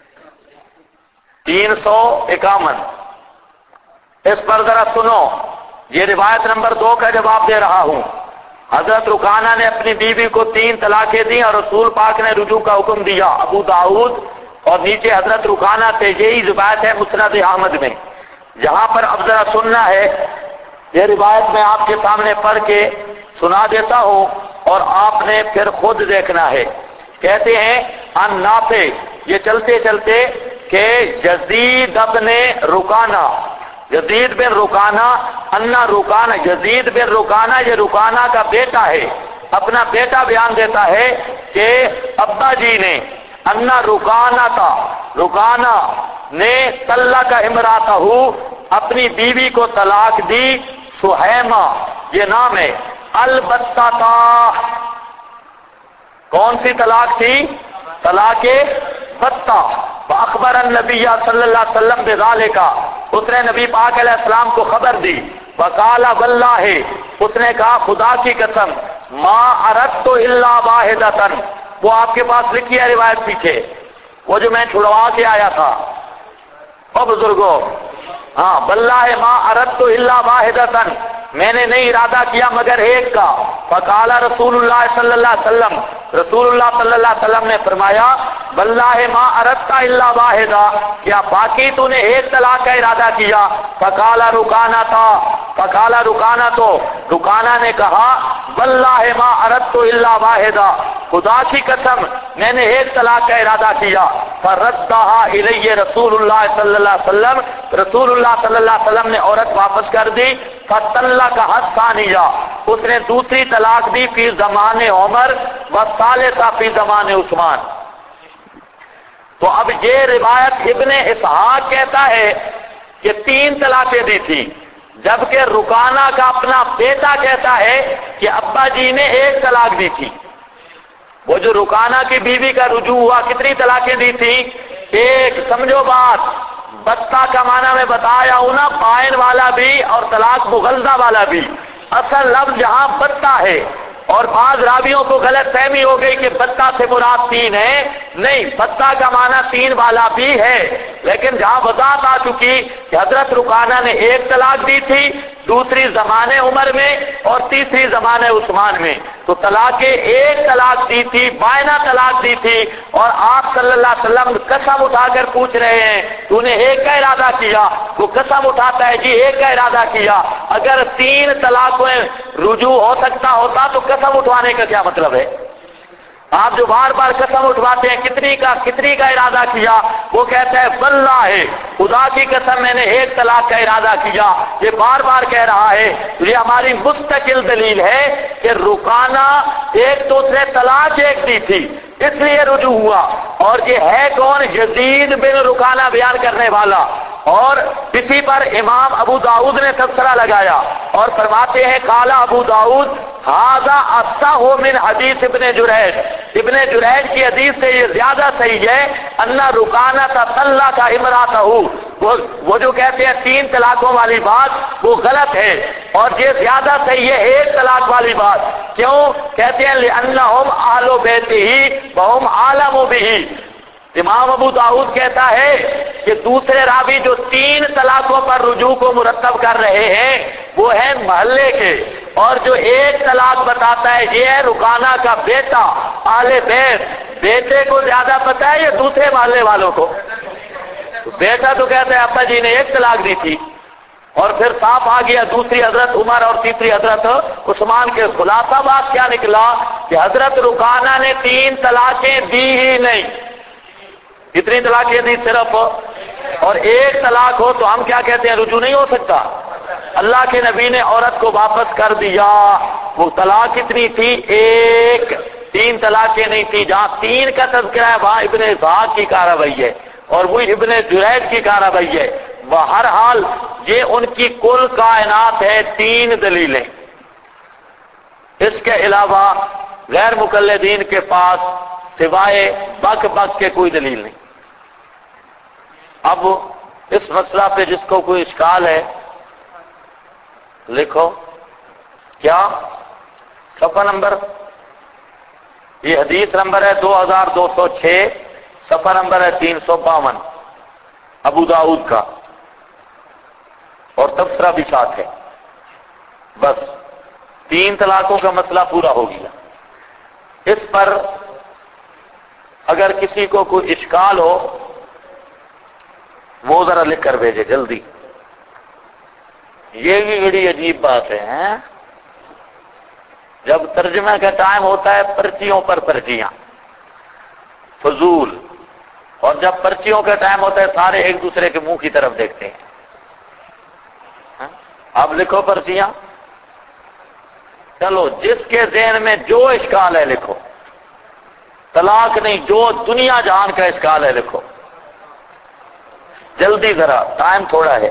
351 اس پر ذرا سنو، یہ روایت نمبر 2 کا جواب دے رہا ہوں. حضرت رکانہ نے اپنی بیوی کو 3 طلاقیں دی اور رسول پاک نے رجوع کا حکم دیا. ابو داؤد اور نیچے حضرت رکانہ سے یہی روایت ہے مسند احمد میں. جہاں پر اب ذرا سننا ہے، یہ روایت میں آپ کے سامنے پڑھ کے سنا دیتا ہوں اور آپ نے پھر خود دیکھنا ہے. کہتے ہیں ان نافع، یہ چلتے چلتے کہ یزید بن رکانہ، یزید بن رکانہ، انا رکانہ، یزید بن رکانہ یہ رکانہ کا بیٹا ہے، اپنا بیٹا بیان دیتا ہے کہ ابا جی نے انا رکانہ تھا، رکانہ نے طلق امراتہ اپنی بیوی کو طلاق دی، سہیمہ یہ نام ہے، البتہ تھا، کون سی طلاق تھی؟ طلاق بتہ. فاخبر النبی صلی اللہ علیہ وسلم بذالک، اس نے نبی پاک علیہ السلام کو خبر دی. وقال واللہ، اس نے کہا خدا کی قسم، ما اردت الا واحدۃ، وہ آپ کے پاس لکھی ہے روایت پیچھے، وہ جو میں چھڑوا کے آیا تھا. او بزرگوں، ہاں، واللہ ما اردت الا واحدۃ، میں نے نہیں ارادہ کیا مگر ایک کا. فقال رسول اللہ صلی اللہ علیہ وسلم، رسول اللہ صلی اللہ علیہ وسلم نے فرمایا واللہ ما اردت الا واحدہ، کیا باقی تو نے ایک طلاق کا ارادہ کیا؟ فقال رکانہ تھا، فقال رکانہ، تو رکانہ نے کہا واللہ ما اردت الا واحدہ، خدا کی قسم میں نے ایک طلاق کا ارادہ کیا. فردها الی رسول اللہ صلی اللہ علیہ وسلم، رسول اللہ صلی اللہ علیہ وسلم نے عورت واپس کر دی. فطلقها الثانیہ، اس نے دوسری طلاق دی فی زمان عمر والثالثہ فی زمان عثمان. تو اب یہ روایت ابن اسحاق کہتا ہے کہ 3 طلاقیں دی تھی، جبکہ رکانہ کا اپنا بیٹا کہتا ہے کہ ابا جی نے 1 طلاق دی تھی. وہ جو رکانہ کی بیوی کا رجوع ہوا کتنی طلاقیں دی تھی؟ 1. سمجھو بات، بتہ کا معنی میں بتایا ہوں نا، پائن والا بھی اور طلاق مغلظہ والا بھی. اصل لفظ جہاں بتہ ہے، اور بعض راویوں کو غلط فہمی ہو گئی کہ بتہ سے مراد 3 ہے، نہیں، بتہ کا معنی 3 والا بھی ہے، لیکن جہاں وضاحت آ چکی کہ حضرت رکانہ نے 1 طلاق دی تھی، دوسری زمانے عمر میں اور تیسری زمانے عثمان میں، تو طلاق 1 طلاق دی تھی، بائنہ طلاق دی تھی. اور آپ صلی اللہ علیہ وسلم قسم اٹھا کر پوچھ رہے ہیں تو نے 1 کا ارادہ کیا؟ وہ قسم اٹھاتا ہے جی 1 کا ارادہ کیا. اگر 3 طلاقوں رجوع ہو سکتا ہوتا تو قسم اٹھوانے کا کیا مطلب ہے؟ آپ جو بار بار قسم اٹھواتے ہیں کتنی کا ارادہ کیا، وہ کہتا ہے واللہ خدا کی قسم میں نے 1 طلاق کا ارادہ کیا. یہ بار بار کہہ رہا ہے، یہ ہماری مستقل دلیل ہے کہ رکانہ ایک دوسرے طلاق 1 دی تھی اس لیے رجوع ہوا. اور یہ ہے کون؟ یزید بن رکانہ بیان کرنے والا. اور اسی پر امام ابو داؤد نے تبصرہ لگایا اور فرماتے ہیں قال ابو داؤد ھذا اصح من حدیث ابن جریج، ابن جریج کی حدیث سے یہ زیادہ صحیح ہے. ان رکانہ طلق امراتہ، وہ جو کہتے ہیں 3 طلاقوں والی بات وہ غلط ہے، اور یہ زیادہ صحیح ہے 1 طلاق والی بات. کیوں؟ کہتے ہیں لأنہم اہل بیتہ وہم اعلم بہ. امام ابو داؤد کہتا ہے کہ دوسرے راوی جو 3 طلاقوں پر رجوع کو مرتب کر رہے ہیں وہ ہیں محلے کے، اور جو 1 طلاق بتاتا ہے یہ ہے رکانہ کا بیٹا، اہل بیت. بیٹے کو زیادہ پتہ ہے یا دوسرے محلے والوں کو؟ بیٹا تو کہتا ہے ابا جی نے 1 طلاق دی تھی، اور پھر صاف آ گیا دوسری حضرت عمر اور تیسری حضرت عثمان کے. خلاصہ بات کیا نکلا کہ حضرت رکانہ نے 3 طلاقیں دی ہی نہیں. کتنی طلاقیں دی؟ صرف اور ایک طلاق ہو تو ہم کیا کہتے ہیں؟ رجوع نہیں ہو سکتا. اللہ کے نبی نے عورت کو واپس کر دیا. وہ طلاق کتنی تھی؟ ایک. 3 طلاقیں نہیں تھی. جہاں 3 کا تذکرہ ہے وہاں ابن اسحاق کی کارروائی ہے اور وہی ابن جریج کی کارروائی ہے. بہرحال یہ ان کی کل کائنات ہے 3 دلیلیں. اس کے علاوہ غیر مقلدین کے پاس سوائے بک بک کے کوئی دلیل نہیں. اب اس مسئلہ پہ جس کو کوئی اشکال ہے لکھو. کیا؟ صفحہ نمبر، یہ حدیث نمبر ہے 2206، صفحہ نمبر ہے 352 ابو داؤد کا، اور تبصرہ بھی ساتھ ہے. بس 3 طلاقوں کا مسئلہ پورا ہو گیا. اس پر اگر کسی کو کوئی اشکال ہو وہ ذرا لکھ کر بھیجے جلدی. یہ بھی بڑی عجیب بات ہے. جب ترجمہ کا ٹائم ہوتا ہے پرچیوں پر پرچیاں فضول، اور جب پرچیوں کا ٹائم ہوتا ہے سارے ایک دوسرے کے منہ کی طرف دیکھتے ہیں. اب لکھو پرچیاں. چلو جس کے ذہن میں جو اشکال ہے لکھو. طلاق نہیں، جو دنیا جہان کا اشکال ہے لکھو جلدی، ذرا ٹائم تھوڑا ہے.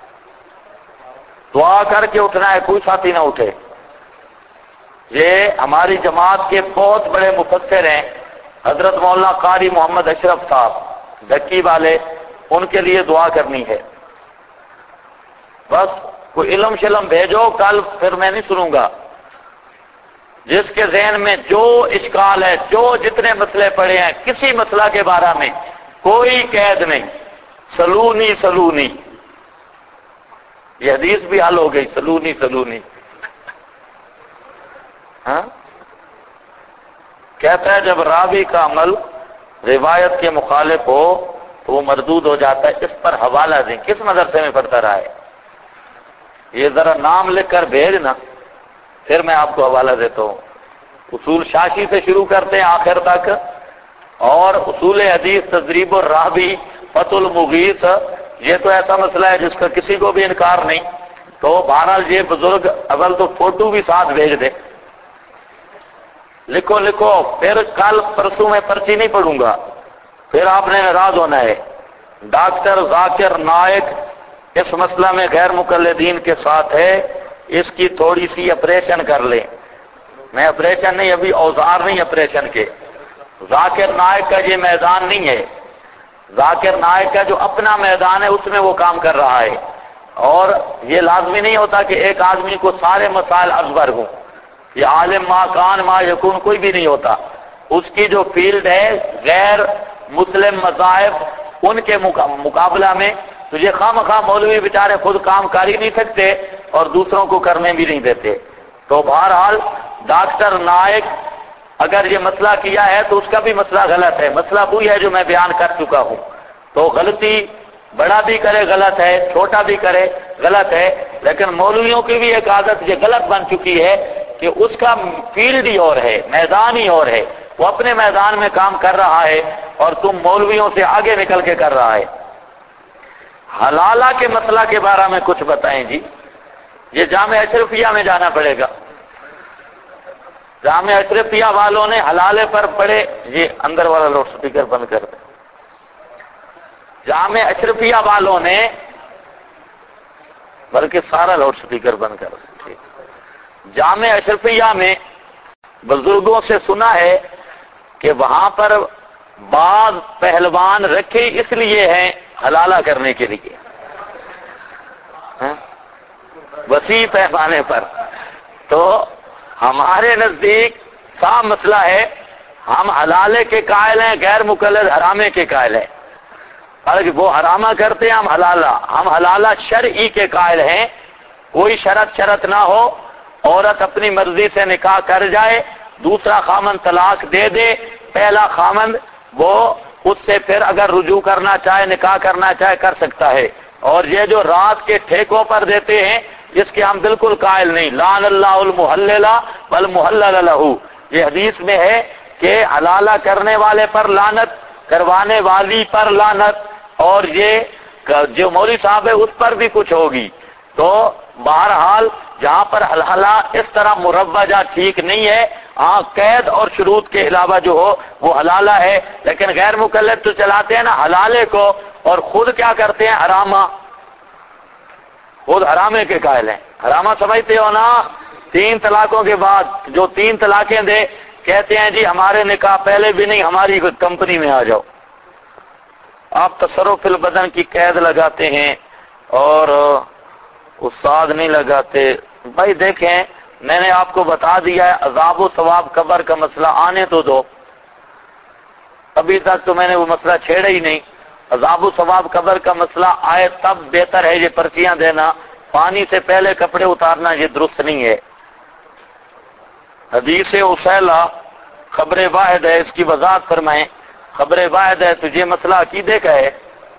دعا کر کے اٹھنا ہے، کوئی ساتھی نہ اٹھے. یہ ہماری جماعت کے بہت بڑے مفسر ہیں حضرت مولانا قاری محمد اشرف صاحب ڈھکی والے، ان کے لیے دعا کرنی ہے. بس کوئی علم شلم بھیجو، کل پھر میں نہیں سنوں گا. جس کے ذہن میں جو اشکال ہے، جو جتنے مسئلے پڑے ہیں، کسی مسئلہ کے بارے میں کوئی قید نہیں. سلونی یہ حدیث بھی حل ہو گئی. سلونی ہاں کہتا ہے جب راوی کا عمل روایت کے مخالف ہو تو وہ مردود ہو جاتا ہے. اس پر حوالہ دیں. کس مدرسے میں پڑھتا رہا ہے؟ یہ ذرا نام لکھ کر بھیجنا، پھر میں آپ کو حوالہ دیتا ہوں. اصول شاشی سے شروع کرتے ہیں آخر تک، اور اصول حدیث تدریب الراوی فتح المغیث، یہ تو ایسا مسئلہ ہے جس کا کسی کو بھی انکار نہیں. تو بہرحال یہ بزرگ اول تو فوٹو بھی ساتھ بھیج دے. لکھو پھر کل پرسوں میں پرچی نہیں پڑھوں گا، پھر آپ نے ناراض ہونا ہے. ڈاکٹر ذاکر نائک اس مسئلہ میں غیر مقلدین کے ساتھ ہے. اس کی تھوڑی سی آپریشن کر لیں. میں آپریشن نہیں، ابھی اوزار نہیں آپریشن کے. ذاکر نائک کا یہ میدان نہیں ہے. ذاکر نائک کا جو اپنا میدان ہے اس میں وہ کام کر رہا ہے. اور یہ لازمی نہیں ہوتا کہ ایک آدمی کو سارے مسائل ازبر ہوں. یہ عالم ما کان ما یکون کوئی بھی نہیں ہوتا. اس کی جو فیلڈ ہے غیر مسلم مذاہب، ان کے مقابلہ میں تو یہ خواہ مولوی بیچارے خود کام کر ہی نہیں سکتے اور دوسروں کو کرنے بھی نہیں دیتے. تو بہرحال ڈاکٹر نائک اگر یہ مسئلہ کیا ہے تو اس کا بھی مسئلہ غلط ہے. مسئلہ وہی ہے جو میں بیان کر چکا ہوں. تو غلطی بڑا بھی کرے غلط ہے، چھوٹا بھی کرے غلط ہے. لیکن مولویوں کی بھی ایک عادت یہ غلط بن چکی ہے کہ اس کا فیلڈ ہی اور ہے، میدان ہی اور ہے. وہ اپنے میدان میں کام کر رہا ہے اور تم مولویوں سے آگے نکل کے کر رہا ہے. حلالہ کے مسئلہ کے بارے میں کچھ بتائیں جی. یہ جامع اشرفیہ میں جانا پڑے گا. جامع اشرفیہ والوں نے حلالے پر پڑے. یہ اندر والا لاؤڈ سپیکر بند کر دیں. جامع اشرفیہ والوں نے، بلکہ سارا لاؤڈ سپیکر بند کر دیں. ٹھیک. جامع اشرفیہ میں بزرگوں سے سنا ہے کہ وہاں پر بعض پہلوان رکھے اس لیے ہیں حلالہ کرنے کے لیے، وسیع پیمانے پر. تو ہمارے نزدیک صاف مسئلہ ہے، ہم حلالے کے قائل ہیں، غیر مقلد حرامے کے قائل ہیں. حالانکہ وہ حرامہ کرتے ہیں، ہم حلالہ شرعی کے قائل ہیں. کوئی شرط نہ ہو، عورت اپنی مرضی سے نکاح کر جائے، دوسرا خامند طلاق دے دے، پہلا خامند وہ اس سے پھر اگر رجوع کرنا چاہے، نکاح کرنا چاہے کر سکتا ہے. اور یہ جو رات کے ٹھیکوں پر دیتے ہیں اس کے ہم بالکل قائل نہیں. لعن اللہ المحلل والمحلل لہ، یہ حدیث میں ہے کہ حلالہ کرنے والے پر لعنت، کروانے والی پر لعنت. اور یہ جو مولوی صاحب ہے اس پر بھی کچھ ہوگی. تو بہرحال جہاں پر حلالہ اس طرح مروجہ ٹھیک نہیں ہے. ہاں قید اور شروط کے علاوہ جو ہو وہ حلالہ ہے. لیکن غیر مکلف تو چلاتے ہیں نا حلالے کو اور خود کیا کرتے ہیں حرامہ, خود حرامے کے قائل ہیں. حرامہ سمجھتے ہو نا؟ 3 طلاقوں کے بعد جو 3 طلاقیں دے کہتے ہیں جی ہمارے نکاح پہلے بھی نہیں, ہماری کمپنی میں آ جاؤ. آپ تصرف البدن کی قید لگاتے ہیں اور استاد نہیں لگاتے. بھائی دیکھیں میں نے آپ کو بتا دیا ہے عذاب و ثواب قبر کا مسئلہ آنے تو دو. ابھی تک تو میں نے وہ مسئلہ چھیڑا ہی نہیں. عذاب و ثواب قبر کا مسئلہ آئے تب بہتر ہے یہ پرچیاں دینا. پانی سے پہلے کپڑے اتارنا یہ درست نہیں ہے. حدیث اسیلہ خبر واحد ہے, اس کی وضاحت فرمائیں. خبر واحد ہے تو یہ مسئلہ عقیدے کا ہے.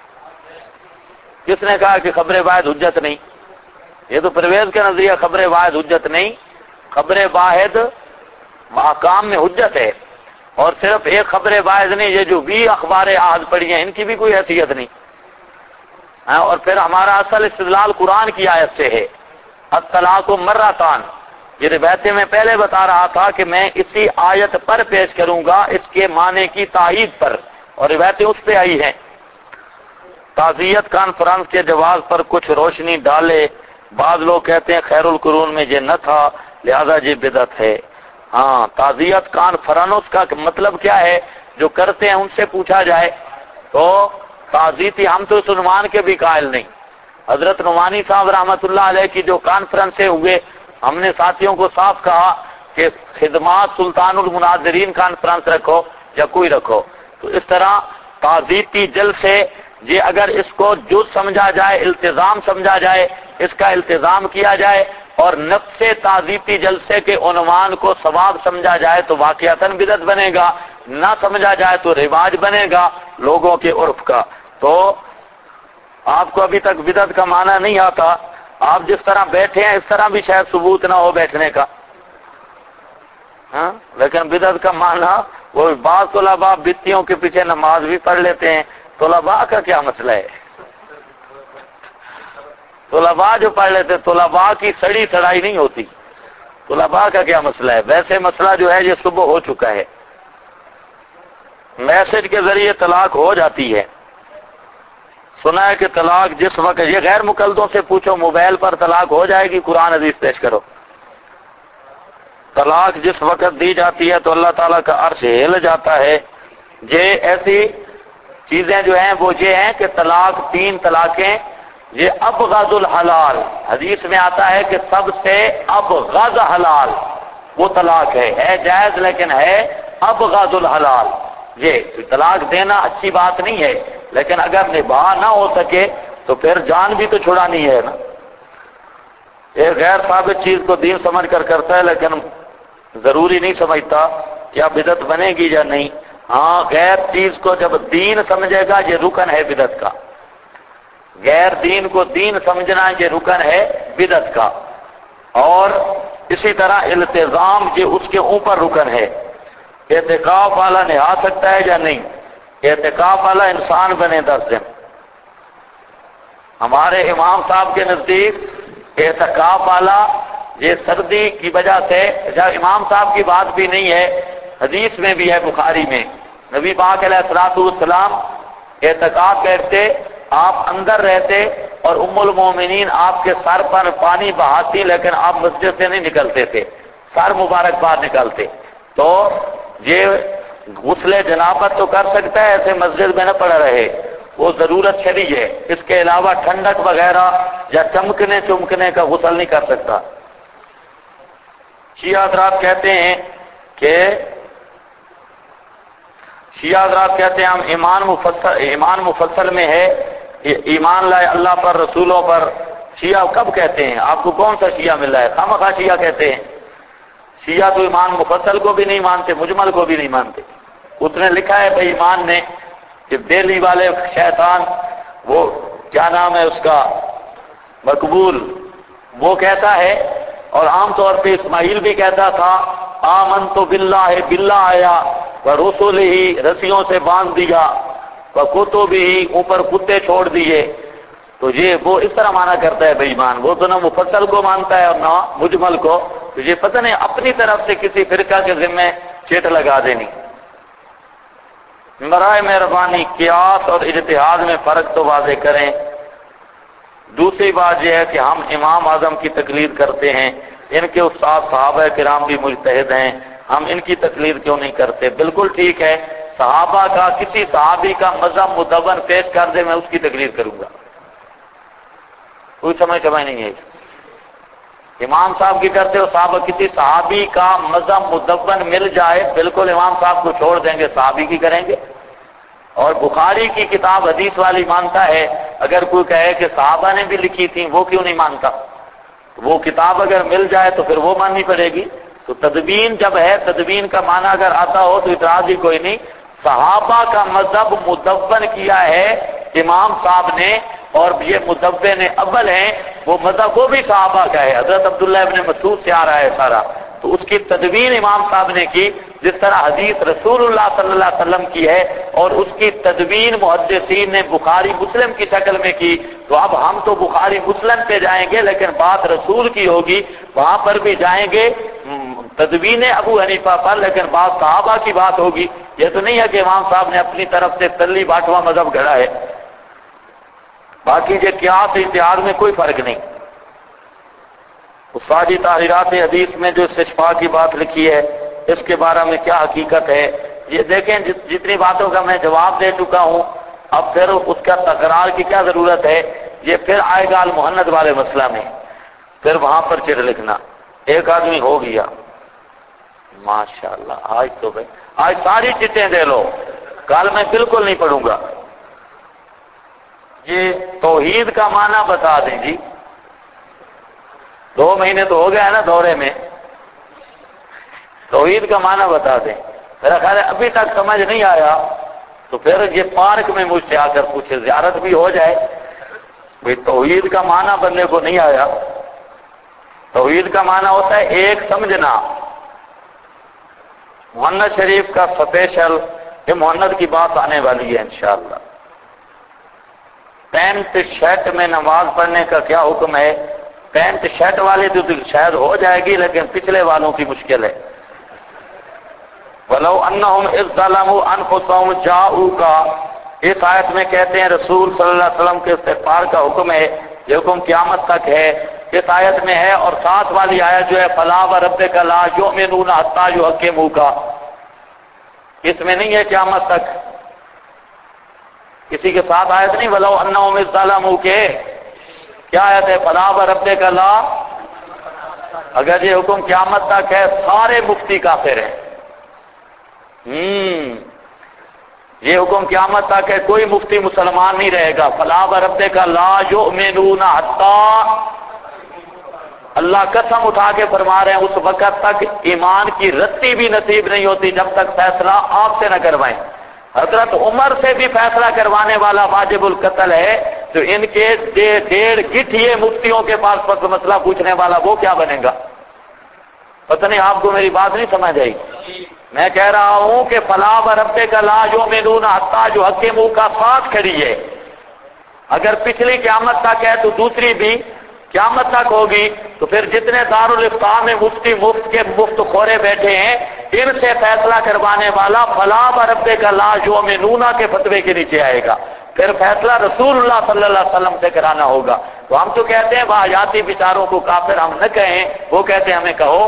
کس نے کہا کہ خبر واحد حجت نہیں؟ یہ تو پرویز کا نظریہ خبر واحد حجت نہیں. خبر واحد احکام میں حجت ہے. اور صرف ایک خبر واحد نہیں, یہ جو 20 اخبار احد پڑھی ہیں ان کی بھی کوئی حیثیت نہیں. اور پھر ہمارا اصل استدلال قرآن کی آیت سے ہے. الطلاق مرتان, یہ روایتیں میں پہلے بتا رہا تھا کہ میں اسی آیت پر پیش کروں گا اس کے معنی کی تائید پر, اور روایتیں اس پہ آئی ہیں. تعزیت کانفرنس کے جواز پر کچھ روشنی ڈالے. بعض لوگ کہتے ہیں خیر القرون میں یہ نہ تھا لہذا یہ بدعت ہے. ہاں تعزیت کانفرنس کا مطلب کیا ہے؟ جو کرتے ہیں ان سے پوچھا جائے. تو تعزیتی ہم تو اس عنوان کے بھی قائل نہیں. حضرت نعمانی صاحب رحمۃ اللہ علیہ کی جو کانفرنسیں ہوئے, ہم نے ساتھیوں کو صاف کہا کہ خدمات سلطان المناظرین کانفرنس رکھو یا کوئی رکھو. تو اس طرح تعزیتی جلسے یہ اگر اس کو جز سمجھا جائے, التزام سمجھا جائے, اس کا التزام کیا جائے اور نفس تعزیتی جلسے کے عنوان کو ثواب سمجھا جائے تو واقعتاً بدعت بنے گا, نہ سمجھا جائے تو رواج بنے گا لوگوں کے عرف کا. تو آپ کو ابھی تک بدعت کا معنی نہیں آتا. آپ جس طرح بیٹھے ہیں اس طرح بھی شاید ثبوت نہ ہو بیٹھنے کا. ہاں لیکن بدعت کا معنی وہ بعض طلباء بتیوں کے پیچھے نماز بھی پڑھ لیتے ہیں. طلباء کا کیا مسئلہ ہے؟ طلباء جو پڑھ لیتے, طلباء کی سڑی سڑائی نہیں ہوتی. طلباء کا کیا مسئلہ ہے؟ ویسے مسئلہ جو ہے یہ صبح ہو چکا ہے. میسج کے ذریعے طلاق ہو جاتی ہے. سنا ہے کہ طلاق جس وقت, یہ غیر مقلدوں سے پوچھو موبائل پر طلاق ہو جائے گی؟ قرآن حدیث پیش کرو. طلاق جس وقت دی جاتی ہے تو اللہ تعالیٰ کا عرش ہل جاتا ہے. یہ ایسی چیزیں جو ہیں وہ یہ ہیں کہ طلاق 3 طلاقیں, یہ ابغض الحلال, حدیث میں آتا ہے کہ سب سے ابغض حلال وہ طلاق ہے جائز لیکن ہے ابغض الحلال. یہ طلاق دینا اچھی بات نہیں ہے, لیکن اگر نباہ نہ ہو سکے تو پھر جان بھی تو چھڑانی ہے نا. ایک غیر ثابت چیز کو دین سمجھ کر کرتا ہے لیکن ضروری نہیں سمجھتا کیا بدعت بنے گی یا نہیں. ہاں غیر چیز کو جب دین سمجھے گا یہ رکن ہے بدعت کا. غیر دین کو دین سمجھنا یہ رکن ہے بدعت کا. اور اسی طرح التزام یہ اس کے اوپر رکن ہے. اعتکاف والا نہا سکتا ہے یا نہیں؟ اعتکاف والا انسان بنے 10 دن. ہمارے امام صاحب کے نزدیک اعتکاف والا یہ سردی کی وجہ سے, جب امام صاحب کی بات بھی نہیں ہے, حدیث میں بھی ہے بخاری میں, نبی پاک علیہ الصلوۃ والسلام اعتکاف کرتے, آپ اندر رہتے اور ام المومنین آپ کے سر پر پانی بہاتی لیکن آپ مسجد سے نہیں نکلتے تھے, سر مبارک باہر نکالتے. تو یہ غسل جنابت تو کر سکتا ہے, ایسے مسجد میں نہ پڑا رہے, وہ ضرورت شرعی ہے. اس کے علاوہ ٹھنڈک وغیرہ یا چمکنے کا غسل نہیں کر سکتا. شیعہ حضرات کہتے ہیں ہم ایمان مفصل میں ہے, ایمان لائے اللہ پر, رسولوں پر. شیعہ کب کہتے ہیں؟ آپ کو کون سا شیعہ مل رہا ہے؟ خامخواہ شیعہ کہتے ہیں. شیعہ تو ایمان مفصل کو بھی نہیں مانتے, مجمل کو بھی نہیں مانتے. اس نے لکھا ہے بھائی ایمان نے کہ دہلی والے شیطان, وہ کیا نام ہے اس کا, مقبول, وہ کہتا ہے, اور عام طور پہ اسماعیل بھی کہتا تھا, آمنت باللہ, باللہ آیا و رسول ہی, رسیوں سے باندھ دیا, و کتب ہی, اوپر کتے چھوڑ دیے. تو یہ وہ اس طرح مانا کرتا ہے بے ایمان، وہ تو نہ مفصل کو مانتا ہے اور نہ مجمل کو، تو یہ پتہ نہیں اپنی طرف سے کسی فرقہ کے ذمے چیٹ لگا دینی۔ برائے مہربانی قیاس اور اجتہاد میں فرق تو واضح کریں۔ دوسری بات یہ ہے کہ ہم امام اعظم کی تقلید کرتے ہیں، ان کے استاد صحابہ کرام بھی مجتہد ہیں، ہم ان کی تقلید کیوں نہیں کرتے؟ بالکل ٹھیک ہے، صحابہ کا کسی صحابی کا مذہب مدون پیش کر دے میں اس کی تقلید کروں گا، کوئی سمجھ نہیں ہے۔ امام صاحب کی کرتے ہو، صحابہ کسی صحابی کا مذہب مدون مل جائے بالکل امام صاحب کو چھوڑ دیں گے، صحابی کی کریں گے۔ اور بخاری کی کتاب حدیث والی مانتا ہے، اگر کوئی کہے کہ صحابہ نے بھی لکھی تھی وہ کیوں نہیں مانتا؟ وہ کتاب اگر مل جائے تو پھر وہ ماننی پڑے گی۔ تو تدوین جب ہے، تدوین کا معنی اگر آتا ہو تو اعتراض ہی کوئی نہیں۔ صحابہ کا مذہب مدون کیا ہے امام صاحب نے، اور یہ مدون اول ہیں، وہ مذہب وہ بھی صحابہ کا ہے، حضرت عبداللہ ابن مسعود سے آ رہا ہے سارا، تو اس کی تدوین امام صاحب نے کی، جس طرح حدیث رسول اللہ صلی اللہ علیہ وسلم کی ہے، اور اس کی تدوین محدثین نے بخاری مسلم کی شکل میں کی۔ تو اب ہم تو بخاری مسلم پہ جائیں گے، لیکن بات رسول کی ہوگی، وہاں پر بھی جائیں گے تدوین ابو حنیفہ پر، لیکن بات صحابہ کی بات ہوگی۔ یہ تو نہیں ہے کہ امام صاحب نے اپنی طرف سے تلی باٹواں مذہب گھڑا ہے۔ باقی یہ قیاس اتحاد میں کوئی فرق نہیں۔ استادی تحریرات حدیث میں جو استشفاء کی بات لکھی ہے، اس کے بارے میں کیا حقیقت ہے، یہ دیکھیں، جتنی باتوں کا میں جواب دے چکا ہوں، اب پھر اس کا تکرار کی کیا ضرورت ہے؟ یہ پھر آئے گا المحنت والے مسئلہ میں، پھر وہاں پر چٹ لکھنا۔ ایک آدمی ہو گیا، ماشاءاللہ، آج تو بھائی آج ساری چٹیں دے لو، کل میں بالکل نہیں پڑھوں گا۔ یہ توحید کا معنی بتا دیں جی، 2 مہینے تو ہو گیا ہے نا دورے میں، توحید کا معنی بتا دیں۔ میرا خیال ہے ابھی تک سمجھ نہیں آیا تو پھر یہ پارک میں مجھ سے آ کر پوچھے، زیارت بھی ہو جائے۔ بھئی توحید کا معنی بندے کو نہیں آیا۔ توحید کا معنی ہوتا ہے ایک سمجھنا۔ محنت شریف کا سپیشل، یہ محنت کی بات آنے والی ہے انشاءاللہ۔ پینٹ شرٹ میں نماز پڑھنے کا کیا حکم ہے؟ پینٹ شرٹ والے تو شاید ہو جائے گی، لیکن پچھلے والوں کی مشکل ہے۔ وَلَوْ أَنَّهُمْ إِذْ ظَلَمُوا أَنفُسَهُمْ جَاءُوكَ، اس آیت میں کہتے ہیں رسول صلی اللہ علیہ وسلم کے استغفار کا حکم ہے، یہ حکم قیامت تک ہے، اس آیت میں ہے۔ اور ساتھ والی آیت جو ہے فَلَا وَرَبِّكَ لَا يُؤْمِنُونَ حَتَّىٰ يُحَكِّمُوكَ، اس میں نہیں ہے قیامت تک۔ کسی کے ساتھ آیت نہیں وَلَوْ أَنَّهُمْ إِذْ ظَلَمُوا کے کیا آیت ہے؟ فَلَا وَرَبِّكَ لَا، اگر یہ حکم قیامت تک ہے سارے مفتی کافر ہیں۔ یہ حکم قیامت تک ہے، کوئی مفتی مسلمان نہیں رہے گا۔ فَلَا وَرَبِّكَ لَا يُؤْمِنُونَ حَتَّىٰ، اللہ قسم اٹھا کے فرما رہے ہیں اس وقت تک ایمان کی رتی بھی نصیب نہیں ہوتی جب تک فیصلہ آپ سے نہ کروائیں۔ حضرت عمر سے بھی فیصلہ کروانے والا واجب القتل ہے، تو ان کے 1.5 گٹھیے مفتیوں کے پاس مسئلہ پوچھنے والا وہ کیا بنے گا؟ پتہ نہیں آپ کو میری بات نہیں سمجھ آئی؟ میں کہہ رہا ہوں کہ فَلَا وَرَبِّكَ لَا يُؤْمِنُونَ حَتَّىٰ يُحَكِّمُوكَ ساتھ کھڑی ہے۔ اگر پچھلی قیامت تک ہے تو دوسری بھی قیامت تک ہوگی، تو پھر جتنے دارالافتاء میں مفتی مفت کے مفت خورے بیٹھے ہیں، ان سے فیصلہ کروانے والا فَلَا وَرَبِّكَ لَا يُؤْمِنُونَ کے فتوے کے نیچے آئے گا، پھر فیصلہ رسول اللہ صلی اللہ علیہ وسلم سے کرانا ہوگا۔ تو ہم تو کہتے ہیں واہیاتی بیچاروں کو کافر ہم نہ کہیں، وہ کہتے ہیں ہمیں کہو،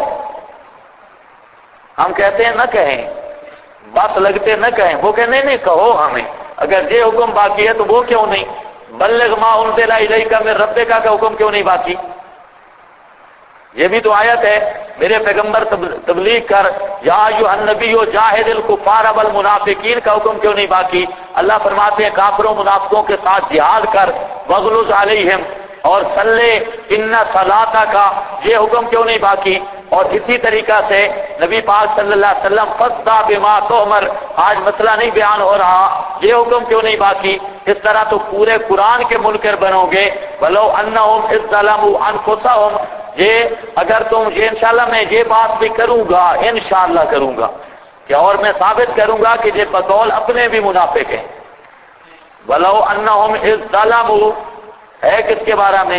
ہم کہتے ہیں نہ کہیں، بس لگتے نہ کہیں، وہ کہتے نہیں کہو ہمیں، اگر یہ حکم باقی ہے تو وہ کیوں نہیں؟ بلغ ما انزل الیک من ربک کا حکم کیوں نہیں باقی؟ یہ بھی تو آیت ہے، میرے پیغمبر تبلیغ کر، یا ایھا النبی جاہد الکفار والمنافقین کا حکم کیوں نہیں باقی؟ اللہ فرماتے ہیں کافروں منافقوں کے ساتھ جہاد کر، وغلظ علیہم، اور صلی ان صلاتہ کا یہ حکم کیوں نہیں باقی؟ اور اسی طریقہ سے نبی پاک صلی اللہ علیہ وسلم فاصدع بما تؤمر، آج مسئلہ نہیں بیان ہو رہا، یہ حکم کیوں نہیں باقی؟ اس طرح تو پورے قرآن کے منکر بنو گے۔ وَلَوْ أَنَّهُمْ إِذْ ظَلَمُوا أَنفُسَهُمْ، یہ اگر تم یہ انشاءاللہ میں یہ بات بھی کروں گا، انشاءاللہ کروں گا کہ، اور میں ثابت کروں گا کہ یہ بقول اپنے بھی منافق ہیں۔ وَلَوْ أَنَّهُمْ إِذْ ظَلَمُوا، ہے کس کے بارے میں؟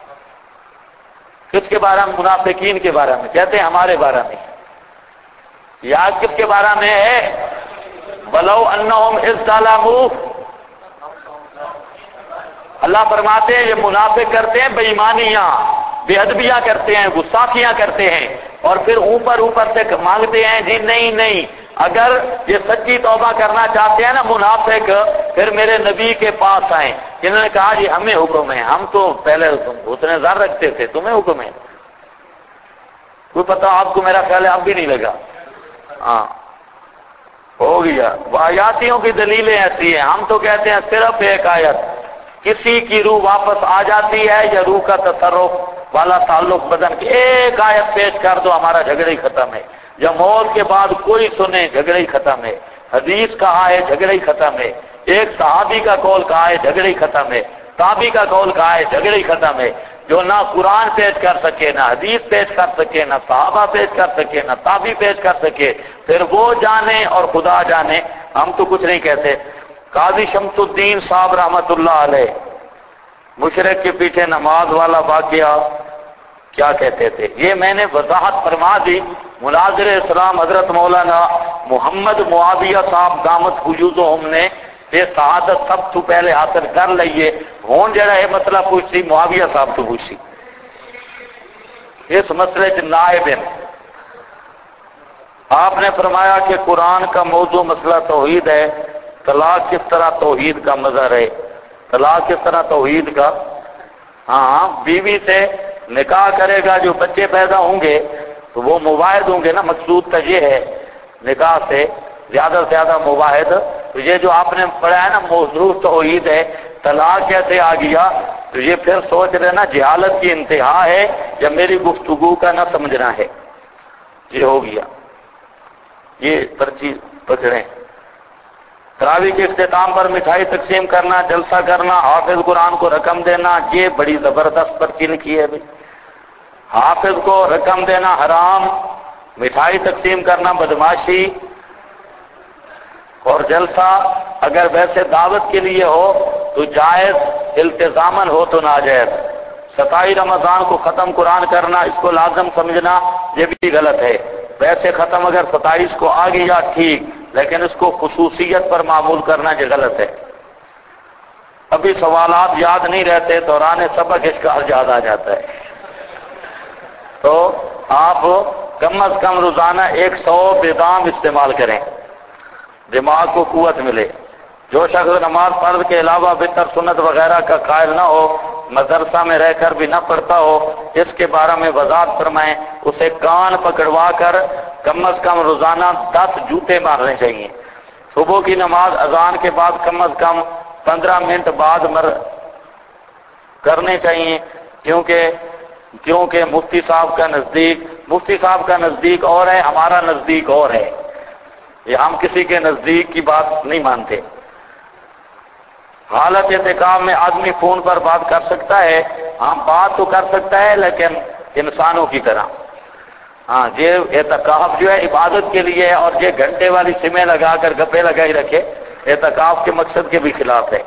کس کے بارے میں؟ منافقین کے بارے میں، کہتے ہیں ہمارے بارے میں۔ یاد کس کے بارے میں ہے؟ وَلَوْ أَنَّهُمْ إِذْ ظَلَمُوا، اللہ فرماتے ہیں یہ منافق کرتے ہیں بے ایمانیاں، بے ادبیاں کرتے ہیں، گستاخیاں کرتے ہیں، اور پھر اوپر سے مانگتے ہیں جی نہیں، اگر یہ سچی توبہ کرنا چاہتے ہیں نا منافق، پھر میرے نبی کے پاس آئیں۔ انہوں نے کہا جی ہمیں حکم ہے، ہم تو پہلے اتنے زر رکھتے تھے، تمہیں حکم ہے؟ کوئی پتہ آپ کو؟ میرا خیال ہے اب بھی نہیں لگا۔ ہاں ہو گیا۔ آیاتیوں کی دلیلیں ایسی ہیں، ہم تو کہتے ہیں صرف ایک آیت، کسی کی روح واپس آ جاتی ہے یا روح کا تصرف والا تعلق بدن کی، ایک آیت پیش کر دو ہمارا جھگڑا ہی ختم ہے۔ جب موت کے بعد کوئی سنے جھگڑا ہی ختم ہے، حدیث کہا ہے جھگڑا ہی ختم ہے، ایک صحابی کا قول کہا ہے جھگڑا ہی ختم ہے، تابعی کا قول کہا ہے جھگڑا ہی ختم ہے۔ جو نہ قرآن پیش کر سکے، نہ حدیث پیش کر سکے، نہ صحابہ پیش کر سکے، نہ تابعی پیش کر سکے، پھر وہ جانے اور خدا جانے، ہم تو کچھ نہیں کہتے۔ قاضی شمس الدین صاحب رحمت اللہ علیہ مشرق کے پیچھے نماز والا واقعہ کیا کہتے تھے، یہ میں نے وضاحت فرما دی۔ مناظر اسلام حضرت مولانا محمد معاویہ صاحب دامت فیوضہم نے یہ شہادت سب تو پہلے حاصل کر لئیے، ہون جڑا ہے مسئلہ پوچھی معاویہ صاحب تو پوچھی اس مسئلے کے نائب ہیں۔ آپ نے فرمایا کہ قرآن کا موضوع مسئلہ توحید ہے، طلاق کس طرح توحید کا مظہر ہے؟ طلاق کس طرح توحید کا؟ ہاں، بیوی سے نکاح کرے گا، جو بچے پیدا ہوں گے تو وہ مواحد ہوں گے نا، مقصود کا یہ ہے نکاح سے زیادہ مواحد۔ تو یہ جو آپ نے پڑھا ہے نا موضوع توحید ہے، طلاق کیسے آ گیا؟ تو یہ پھر سوچ لینا جہالت کی انتہا ہے یا میری گفتگو کا نہ سمجھنا ہے، یہ ہو گیا۔ یہ پرچی پکڑیں۔ تراویح کے اختتام پر مٹھائی تقسیم کرنا، جلسہ کرنا، حافظ قرآن کو رقم دینا، یہ بڑی زبردست پرچی لکھی ہے بھائی۔ حافظ کو رقم دینا حرام، مٹھائی تقسیم کرنا بدماشی، اور جلسہ اگر ویسے دعوت کے لیے ہو تو جائز، التزامن ہو تو ناجائز۔ 27 رمضان کو ختم قرآن کرنا، اس کو لازم سمجھنا، یہ بھی غلط ہے۔ ویسے ختم اگر 27 کو آ گیا ٹھیک، لیکن اس کو خصوصیت پر معمول کرنا یہ غلط ہے۔ ابھی سوالات یاد نہیں رہتے، دوران سبق اشکال یاد آ جاتا ہے، تو آپ کم از کم روزانہ 100 بادام استعمال کریں، دماغ کو قوت ملے۔ جو شخص نماز فرض کے علاوہ وتر سنت وغیرہ کا قائل نہ ہو، مدرسہ میں رہ کر بھی نہ پڑھتا ہو، اس کے بارے میں وضاحت فرمائیں۔ اسے کان پکڑوا کر کم از کم روزانہ 10 جوتے مارنے چاہیے۔ صبح کی نماز اذان کے بعد کم از کم 15 منٹ بعد کرنے چاہیے، کیونکہ مفتی صاحب کا نزدیک اور ہے، ہمارا نزدیک اور ہے، یہ ہم کسی کے نزدیک کی بات نہیں مانتے۔ حالت اعتکاف میں آدمی فون پر بات کر سکتا ہے؟ ہاں بات تو کر سکتا ہے، لیکن انسانوں کی طرح۔ ہاں، یہ اعتکاف جو ہے عبادت کے لیے ہے، اور یہ گھنٹے والی سمیں لگا کر گپے لگائی رکھے اعتکاف کے مقصد کے بھی خلاف ہے۔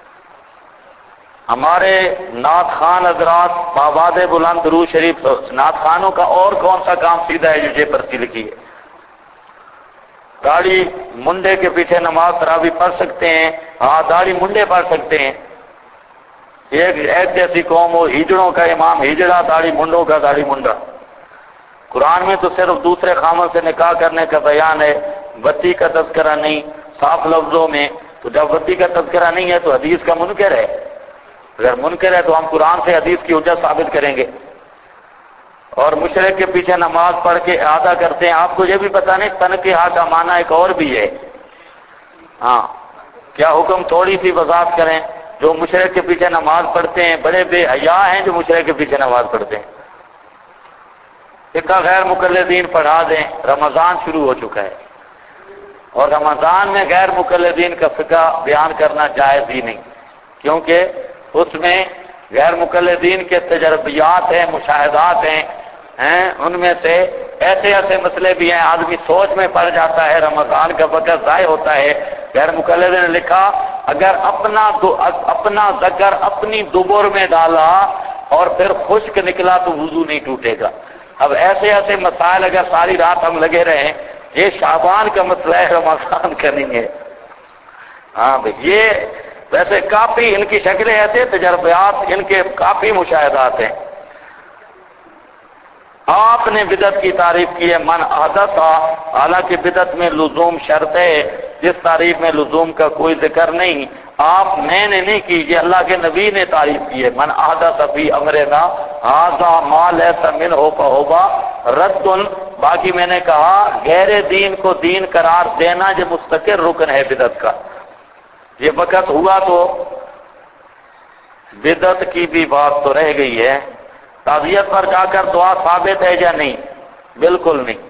ہمارے نعت خان حضرات بآباد بلند درود شریف، نعت خانوں کا اور کون سا کام سیدھا ہے جو یہ پرچی لکھی ہے؟ داڑھی منڈے کے پیچھے نماز تراویح پڑھ سکتے ہیں؟ ہاں، داڑھی منڈے پڑھ سکتے ہیں۔ ایک جیسی قوم ہو، ہجڑوں کا امام ہجڑا، داڑھی منڈوں کا داڑھی منڈا۔ قرآن میں تو صرف دوسرے خامن سے نکاح کرنے کا بیان ہے، وتی کا تذکرہ نہیں، صاف لفظوں میں۔ تو جب وتی کا تذکرہ نہیں ہے تو حدیث کا منکر ہے، اگر منکر ہے تو ہم قرآن سے حدیث کی حجت ثابت کریں گے۔ اور مشرق کے پیچھے نماز پڑھ کے اعادہ کرتے ہیں، آپ کو یہ بھی پتہ نہیں تنکیہ کا معنی ایک اور بھی ہے۔ ہاں، کیا حکم؟ تھوڑی سی وضاحت کریں۔ جو مشرق کے پیچھے نماز پڑھتے ہیں بڑے بے حیا ہیں، جو مشرق کے پیچھے نماز پڑھتے ہیں۔ فقہ غیر مقلدین پڑھا دیں، رمضان شروع ہو چکا ہے، اور رمضان میں غیر مقلدین کا فقہ بیان کرنا جائز ہی نہیں، کیونکہ اس میں غیر مقلدین کے تجربیات ہیں، مشاہدات ہیں، ان میں سے ایسے مسئلے بھی ہیں، آدمی سوچ میں پڑ جاتا ہے، رمضان کا وقت ضائع ہوتا ہے۔ غیر مقلد نے لکھا اگر اپنا ذکر اپنی دبر میں ڈالا اور پھر خشک نکلا تو وضو نہیں ٹوٹے گا۔ اب ایسے مسائل اگر ساری رات ہم لگے رہیں، یہ شعبان کا مسئلہ ہے، رمضان کا نہیں ہے۔ ہاں بھائی، یہ ویسے کافی ان کی شکلیں ایسے تجربات، ان کے کافی مشاہدات ہیں۔ آپ نے بدعت کی تعریف کی ہے، من احدث، حالانکہ بدعت میں لزوم شرط ہے، جس تعریف میں لزوم کا کوئی ذکر نہیں۔ میں نے نہیں کی، یہ اللہ کے نبی نے تعریف کی ہے۔ من احدث فی امرنا ھذا ما لیس منہ فہو رد۔ باقی میں نے کہا غیر دین کو دین قرار دینا یہ مستقر رکن ہے بدعت کا۔ یہ وقت ہوا تو بدعت کی بھی بات تو رہ گئی ہے۔ تعزیت پر جا کر دعا ثابت ہے یا نہیں؟ بالکل نہیں۔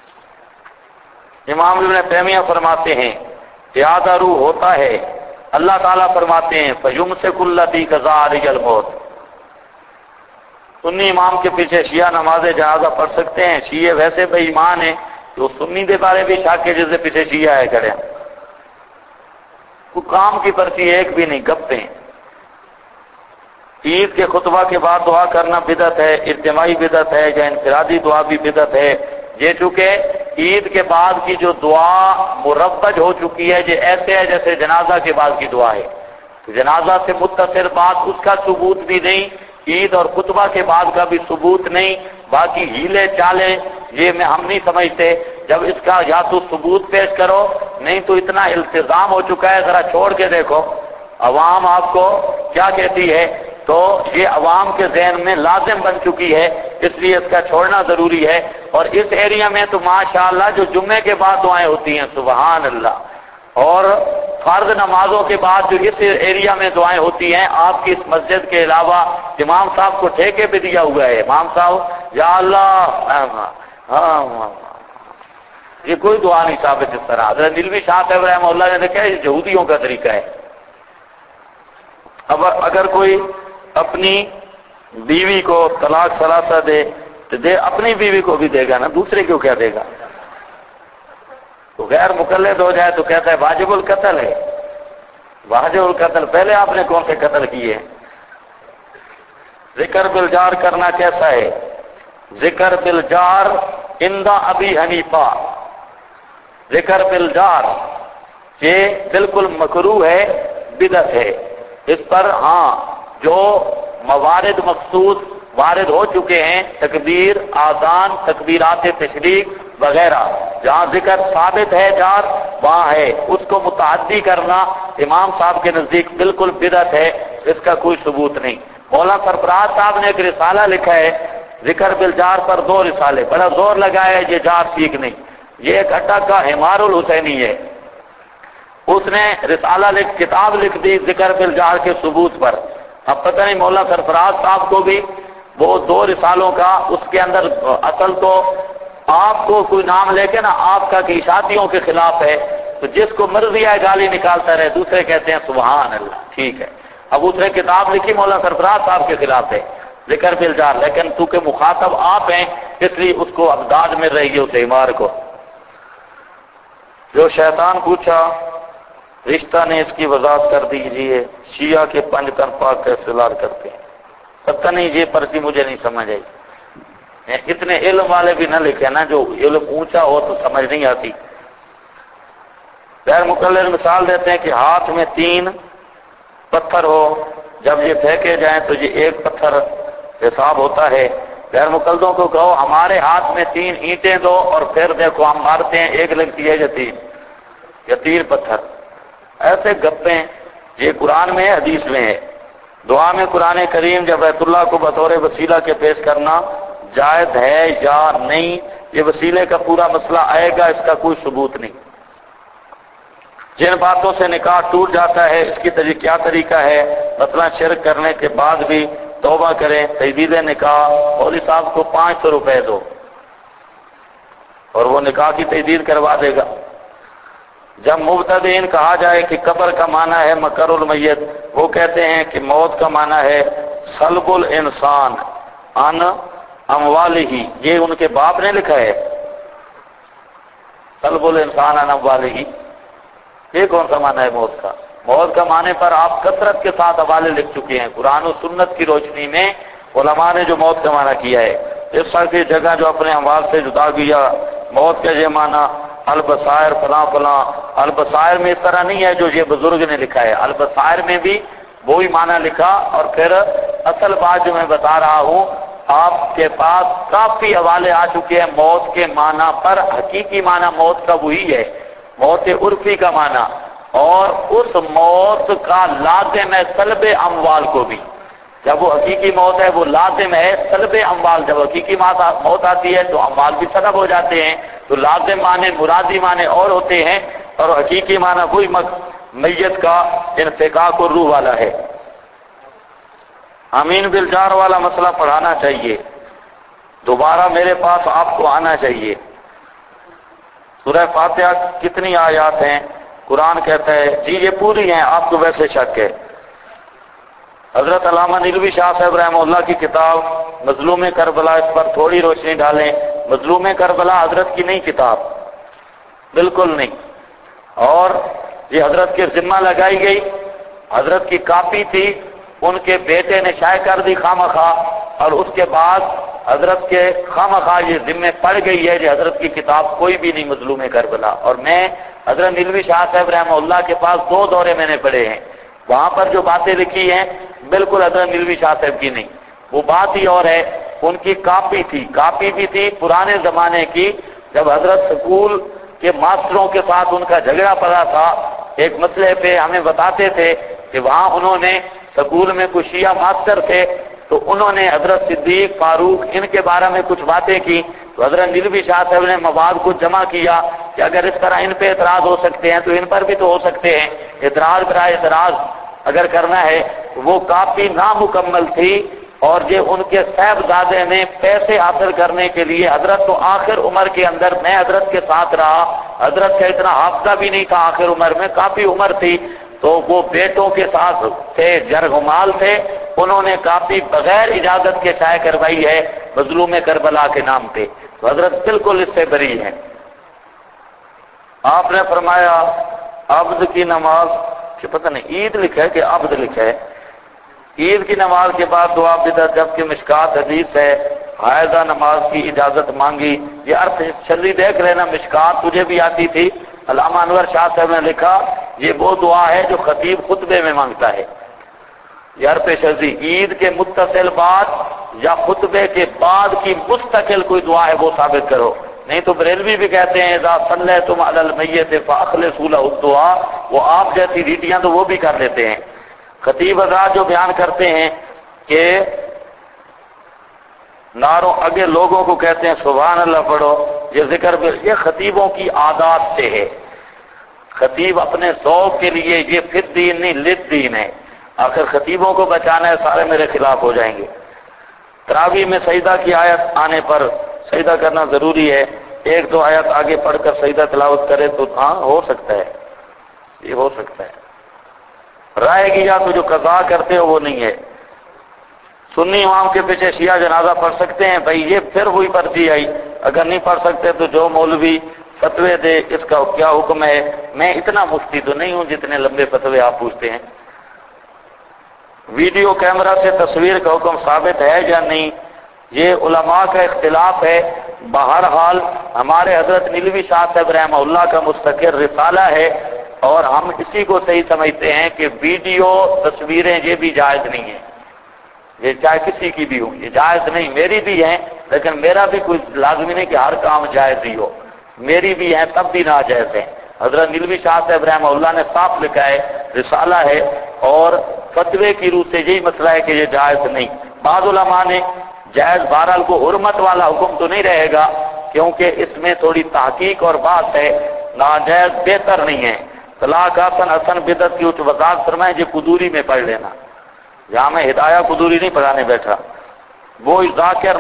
امام ابن تیمیہ فرماتے ہیں اعادہ روح ہوتا ہے، اللہ تعالیٰ فرماتے ہیں فَيُمْسِكُ الَّذِي قَضَىٰ عَلَيْهِ الْمَوْتَ۔ سنی امام کے پیچھے شیعہ نماز جنازہ پڑھ سکتے ہیں؟ شیعہ ویسے بے ایمان ہیں، تو سنی دے بارے بھی شاک کے جیسے پیچھے شیعہ ہے کھڑے، کوئی کام کی پرچی ایک بھی نہیں، گپتے ہیں۔ عید کے خطبہ کے بعد دعا کرنا بدعت ہے، اجتماعی بدعت ہے یا انفرادی دعا بھی بدعت ہے؟ یہ چونکہ عید کے بعد کی جو دعا مربج ہو چکی ہے، یہ ایسے ہے جیسے جنازہ کے بعد کی دعا ہے، تو جنازہ سے متصل بات اس کا ثبوت بھی نہیں، عید اور خطبہ کے بعد کا بھی ثبوت نہیں، باقی ہیلے چالے یہ ہم نہیں سمجھتے۔ جب اس کا یا تو ثبوت پیش کرو، نہیں تو اتنا التزام ہو چکا ہے، ذرا چھوڑ کے دیکھو عوام آپ کو کیا کہتی ہے، تو یہ عوام کے ذہن میں لازم بن چکی ہے، اس لیے اس کا چھوڑنا ضروری ہے۔ اور اس ایریا میں تو ماشاءاللہ جو جمعے کے بعد دعائیں ہوتی ہیں، سبحان اللہ، اور فرض نمازوں کے بعد جو اس ایریا میں دعائیں ہوتی ہیں، آپ کی اس مسجد کے علاوہ امام صاحب کو ٹھیکے پہ دیا ہوا ہے، امام صاحب یا اللہ، یہ کوئی دعا نہیں ثابت اس طرح۔ حضرت دلوی شاہ صاحب رحمہ اللہ نے دیکھا یہ یہودیوں کا طریقہ ہے۔ اب اگر کوئی اپنی بیوی کو طلاق ثلاثہ دے تو اپنی بیوی کو بھی دے گا نا، دوسرے کیوں کیا دے گا؟ تو غیر مقلد ہو جائے تو کہتا ہے واجب القتل ہے۔ واجب القتل پہلے آپ نے کون سے قتل کیے؟ ذکر بالجار کرنا کیسا ہے؟ ذکر بالجار عند ابی حنیفہ، ذکر بالجار یہ بالکل مکروہ ہے، بدعت ہے۔ اس پر ہاں جو موارد مخصوص وارد ہو چکے ہیں، تکبیر، آذان، تکبیرات تشریق وغیرہ، جہاں ذکر ثابت ہے جار وہاں ہے، اس کو متعدی کرنا امام صاحب کے نزدیک بالکل بدعت ہے، اس کا کوئی ثبوت نہیں۔ مولانا سرفراز صاحب نے ایک رسالہ لکھا ہے ذکر بالجار پر، 2 رسالے، بڑا زور لگایا ہے یہ جار ٹھیک نہیں۔ یہ ایک اٹک کا حمار الحسینی ہے، اس نے رسالہ کتاب لکھ دی ذکر بالجار کے ثبوت پر۔ اب پتہ نہیں مولانا سرفراز صاحب کو بھی وہ 2 رسالوں کا، اس کے اندر اصل تو آپ کو کوئی نام لے کے نا آپ کا کہ شادیوں کے خلاف ہے، تو جس کو مرضی ہے گالی نکالتا رہے، دوسرے کہتے ہیں سبحان اللہ، ٹھیک ہے۔ اب اس نے کتاب لکھی مولانا سرفراز صاحب کے خلاف ہے ذکر بالجار، لیکن چونکہ مخاطب آپ ہیں اس لیے اس کو امداد مل رہی ہے اس عمار کو۔ جو شیطان پوچھا رشتہ نے اس کی وضاحت کر دیجیے، شیعہ کے 5 تن پاک کیسے لار کرتے ہیں؟ پتہ نہیں، یہ پرچی مجھے نہیں سمجھ آئی۔ اتنے علم والے بھی نہ لکھے نا، جو علم اونچا ہو تو سمجھ نہیں آتی۔ غیر مقلد مثال دیتے ہیں کہ ہاتھ میں 3 پتھر ہو، جب یہ پھینکے جائیں تو یہ 1 پتھر حساب ہوتا ہے۔ غیر مقلدوں کو کہو ہمارے ہاتھ میں 3 اینٹیں دو اور پھر دیکھو ہم مارتے ہیں 1 لگتی ہے یا 3 پتھر۔ ایسے گپیں، یہ قرآن میں ہے، حدیث میں ہے۔ دعا میں قرآن کریم جب بیت اللہ کو بطور وسیلہ کے پیش کرنا جائز ہے یا نہیں، یہ وسیلے کا پورا مسئلہ آئے گا، اس کا کوئی ثبوت نہیں۔ جن باتوں سے نکاح ٹوٹ جاتا ہے اس کی کیا طریقہ ہے؟ مثلا شرک کرنے کے بعد بھی توبہ کریں، تجدید نکاح، مولوی صاحب کو 500 روپے دو اور وہ نکاح کی تجدید کروا دے گا۔ جب مبتدئین کہا جائے کہ قبر کا معنی ہے مکر المیت، وہ کہتے ہیں کہ موت کا معنی ہے سلب الانسان عن اموالہ، یہ ان کے باپ نے لکھا ہے سلب الانسان عن اموالہ، یہ کون سا معنی ہے موت کا؟ موت کا معنی پر آپ کثرت کے ساتھ حوالے لکھ چکے ہیں، قرآن و سنت کی روشنی میں علماء نے جو موت کا معنی کیا ہے، اس طرح کی جگہ جو اپنے اموال سے جدا کیا، موت کا یہ معنی البصائر فلاں فلاں، البصائر میں اس طرح نہیں ہے جو یہ بزرگ نے لکھا ہے، البصائر میں بھی وہی معنی لکھا، اور پھر اصل بات جو میں بتا رہا ہوں، آپ کے پاس کافی حوالے آ چکے ہیں موت کے معنی پر، حقیقی معنی موت کا وہی ہے، موت عرفی کا معنی، اور اس موت کا لازم ہے سلب اموال کو بھی، جب وہ حقیقی موت ہے وہ لازم ہے سلب اموال، جب حقیقی موت آتی ہے تو اموال بھی سلب ہو جاتے ہیں، تو لازم معنی مرادی معنی اور ہوتے ہیں، اور حقیقی معنی وہی میت کا انفکاک اور روح والا ہے۔ امین بالجار والا مسئلہ پڑھانا چاہیے، دوبارہ میرے پاس آپ کو آنا چاہیے۔ سورہ فاتحہ کتنی آیات ہیں؟ قرآن کہتا ہے جی یہ پوری ہیں، آپ کو ویسے شک ہے۔ حضرت علامہ نیلوی شاہ صاحب رحمہ اللہ کی کتاب مظلوم کربلا، اس پر تھوڑی روشنی ڈالیں۔ مظلوم کربلا حضرت کی نہیں کتاب، بالکل نہیں، اور یہ حضرت کے ذمہ لگائی گئی، حضرت کی کاپی تھی، ان کے بیٹے نے شائع کر دی خواہ، اور اس کے بعد حضرت کے خواہ یہ ذمہ پڑ گئی ہے کہ حضرت کی کتاب کوئی بھی نہیں مظلوم کربلا۔ اور میں حضرت نیلوی شاہ صاحب رحمہ اللہ کے پاس 2 دورے میں نے پڑھے ہیں، وہاں پر جو باتیں لکھی ہیں بالکل حضرت نیلوی شاہ صاحب کی نہیں، وہ بات ہی اور ہے۔ ان کی کاپی تھی، کاپی بھی تھی پرانے زمانے کی، جب حضرت سکول کے ماسٹروں کے ساتھ ان کا جھگڑا پڑا تھا ایک مسئلے پہ، ہمیں بتاتے تھے کہ وہاں انہوں نے سکول میں کچھ شیعہ ماسٹر تھے، تو انہوں نے حضرت صدیق فاروق ان کے بارے میں کچھ باتیں کی، تو حضرت نیلوی شاہ صاحب نے مواد کو جمع کیا کہ اگر اس طرح ان پہ اعتراض ہو سکتے ہیں تو ان پر بھی تو ہو سکتے ہیں، اعتراض برائے اعتراض اگر کرنا ہے۔ وہ کافی نامکمل تھی، اور یہ ان کے صاحبزادے نے پیسے حاصل کرنے کے لیے، حضرت تو آخر عمر کے اندر، میں حضرت کے ساتھ رہا، حضرت کا اتنا حافظہ بھی نہیں تھا آخر عمر میں، کافی عمر تھی، تو وہ بیٹوں کے ساتھ تھے، جرگمال تھے، انہوں نے کافی بغیر اجازت کے شائع کروائی ہے مظلوم کربلا کے نام پہ، تو حضرت بالکل اس سے بری ہیں۔ آپ نے فرمایا عبد کی نماز، کہ پتہ نہیں عید لکھا ہے کہ عبد لکھا ہے، عید کی نماز کے بعد دعا بدعت، جبکہ مشکات حدیث ہے حائضہ نماز کی اجازت مانگی، یہ عرف چلی دیکھ لینا، مشکات تجھے بھی آتی تھی، علامہ انور شاہ صاحب نے لکھا یہ وہ دعا ہے جو خطیب خطبے میں مانگتا ہے، یہ عرف شرعی عید کے متصل بعد یا خطبے کے بعد کی مستقل کوئی دعا ہے وہ ثابت کرو، نہیں تو بریلوی بھی کہتے ہیں اذا صلیتم علی المیت فاخلصوا له الدعاء، وہ آپ جیسی ریٹیاں تو وہ بھی کر لیتے ہیں۔ خطیب حضرات جو بیان کرتے ہیں کہ ناروں اگے لوگوں کو کہتے ہیں سبحان اللہ پڑھو، یہ ذکر یہ خطیبوں کی عادات سے ہے، خطیب اپنے ذوق کے لیے، یہ فی الدین نہیں للدین ہے، آخر خطیبوں کو بچانا ہے، سارے میرے خلاف ہو جائیں گے۔ تراویح میں سجدہ کی آیت آنے پر سجدہ کرنا ضروری ہے، 1-2 آیت آگے پڑھ کر سجدہ تلاوت کرے تو ہاں ہو سکتا ہے، یہ ہو سکتا ہے۔ رائے گیا تو جو قضا کرتے ہو وہ نہیں ہے۔ سنی امام کے پیچھے شیعہ جنازہ پڑھ سکتے ہیں، بھائی یہ پھر وہی پرچی آئی، اگر نہیں پڑھ سکتے تو جو مولوی فتوے دے اس کا کیا حکم ہے، میں اتنا مفتی تو نہیں ہوں جتنے لمبے فتوے آپ پوچھتے ہیں۔ ویڈیو کیمرہ سے تصویر کا حکم ثابت ہے یا نہیں، یہ علماء کا اختلاف ہے، بہرحال ہمارے حضرت نیلوی شاہ صاحب رحمہ اللہ کا مستقل رسالہ ہے، اور ہم اسی کو صحیح سمجھتے ہیں کہ ویڈیو تصویریں یہ بھی جائز نہیں ہیں، یہ چاہے کسی کی بھی ہوں یہ جائز نہیں، میری بھی ہیں لیکن میرا بھی کوئی لازمی نہیں کہ ہر کام جائز ہی ہو، میری بھی ہیں تب بھی ناجائز ہیں۔ حضرت نیلوی شاہ صاحب رحمہ اللہ نے صاف لکھا ہے، رسالہ ہے، اور فتوے کی روح سے یہی مسئلہ ہے کہ یہ جائز نہیں۔ بعض علماء نے جائز، بہرحال کو حرمت والا حکم تو نہیں رہے گا کیونکہ اس میں تھوڑی تحقیق اور بات ہے، ناجائز بہتر نہیں ہے۔ طلاق حسن بدعت کی اچھ وضاحت فرمائے، جو قدوری میں پڑھ لینا، یہاں میں ہدایہ قدوری نہیں پڑھانے بیٹھا، وہ ذاکر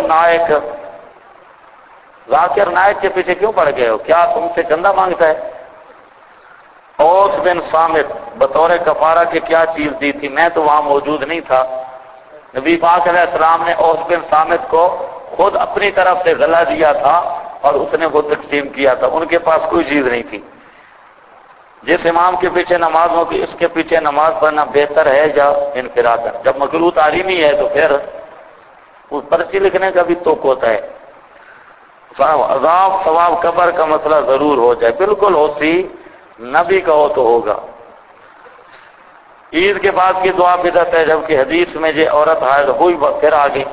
نائک کے پیچھے کیوں پڑ گئے ہو، کیا تم سے چندہ مانگتا ہے؟ اوس بن صامت بطور کفارہ کے کیا چیز دی تھی، میں تو وہاں موجود نہیں تھا، نبی پاک علیہ السلام نے اوس بن صامت کو خود اپنی طرف سے غلہ دیا تھا اور اس نے وہ تقسیم کیا تھا، ان کے پاس کوئی چیز نہیں تھی۔ جس امام کے پیچھے نماز ہوگی اس کے پیچھے نماز پڑھنا بہتر ہے یا انفراد؟ جب مکروہ تحریمی ہے تو پھر اس پرچی لکھنے کا بھی توق ہوتا ہے. عذاب ثواب قبر کا مسئلہ ضرور ہو جائے، بالکل ہو سی نبی کا ہو تو ہوگا. عید کے بعد کی دعا بدعت ہے، جبکہ حدیث میں یہ عورت حائض ہوئی پھر آ گئی.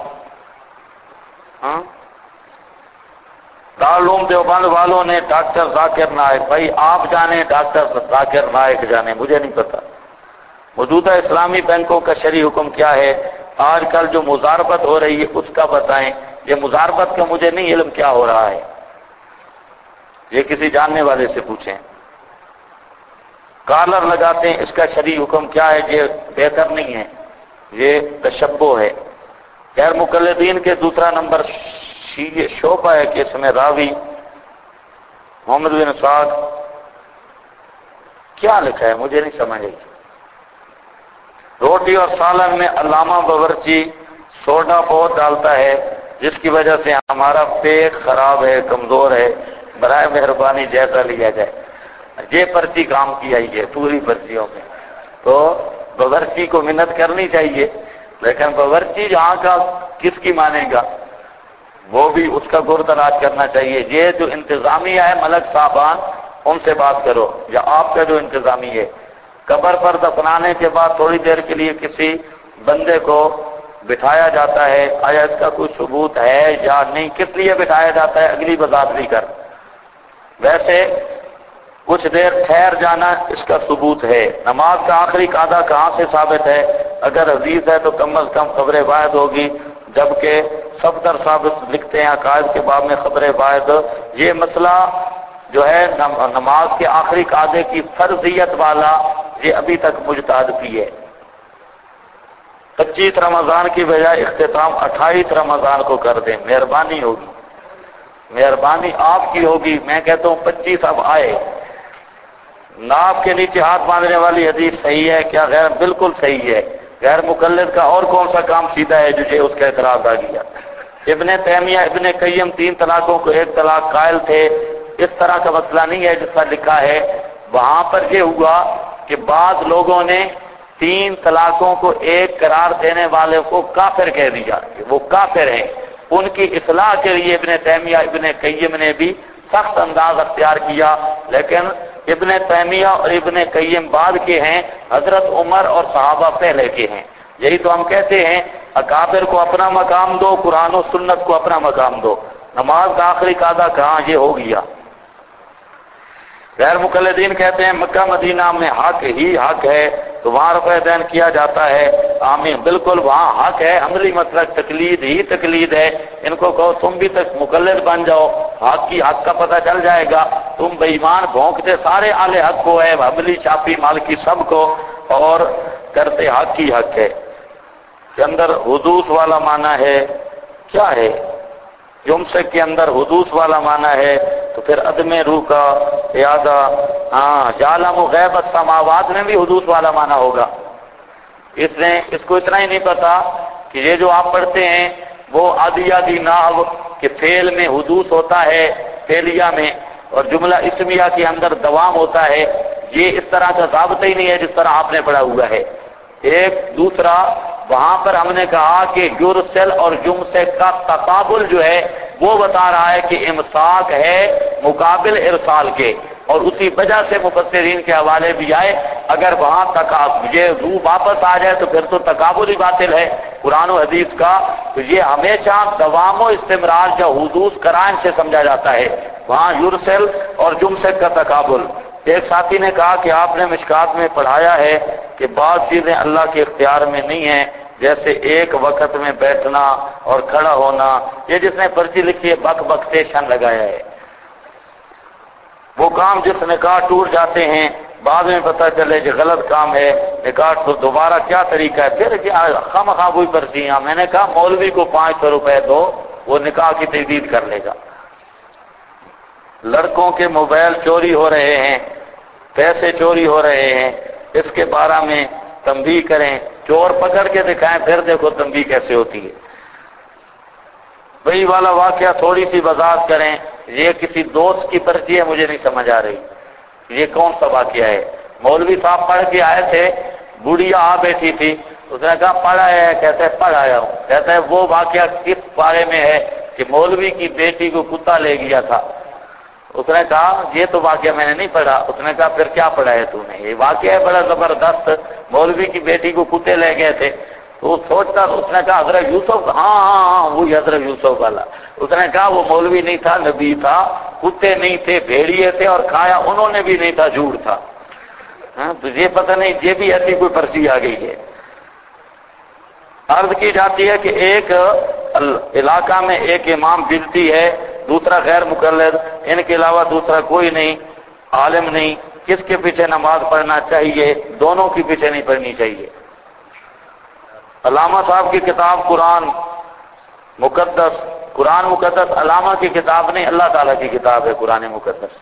دارالعلوم دیوبند والوں نے ڈاکٹر ذاکر نائک، بھائی آپ جانے ڈاکٹر ذاکر نائک جانے، مجھے نہیں پتا. موجودہ اسلامی بینکوں کا شرعی حکم کیا ہے؟ آج کل جو مزاربت ہو رہی ہے اس کا بتائیں. یہ مزاربت کا مجھے نہیں علم کیا ہو رہا ہے، یہ کسی جاننے والے سے پوچھیں. کالر لگاتے ہیں، اس کا شرعی حکم کیا ہے؟ یہ بہتر نہیں ہے، یہ تشبہ ہے. غیر مقلدین کے دوسرا نمبر شعبہ ہے کہ اس میں راوی محمد بن سعد کیا لکھا ہے مجھے نہیں سمجھ آئی. روٹی اور سالن میں علامہ باورچی سوڈا بہت ڈالتا ہے جس کی وجہ سے ہمارا پیٹ خراب ہے، کمزور ہے، برائے مہربانی جائزہ لیا جائے. یہ پرچی کام کی آئی ہے پوری پرچیوں میں، تو باورچی کو منت کرنی چاہیے، لیکن باورچی جہاں کا کس کی مانے گا، وہ بھی اس کا گر تلاش کرنا چاہیے. یہ جو انتظامیہ ہے ملک صاحبان، ان سے بات کرو، یا آپ کا جو انتظامی ہے. قبر پر دفنانے کے بعد تھوڑی دیر کے لیے کسی بندے کو بٹھایا جاتا ہے، آیا اس کا کوئی ثبوت ہے یا نہیں؟ کس لیے بٹھایا جاتا ہے اگلی وضاحت کر. ویسے کچھ دیر ٹھہر جانا اس کا ثبوت ہے. نماز کا آخری قاعدہ کہاں سے ثابت ہے؟ اگر حدیث ہے تو کم از کم خبر واحد ہوگی، جبکہ صفدر صاحب لکھتے ہیں عقائد کے باب میں خبر واحد. یہ مسئلہ جو ہے نماز کے آخری قاعدے کی فرضیت والا، یہ ابھی تک مجتہد کی ہے. 25 رمضان کی بجائے اختتام 28 رمضان کو کر دیں، مہربانی ہوگی، مہربانی آپ کی ہوگی. میں کہتا ہوں 25 اب آئے. ناف کے نیچے ہاتھ باندھنے والی حدیث صحیح ہے کیا؟ غیر بالکل صحیح ہے. غیر مقلد کا اور کون سا کام سیدھا ہے جو اس کا اعتراض آ گیا؟ ابن تیمیہ ابن قیم 3 طلاقوں کو 1 طلاق قائل تھے. اس طرح کا مسئلہ نہیں ہے جس پر لکھا ہے. وہاں پر یہ ہوا کہ بعض لوگوں نے 3 طلاقوں کو 1 قرار دینے والے کو کافر کہہ دیا کہ وہ کافر ہیں. ان کی اصلاح کے لیے ابن تیمیہ ابن قیم نے بھی سخت انداز اختیار کیا، لیکن ابن تیمیہ اور ابن قیم بعد کے ہیں، حضرت عمر اور صحابہ پہلے کے ہیں. یہی تو ہم کہتے ہیں اکابر کو اپنا مقام دو، قرآن و سنت کو اپنا مقام دو. نماز کا آخری قاعدہ کہاں؟ یہ ہو گیا. غیر مقلدین کہتے ہیں مکہ مدینہ میں حق ہی حق ہے تو وہاں رفع دین کیا جاتا ہے. آمین، بالکل وہاں حق ہے. عملی مسلک تقلید ہی تقلید ہے. ان کو کہو تم بھی تک مقلد بن جاؤ، حق کی حق کا پتہ چل جائے گا. تم بے ایمان بھونکتے سارے اہل حق کو ہے، عملی چاپی مالکی سب کو، اور کرتے حق کی حق ہے. کے اندر حدوث والا معنی ہے کیا ہے؟ یمسک کے اندر حدوث والا معنی ہے تو پھر عدم روح کا اعادہ. یعلم غیب السماوات میں بھی حدوث والا معنی ہوگا. اس کو اتنا ہی نہیں پتا کہ یہ جو آپ پڑھتے ہیں وہ عادیہ نحو کہ فعل میں حدوث ہوتا ہے فعلیہ میں، اور جملہ اسمیہ کے اندر دوام ہوتا ہے. یہ اس طرح کا ضابطہ ہی نہیں ہے جس طرح آپ نے پڑھا ہوا ہے. ایک دوسرا وہاں پر ہم نے کہا کہ یرسل اور یمسک کا تقابل جو ہے وہ بتا رہا ہے کہ امساک ہے مقابل ارسال کے، اور اسی وجہ سے مفسرین کے حوالے بھی آئے. اگر وہاں تک یہ روح واپس آ جائے تو پھر تو تقابل ہی باطل ہے قرآن و حدیث کا. تو یہ ہمیشہ دوام و استمرار یا حدوث قرائن سے سمجھا جاتا ہے. وہاں یرسل اور یمسک کا تقابل. ایک ساتھی نے کہا کہ آپ نے مشکات میں پڑھایا ہے کہ بعض چیزیں اللہ کے اختیار میں نہیں ہیں، جیسے ایک وقت میں بیٹھنا اور کھڑا ہونا. یہ جس نے پرچی لکھی ہے بک بکٹیشن لگایا ہے. وہ کام جس نکاح ٹوٹ جاتے ہیں بعد میں پتہ چلے کہ غلط کام ہے، نکاح تو دوبارہ کیا طریقہ ہے؟ پھر خواہ کوئی پرچیاں. میں نے کہا مولوی کو 500 روپے دو، وہ نکاح کی تجدید کر لے گا. لڑکوں کے موبائل چوری ہو رہے ہیں، پیسے چوری ہو رہے ہیں، اس کے بارے میں تنبیہ کریں. چور پکڑ کے دکھائیں پھر دیکھو تنبیہ کیسے ہوتی ہے. وہی والا واقعہ تھوڑی سی وضاحت کریں. یہ کسی دوست کی پرچی ہے، مجھے نہیں سمجھ آ رہی. یہ کون سا واقعہ ہے؟ مولوی صاحب پڑھ کے آئے تھے، بڑھیا آ بیٹھی تھی، اس نے کہا پڑھ آیا ہے؟ کہتا ہے پڑھ آیا ہوں۔ کہتا ہے وہ واقعہ کس بارے میں ہے کہ مولوی کی بیٹی کو کتا لے گیا تھا؟ اس نے کہا یہ تو واقعہ میں نے نہیں پڑھا۔ اس نے کہا پھر کیا پڑھا ہے تو نے؟ یہ واقعہ ہے بڑا زبردست، مولوی کی بیٹی کو کتے لے گئے تھے۔ تو وہ سوچتا، اس نے کہا حضرت یوسف؟ ہاں ہاں ہاں وہی حضرت یوسف والا۔ اس نے کہا وہ مولوی نہیں تھا، نبی تھا، کتے نہیں تھے، بھیڑیے تھے، اور کھایا انہوں نے بھی نہیں تھا، جھوٹ تھا۔ تو یہ پتہ نہیں یہ بھی ایسی کوئی پرچی آ گئی ہے۔ عرض کی جاتی ہے کہ ایک علاقہ میں ایک امام بنتی ہے، دوسرا غیر مقلد، ان کے علاوہ دوسرا کوئی نہیں، عالم نہیں، کس کے پیچھے نماز پڑھنا چاہیے؟ دونوں کے پیچھے نہیں پڑھنی چاہیے۔ علامہ صاحب کی کتاب قرآن مقدس علامہ کی کتاب نہیں، اللہ تعالیٰ کی کتاب ہے قرآن مقدس۔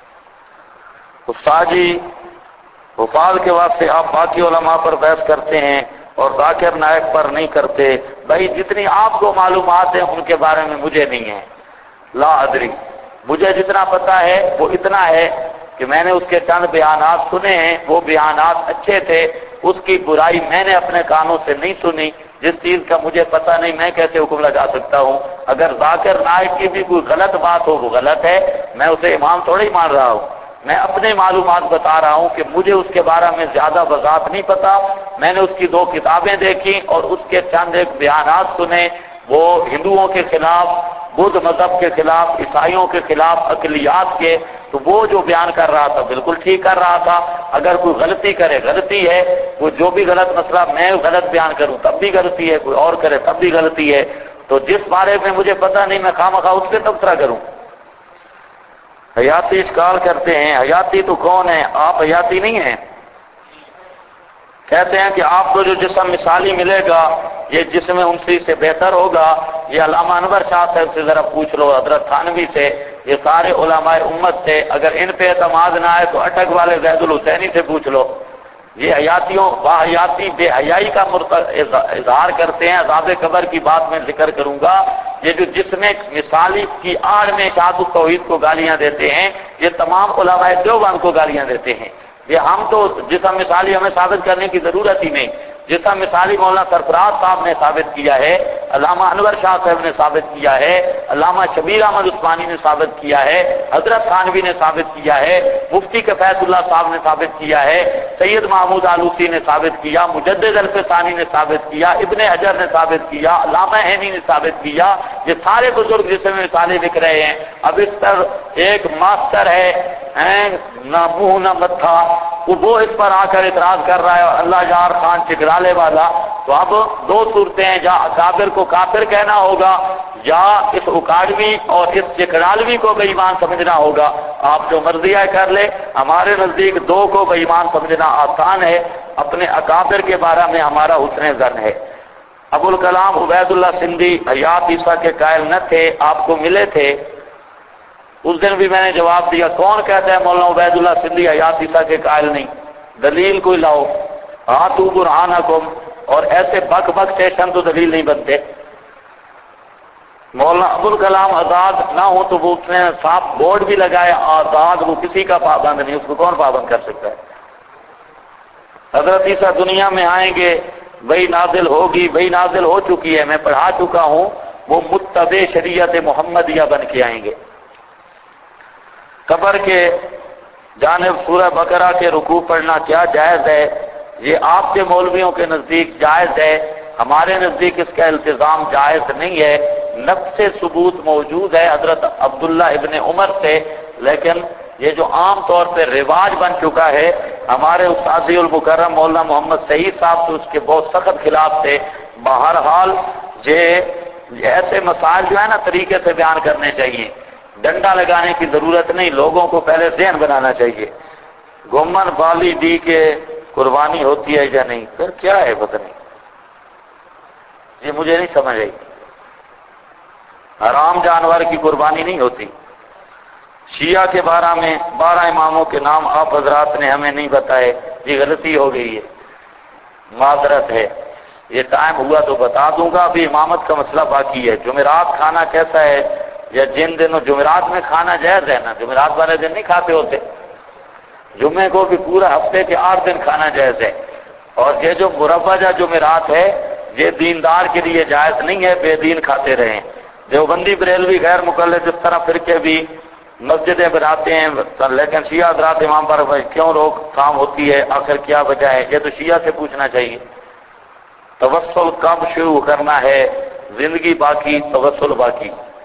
استاد جی حفاظ کے واسطے آپ باقی علماء پر بحث کرتے ہیں اور ذاکر نائک پر نہیں کرتے۔ بھائی جتنی آپ کو معلومات ہیں ان کے بارے میں مجھے نہیں ہے، لا ادری، مجھے جتنا پتا ہے وہ اتنا ہے کہ میں نے اس کے چند بیانات سنے ہیں، وہ بیانات اچھے تھے، اس کی برائی میں نے اپنے کانوں سے نہیں سنی۔ جس چیز کا مجھے پتا نہیں میں کیسے حکم لگا سکتا ہوں؟ اگر ذاکر نائک کی بھی کوئی غلط بات ہو وہ غلط ہے، میں اسے امام تھوڑی مان رہا ہوں، میں اپنے معلومات بتا رہا ہوں کہ مجھے اس کے بارے میں زیادہ وضاحت نہیں پتا۔ میں نے اس کی 2 کتابیں دیکھی اور اس کے چند ایک بیانات سنے، وہ ہندوؤں کے خلاف، بدھ مذہب کے خلاف، عیسائیوں کے خلاف، اقلیات کے، تو وہ جو بیان کر رہا تھا بالکل ٹھیک کر رہا تھا۔ اگر کوئی غلطی کرے غلطی ہے، وہ جو بھی غلط مسئلہ میں غلط بیان کروں تب بھی غلطی ہے، کوئی اور کرے تب بھی غلطی ہے۔ تو جس بارے میں مجھے پتا نہیں میں خواہ اس پہ تبصرہ کروں؟ حیاتی اشکال کرتے ہیں، حیاتی تو کون ہے؟ آپ حیاتی نہیں ہیں۔ کہتے ہیں کہ آپ کو جو جسم مثالی ملے گا یہ جسم انسی سے بہتر ہوگا۔ یہ علامہ انور شاہ صاحب سے ذرا پوچھ لو، حضرت تھانوی سے، یہ سارے علماء امت سے، اگر ان پہ اعتماد نہ آئے تو اٹک والے زید الحسینی سے پوچھ لو۔ یہ حیاتیوں واحیاتی بے حیائی کا اظہار کرتے ہیں۔ عذاب قبر کی بات میں ذکر کروں گا۔ یہ جو جسم مثالی کی آڑ میں شہادت التوحید کو گالیاں دیتے ہیں، یہ تمام علماء دیوبند کو گالیاں دیتے ہیں۔ یہ ہم تو جسم مثالی ہمیں ثابت کرنے کی ضرورت ہی نہیں۔ جسم مثالی مولانا سرفراز صاحب نے ثابت کیا ہے، علامہ انور شاہ صاحب نے ثابت کیا ہے، علامہ شبیر احمد عثمانی نے ثابت کیا ہے، حضرت تھانوی نے ثابت کیا ہے، مفتی کفایت اللہ صاحب نے ثابت کیا ہے، سید محمود آلوسی نے ثابت کیا، مجدد الفسانی نے ثابت کیا، ابن حجر نے ثابت کیا، علامہ عینی نے ثابت کیا۔ یہ سارے بزرگ جسم مثالی لکھ رہے ہیں۔ اب اس پر ایک ماسٹر ہے، نہ منہ نہ متھا، وہ اس پر آ کر اعتراض کر رہا ہے، اور اللہ یار خان چکرالے والا۔ تو اب 2 صورتیں ہیں، یا اکابر کو کافر کہنا ہوگا یا اس اکاڑوی اور اس چکرالوی کو بے ایمان سمجھنا ہوگا۔ آپ جو مرضی ہے کر لے، ہمارے نزدیک 2 کو بے ایمان سمجھنا آسان ہے، اپنے اکابر کے بارے میں ہمارا حسن ظن ہے۔ ابوالکلام عبید اللہ سندھی حیات عیسیٰ کے قائل نہ تھے، آپ کو ملے تھے، اس دن بھی میں نے جواب دیا، کون کہتا ہے مولانا عبید اللہ سندھی حیات عیسیٰ کے قائل نہیں؟ دلیل کوئی لاؤ، ہاتھو برہانکم، اور ایسے بک بک اسٹیشن تو دلیل نہیں بنتے۔ مولانا ابوالکلام آزاد نہ ہو تو وہ اس نے صاف بورڈ بھی لگائے آزاد، وہ کسی کا پابند نہیں، اس کو کون پابند کر سکتا ہے؟ حضرت عیسیٰ دنیا میں آئیں گے، وہی نازل ہوگی، وہی نازل ہو چکی ہے، میں پڑھا چکا ہوں، وہ متبع شریعت محمدیہ بن کے آئیں گے۔ قبر کے جانب سورہ بقرہ کے رکوع پڑھنا کیا جائز ہے؟ یہ آپ کے مولویوں کے نزدیک جائز ہے، ہمارے نزدیک اس کا التزام جائز نہیں ہے۔ نفس ثبوت موجود ہے حضرت عبداللہ ابن عمر سے، لیکن یہ جو عام طور پہ رواج بن چکا ہے، ہمارے استاذی المکرم مولانا محمد سعید صاحب تو اس کے بہت سخت خلاف تھے۔ بہرحال یہ ایسے مسائل جو ہے نا طریقے سے بیان کرنے چاہیے، ڈنڈا لگانے کی ضرورت نہیں، لوگوں کو پہلے ذہن بنانا چاہیے۔ گمن بالی دی کے قربانی ہوتی ہے یا نہیں؟ پھر کیا ہے پتہ نہیں، یہ مجھے نہیں سمجھ آئی۔ حرام جانور کی قربانی نہیں ہوتی۔ شیعہ کے بارے میں 12 اماموں کے نام آپ حضرات نے ہمیں نہیں بتائے، یہ غلطی ہو گئی ہے، معذرت ہے۔ یہ ٹائم ہوا تو بتا دوں گا، ابھی امامت کا مسئلہ باقی ہے۔ جمعرات کھانا کیسا ہے، یا جن دنوں جمعرات میں کھانا جائز ہے نا، جمعرات والے دن نہیں کھاتے ہوتے، جمعے کو بھی پورا ہفتے کے 8 دن کھانا جائز ہے، اور یہ جو مروجہ جمعرات ہے یہ دیندار کے لیے جائز نہیں ہے، بے دین کھاتے رہیں۔ دیوبندی بریلوی غیر مقلد اس طرح فرقے بھی مسجدیں بناتے ہیں، لیکن شیعہ حضرات امام پر کیوں روک تھام ہوتی ہے، آخر کیا وجہ ہے؟ یہ تو شیعہ سے پوچھنا چاہیے۔ توسل کب شروع کرنا ہے؟ زندگی باقی توسل باقی۔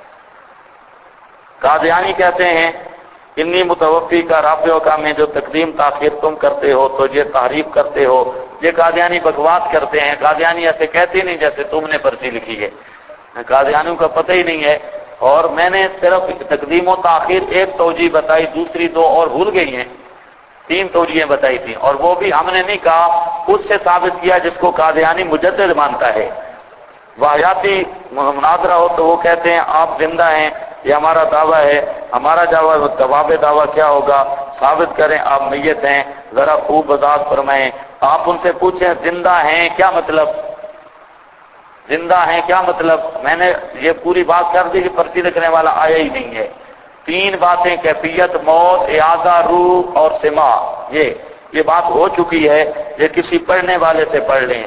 قادیانی کہتے ہیں انی متوفی کا رافعوں کا میں جو تقدیم تاخیر تم کرتے ہو تو یہ تعریف کرتے ہو۔ یہ قادیانی بکواس کرتے ہیں، قادیانی ایسے کہتے نہیں جیسے تم نے پرچی لکھی ہے، قادیانیوں کا پتہ ہی نہیں ہے۔ اور میں نے صرف تقدیم و تاخیر ایک توجیہ بتائی، دوسری دو اور بھول گئی ہیں، 3 توجیہیں بتائی تھیں، اور وہ بھی ہم نے نہیں کہا، اس سے ثابت کیا جس کو قادیانی مجدد مانتا ہے۔ واحیاتی مناظرہ ہو تو وہ کہتے ہیں آپ زندہ ہیں، یہ ہمارا دعویٰ ہے، ہمارا جواب دعویٰ کیا ہوگا؟ ثابت کریں آپ میت ہیں، ذرا خوب وضاحت فرمائیں۔ آپ ان سے پوچھیں زندہ ہیں کیا مطلب؟ زندہ ہیں کیا مطلب؟ میں نے یہ پوری بات کر دی کہ پرچی لکھنے والا آیا ہی نہیں ہے۔ 3 باتیں، کیفیت، موت، اعادہ روح اور سما، یہ بات ہو چکی ہے، یہ کسی پڑھنے والے سے پڑھ لیں۔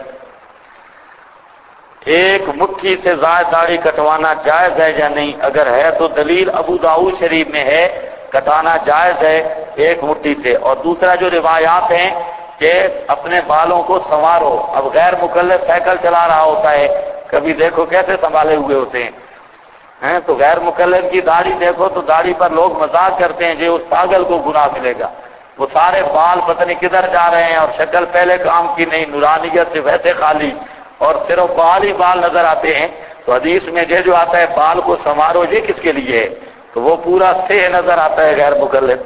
ایک مٹھی سے زائد داڑھی کٹوانا جائز ہے یا نہیں؟ اگر ہے تو دلیل ابو داؤد شریف میں ہے، کٹانا جائز ہے 1 مٹھی سے۔ اور دوسرا جو روایات ہیں کہ اپنے بالوں کو سنوارو، اب غیر مکلف سائیکل چلا رہا ہوتا ہے، کبھی دیکھو کیسے سنبھالے ہوئے ہوتے ہیں، تو غیر مکلف کی داڑھی دیکھو تو داڑھی پر لوگ مذاق کرتے ہیں جو اس پاگل کو گناہ ملے گا، وہ سارے بال پتہ نہیں کدھر جا رہے ہیں، اور شکل پہلے کام کی نہیں، نورانیت سے ویسے خالی، اور صرف بال ہی بال نظر آتے ہیں۔ تو حدیث میں یہ جو آتا ہے بال کو سنوارو، یہ کس کے لیے ہے؟ تو وہ پورا سہ نظر آتا ہے غیر مکلف۔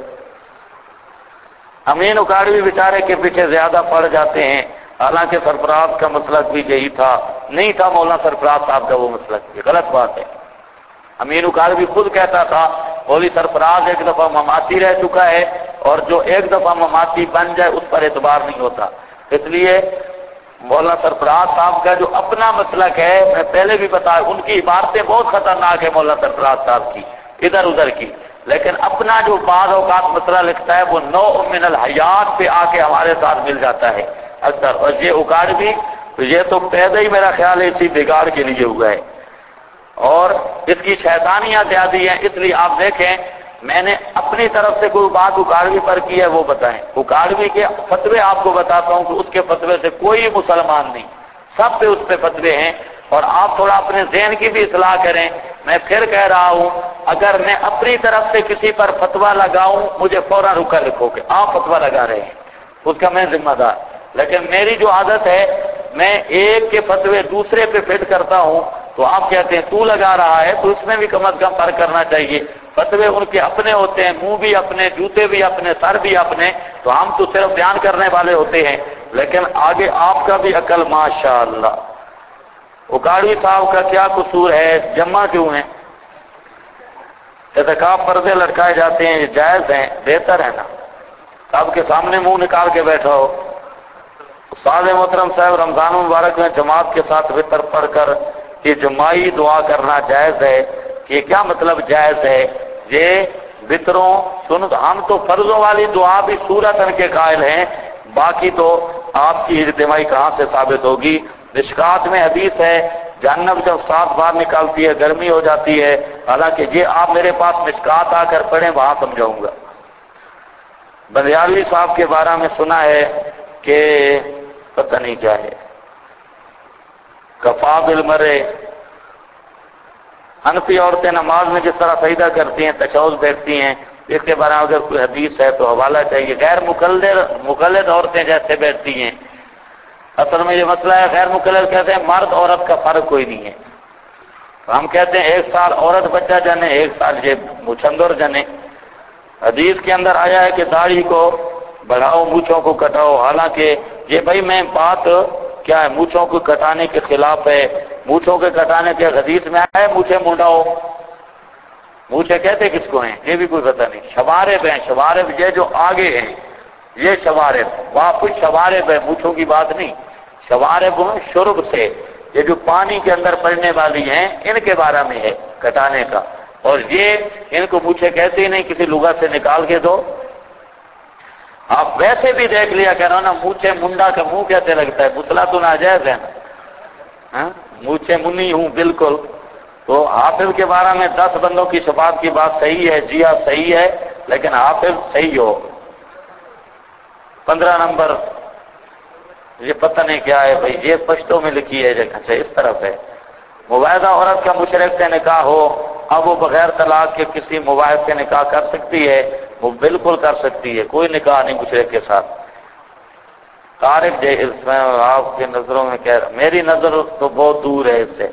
امین اکاڑوی بیچارے کے پیچھے زیادہ پڑ جاتے ہیں، حالانکہ سرفراز کا مسلک بھی یہی تھا، نہیں تھا مولانا سرفراز صاحب کا وہ مسلک، یہ غلط بات ہے۔ امین اکاڑوی خود کہتا تھا مولوی سرفراز 1 دفعہ مماتی رہ چکا ہے، اور جو 1 دفعہ مماتی بن جائے اس پر اعتبار نہیں ہوتا۔ اس لیے مولانا سرفراز صاحب کا جو اپنا مسلک ہے، میں پہلے بھی بتایا، ان کی عبارتیں بہت خطرناک ہے مولانا سرفراز صاحب کی، ادھر ادھر کی، لیکن اپنا جو بعض اوقات مسئلہ لکھتا ہے وہ نوع من الحیات پہ آ کے ہمارے ساتھ مل جاتا ہے اکثر۔ اور یہ اکاڑوی یہ تو پیدا ہی میرا خیال ہے اسی بگاڑ کے لیے ہوا ہے، اور اس کی شیطانیاں زیادہ ہیں۔ اس لیے آپ دیکھیں میں نے اپنی طرف سے کوئی بات اکاڑوی پر کی ہے وہ بتائیں، اکاڑوی کے فتوے آپ کو بتاتا ہوں کہ اس کے فتوے سے کوئی مسلمان نہیں، سب پہ اس پہ فتوے ہیں، اور آپ تھوڑا اپنے ذہن کی بھی اصلاح کریں۔ میں پھر کہہ رہا ہوں اگر میں اپنی طرف سے کسی پر فتویٰ لگاؤں مجھے فوراً رکا لکھو کہ آپ فتویٰ لگا رہے ہیں، اس کا میں ذمہ دار، لیکن میری جو عادت ہے میں ایک کے فتوے دوسرے پہ فٹ کرتا ہوں، تو آپ کہتے ہیں تو لگا رہا ہے تو اس میں بھی کم از کم فرق کرنا چاہیے۔ فتوے ان کے اپنے ہوتے ہیں، منہ بھی اپنے، جوتے بھی اپنے، سر بھی اپنے، تو ہم تو صرف بیان کرنے والے ہوتے ہیں، لیکن آگے آپ کا بھی عقل ماشاءاللہ۔ اکاڑوی صاحب کا کیا قصور ہے؟ جمع کیوں ہیں؟ اعتکاف پردے لٹکائے جاتے ہیں، یہ جائز ہیں؟ بہتر ہے نا، سب کے سامنے منہ نکال کے بیٹھا ہو۔ استاد محترم صاحب رمضان مبارک میں جماعت کے ساتھ وطر پڑھ کر اجماعی دعا کرنا جائز ہے؟ یہ کیا مطلب جائز ہے؟ یہ وطروں ہم تو فرضوں والی دعا بھی صورتاً کے قائل ہیں، باقی تو آپ کی اجتماعی کہاں سے ثابت ہوگی؟ مشکات میں حدیث ہے جہنم جب 7 بار نکالتی ہے گرمی ہو جاتی ہے، حالانکہ یہ آپ میرے پاس مشکات آ کر پڑھیں وہاں سمجھاؤں گا۔ بندیالوی صاحب کے بارے میں سنا ہے کہ پتہ نہیں کیا ہے، کفا بالمرے، حنفی عورتیں نماز میں جس طرح سجدہ کرتی ہیں تشہد بیٹھتی ہیں، اس کے بارے میں اگر کوئی حدیث ہے تو حوالہ چاہیے۔ غیر مقلد عورتیں جیسے بیٹھتی ہیں، اصل میں یہ مسئلہ ہے، غیر مقلد کہتے ہیں مرد عورت کا فرق کوئی نہیں ہے، ہم کہتے ہیں 1 سال عورت بچہ جنے، 1 سال یہ مچھندر جنے۔ حدیث کے اندر آیا ہے کہ داڑھی کو بڑھاؤ، مونچھوں کو کٹاؤ، حالانکہ یہ بھائی میں بات کیا ہے، مونچھوں کو کٹانے کے خلاف ہے، مونچھوں کے کٹانے کے حدیث میں آیا ہے مونچھیں منڈاؤ، مونچھیں کہتے کس کو ہیں یہ بھی کوئی پتہ نہیں، شوارب ہیں، شوارب یہ جو آگے ہیں یہ شوارب، وہاں کچھ شوارب ہے، مونچھوں کی بات نہیں، شوارب شرب سے، یہ جو پانی کے اندر پڑنے والی ہیں ان کے بارے میں ہے کٹانے کا، اور یہ ان کو مونچھیں کہتے ہی نہیں، کسی لغت سے نکال کے دو۔ آپ ویسے بھی دیکھ لیا کرو نا، مونچھے منڈا کا منہ کیسے لگتا ہے، مسئلہ تو ناجائز ہے نا، ہاں مونچھے منی ہوں بالکل. تو حافظ کے بارے میں 10 بندوں کی شفاعت کی بات صحیح ہے، جی ہاں صحیح ہے، لیکن حافظ صحیح ہو. 15 نمبر، یہ پتہ نہیں کیا ہے بھائی، یہ پشتوں میں لکھی ہے، اچھا اس طرف ہے. مباحثہ عورت کا مشرک سے نکاح ہو، اب وہ بغیر طلاق کے کسی مباحث سے نکاح کر سکتی ہے؟ وہ بالکل کر سکتی ہے، کوئی نکاح نہیں مشرک کے ساتھ. طارق جی اس میں آپ کی نظروں میں کہہ رہا، میری نظر تو بہت دور ہے اس سے.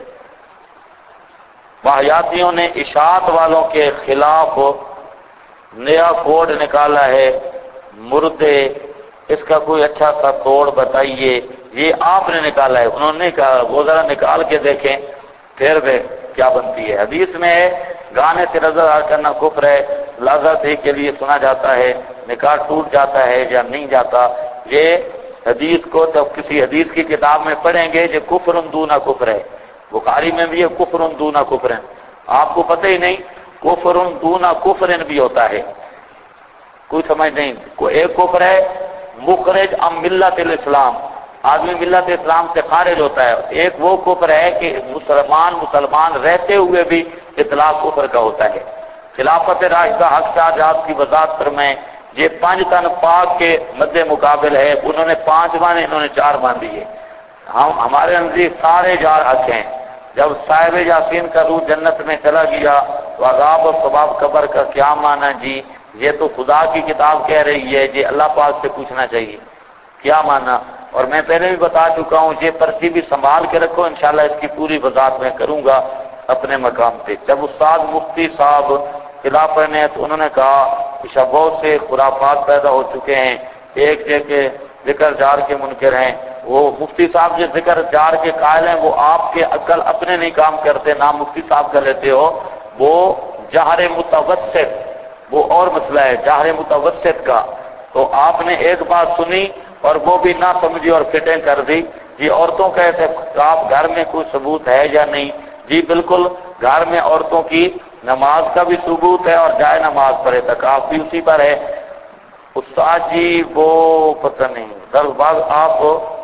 واہیاتیوں نے اشاعت والوں کے خلاف نیا کوڈ نکالا ہے، مردے، اس کا کوئی اچھا سا توڑ بتائیے. یہ آپ نے نکالا ہے، انہوں نے کہا وہ ذرا نکال کے دیکھیں پھر بھی کیا بنتی ہے. حدیث میں ہے گانے سے نظر کرنا کفر ہے، لذت ہی کے لیے سنا جاتا ہے، نکاح ٹوٹ جاتا ہے یا نہیں جاتا. یہ حدیث کو جب کسی حدیث کی کتاب میں پڑھیں گے یہ کفر دون کفر ہے. بخاری میں بھی یہ کفر دون کفر، آپ کو پتہ ہی نہیں کفر دون کفر بھی ہوتا ہے، کوئی سمجھ نہیں. ایک کفر ہے مخرج ام ملت الاسلام، آدمی ملت اسلام سے خارج ہوتا ہے. ایک وہ کفر ہے کہ مسلمان رہتے ہوئے بھی اطلاق کفر کا ہوتا ہے. خلافت راشدہ حق شاہجہاں کی وضاحت فرمائیں، یہ 5 تن پاک کے مد مقابل ہے، انہوں نے 5 باندھے، انہوں نے 4 باندھ دیے. ہمارے نزدیک سارے 4 حق ہیں. جب صاحب یاسین کا روح جنت میں چلا گیا تو عذاب اور ثواب قبر کا کیا معنی جی؟ یہ تو خدا کی کتاب کہہ رہی ہے، یہ اللہ پاک سے پوچھنا چاہیے کیا معنی. اور میں پہلے بھی بتا چکا ہوں، یہ پرچی بھی سنبھال کے رکھو، انشاءاللہ اس کی پوری وضاحت میں کروں گا اپنے مقام پہ. جب استاد مفتی صاحب خلاف نے تو انہوں نے کہا کہ بہت سے خرافات پیدا ہو چکے ہیں، ایک جگہ ذکر جار کے منکر ہیں. وہ مفتی صاحب جو ذکر جار کے قائل ہیں وہ آپ کے عقل اپنے نہیں کام کرتے، نام مفتی صاحب کا لیتے ہو. وہ جہر متوسط، وہ اور مسئلہ ہے جہر متوسط کا. تو آپ نے ایک بات سنی اور وہ بھی نہ سمجھی اور فٹنگ کر دی. جی عورتوں کا اعتکاف گھر میں کوئی ثبوت ہے یا نہیں؟ جی بالکل، گھر میں عورتوں کی نماز کا بھی ثبوت ہے اور جائے نماز پر اعتکاف بھی اسی پر ہے. استاد جی وہ پتہ نہیں بعض آپ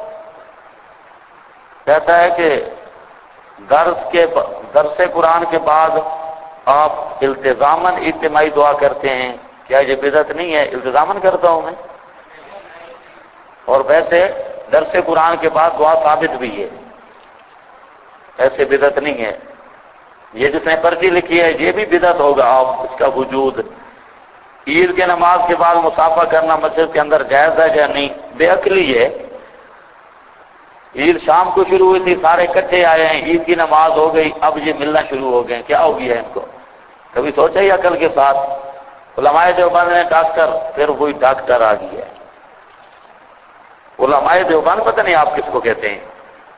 کہتا ہے کہ درس قرآن کے بعد آپ التزاماً اجتماعی دعا کرتے ہیں، کیا یہ بدعت نہیں ہے؟ التزاماً کرتا ہوں میں، اور ویسے درس قرآن کے بعد دعا ثابت بھی ہے، ایسے بدعت نہیں ہے. یہ جس نے پرچی لکھی ہے یہ بھی بدعت ہوگا آپ اس کا وجود. عید کے نماز کے بعد مصافحہ کرنا مسجد کے اندر جائز ہے یا نہیں؟ بے عقلی ہے. عید شام کو شروع ہوئی تھی، سارے اکٹھے آئے ہیں، عید کی نماز ہو گئی، اب یہ ملنا شروع ہو گئے، کیا ہو گیا ان کو؟ کبھی سوچا ہی عقل کے ساتھ؟ علماء دیوبند نے ڈاکٹر، پھر وہی ڈاکٹر آ گیا ہے. علماء دیوبند پتہ نہیں آپ کس کو کہتے ہیں.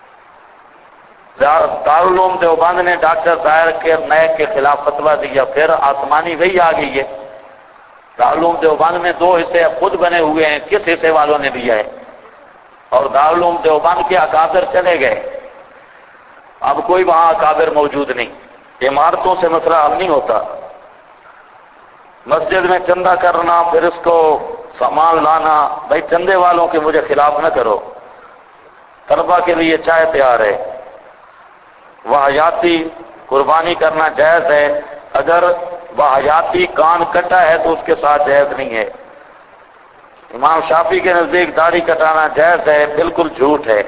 دارالعلوم دیوبند نے ڈاکٹر ظاہر کے نائک کے خلاف فتویٰ دیا، پھر آسمانی وہی آ گئی ہے. دارالعلوم دیوبند میں 2 حصے خود بنے ہوئے ہیں، کس حصے والوں نے دیا ہے؟ اور دارالعلوم دیوبند کے اکابر چلے گئے، اب کوئی وہاں اکابر موجود نہیں. عمارتوں سے مسئلہ حل نہیں ہوتا. مسجد میں چندہ کرنا، پھر اس کو سامان لانا، بھائی چندے والوں کے مجھے خلاف نہ کرو، طلبہ کے لیے چائے تیار ہے. وحیاتی قربانی کرنا جائز ہے، اگر وحیاتی کان کٹا ہے تو اس کے ساتھ جائز نہیں ہے. امام شافعی کے نزدیک داڑھی کٹانا جائز ہے، بالکل جھوٹ ہے.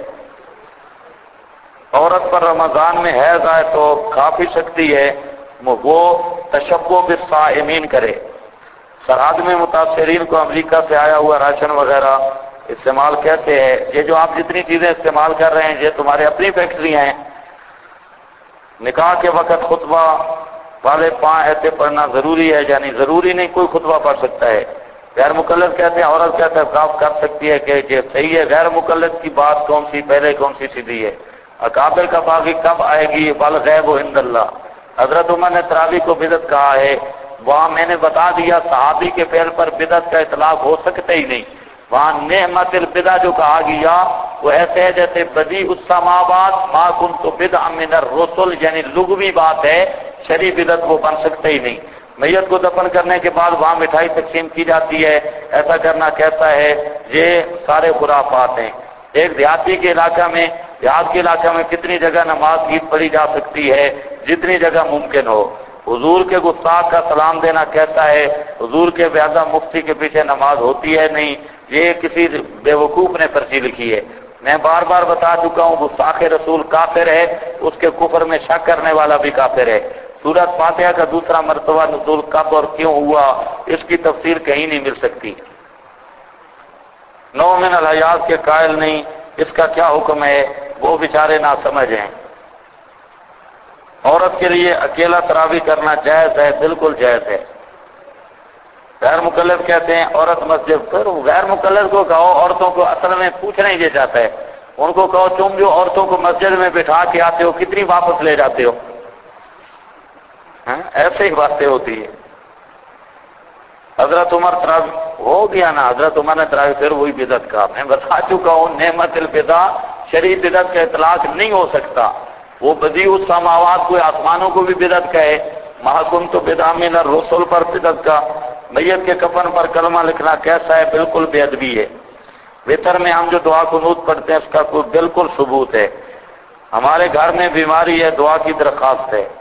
عورت پر رمضان میں حیض آئے تو کھا پی سکتی ہے، وہ تشبہ بالصائمین کرے. سرحد میں متاثرین کو امریکہ سے آیا ہوا راشن وغیرہ استعمال کیسے ہے؟ یہ جو آپ جتنی چیزیں استعمال کر رہے ہیں یہ تمہارے اپنی فیکٹری ہیں. نکاح کے وقت خطبہ والے 5 ایتے پڑھنا ضروری ہے، یعنی ضروری نہیں، کوئی خطبہ پڑھ سکتا ہے. غیر مقلد کہتے ہیں عورت کا اعتکاف کر سکتی ہے کہ یہ صحیح ہے؟ غیر مقلد کی بات کون سی پہلے، کون سی سیدھی ہے؟ اکابر کا باقی کب آئے گی؟ بالغیب عند اللہ. حضرت عمر نے تراویح کو بدعت کہا ہے، وہاں میں نے بتا دیا صحابی کے فعل پر بدعت کا اطلاق ہو سکتا ہی نہیں. وہاں نعمت البدع جو کہا گیا وہ ایسے ہے جیسے بدیع السماوات ما کنت بدعا من الرسل، یعنی لغوی بات ہے، شرعی بدعت وہ بن سکتا ہی نہیں. میت کو دفن کرنے کے بعد وہاں مٹھائی تقسیم کی جاتی ہے، ایسا کرنا کیسا ہے؟ یہ سارے خرافات ہیں۔ ایک دیہاتی کے علاقہ میں، دیہات کے علاقہ میں کتنی جگہ نماز عید پڑھی جا سکتی ہے؟ جتنی جگہ ممکن ہو۔ حضور کے گستاخ کا سلام دینا کیسا ہے؟ حضور کے بیادہ مفتی کے پیچھے نماز ہوتی ہے نہیں، یہ کسی بیوقوف نے پرچی لکھی ہے۔ میں بار بار بتا چکا ہوں، گستاخ رسول کافر ہے، اس کے کفر میں شک کرنے والا بھی کافر ہے۔ سورۃ فاتحہ کا دوسرا مرتبہ نزول کب اور کیوں ہوا، اس کی تفسیر کہیں نہیں مل سکتی۔ نو من الحیات کے قائل نہیں، اس کا کیا حکم ہے؟ وہ بیچارے نہ سمجھ ہیں۔ عورت کے لیے اکیلا تراویح کرنا جائز ہے؟ بالکل جائز ہے۔ غیر مقلد کہتے ہیں عورت مسجد، پھر غیر مقلد کو کہو، عورتوں کو اصل میں پوچھنا ہی یہ چاہتا ہے، ان کو کہو تم جو عورتوں کو مسجد میں بٹھا کے آتے ہو کتنی واپس لے جاتے ہو؟ ایسے ہی باتیں ہوتی ہیں۔ حضرت عمر تراویح ہو گیا نا، حضرت عمر نے تراویح، پھر وہی بدعت کا میں بتا چکا ہوں، نعمت البدع شرعی بدعت کا اطلاق نہیں ہو سکتا۔ وہ بدیع السماوات کو، آسمانوں کو بھی بدعت کہے، محکم تو بدع من الرسل پر بدعت کا۔ میت کے کفن پر کلمہ لکھنا کیسا ہے؟ بالکل بے ادبی ہے۔ وتر میں ہم جو دعا قنوت پڑھتے ہیں اس کا کوئی بالکل ثبوت ہے۔ ہمارے گھر میں بیماری ہے، دعا کی درخواست ہے۔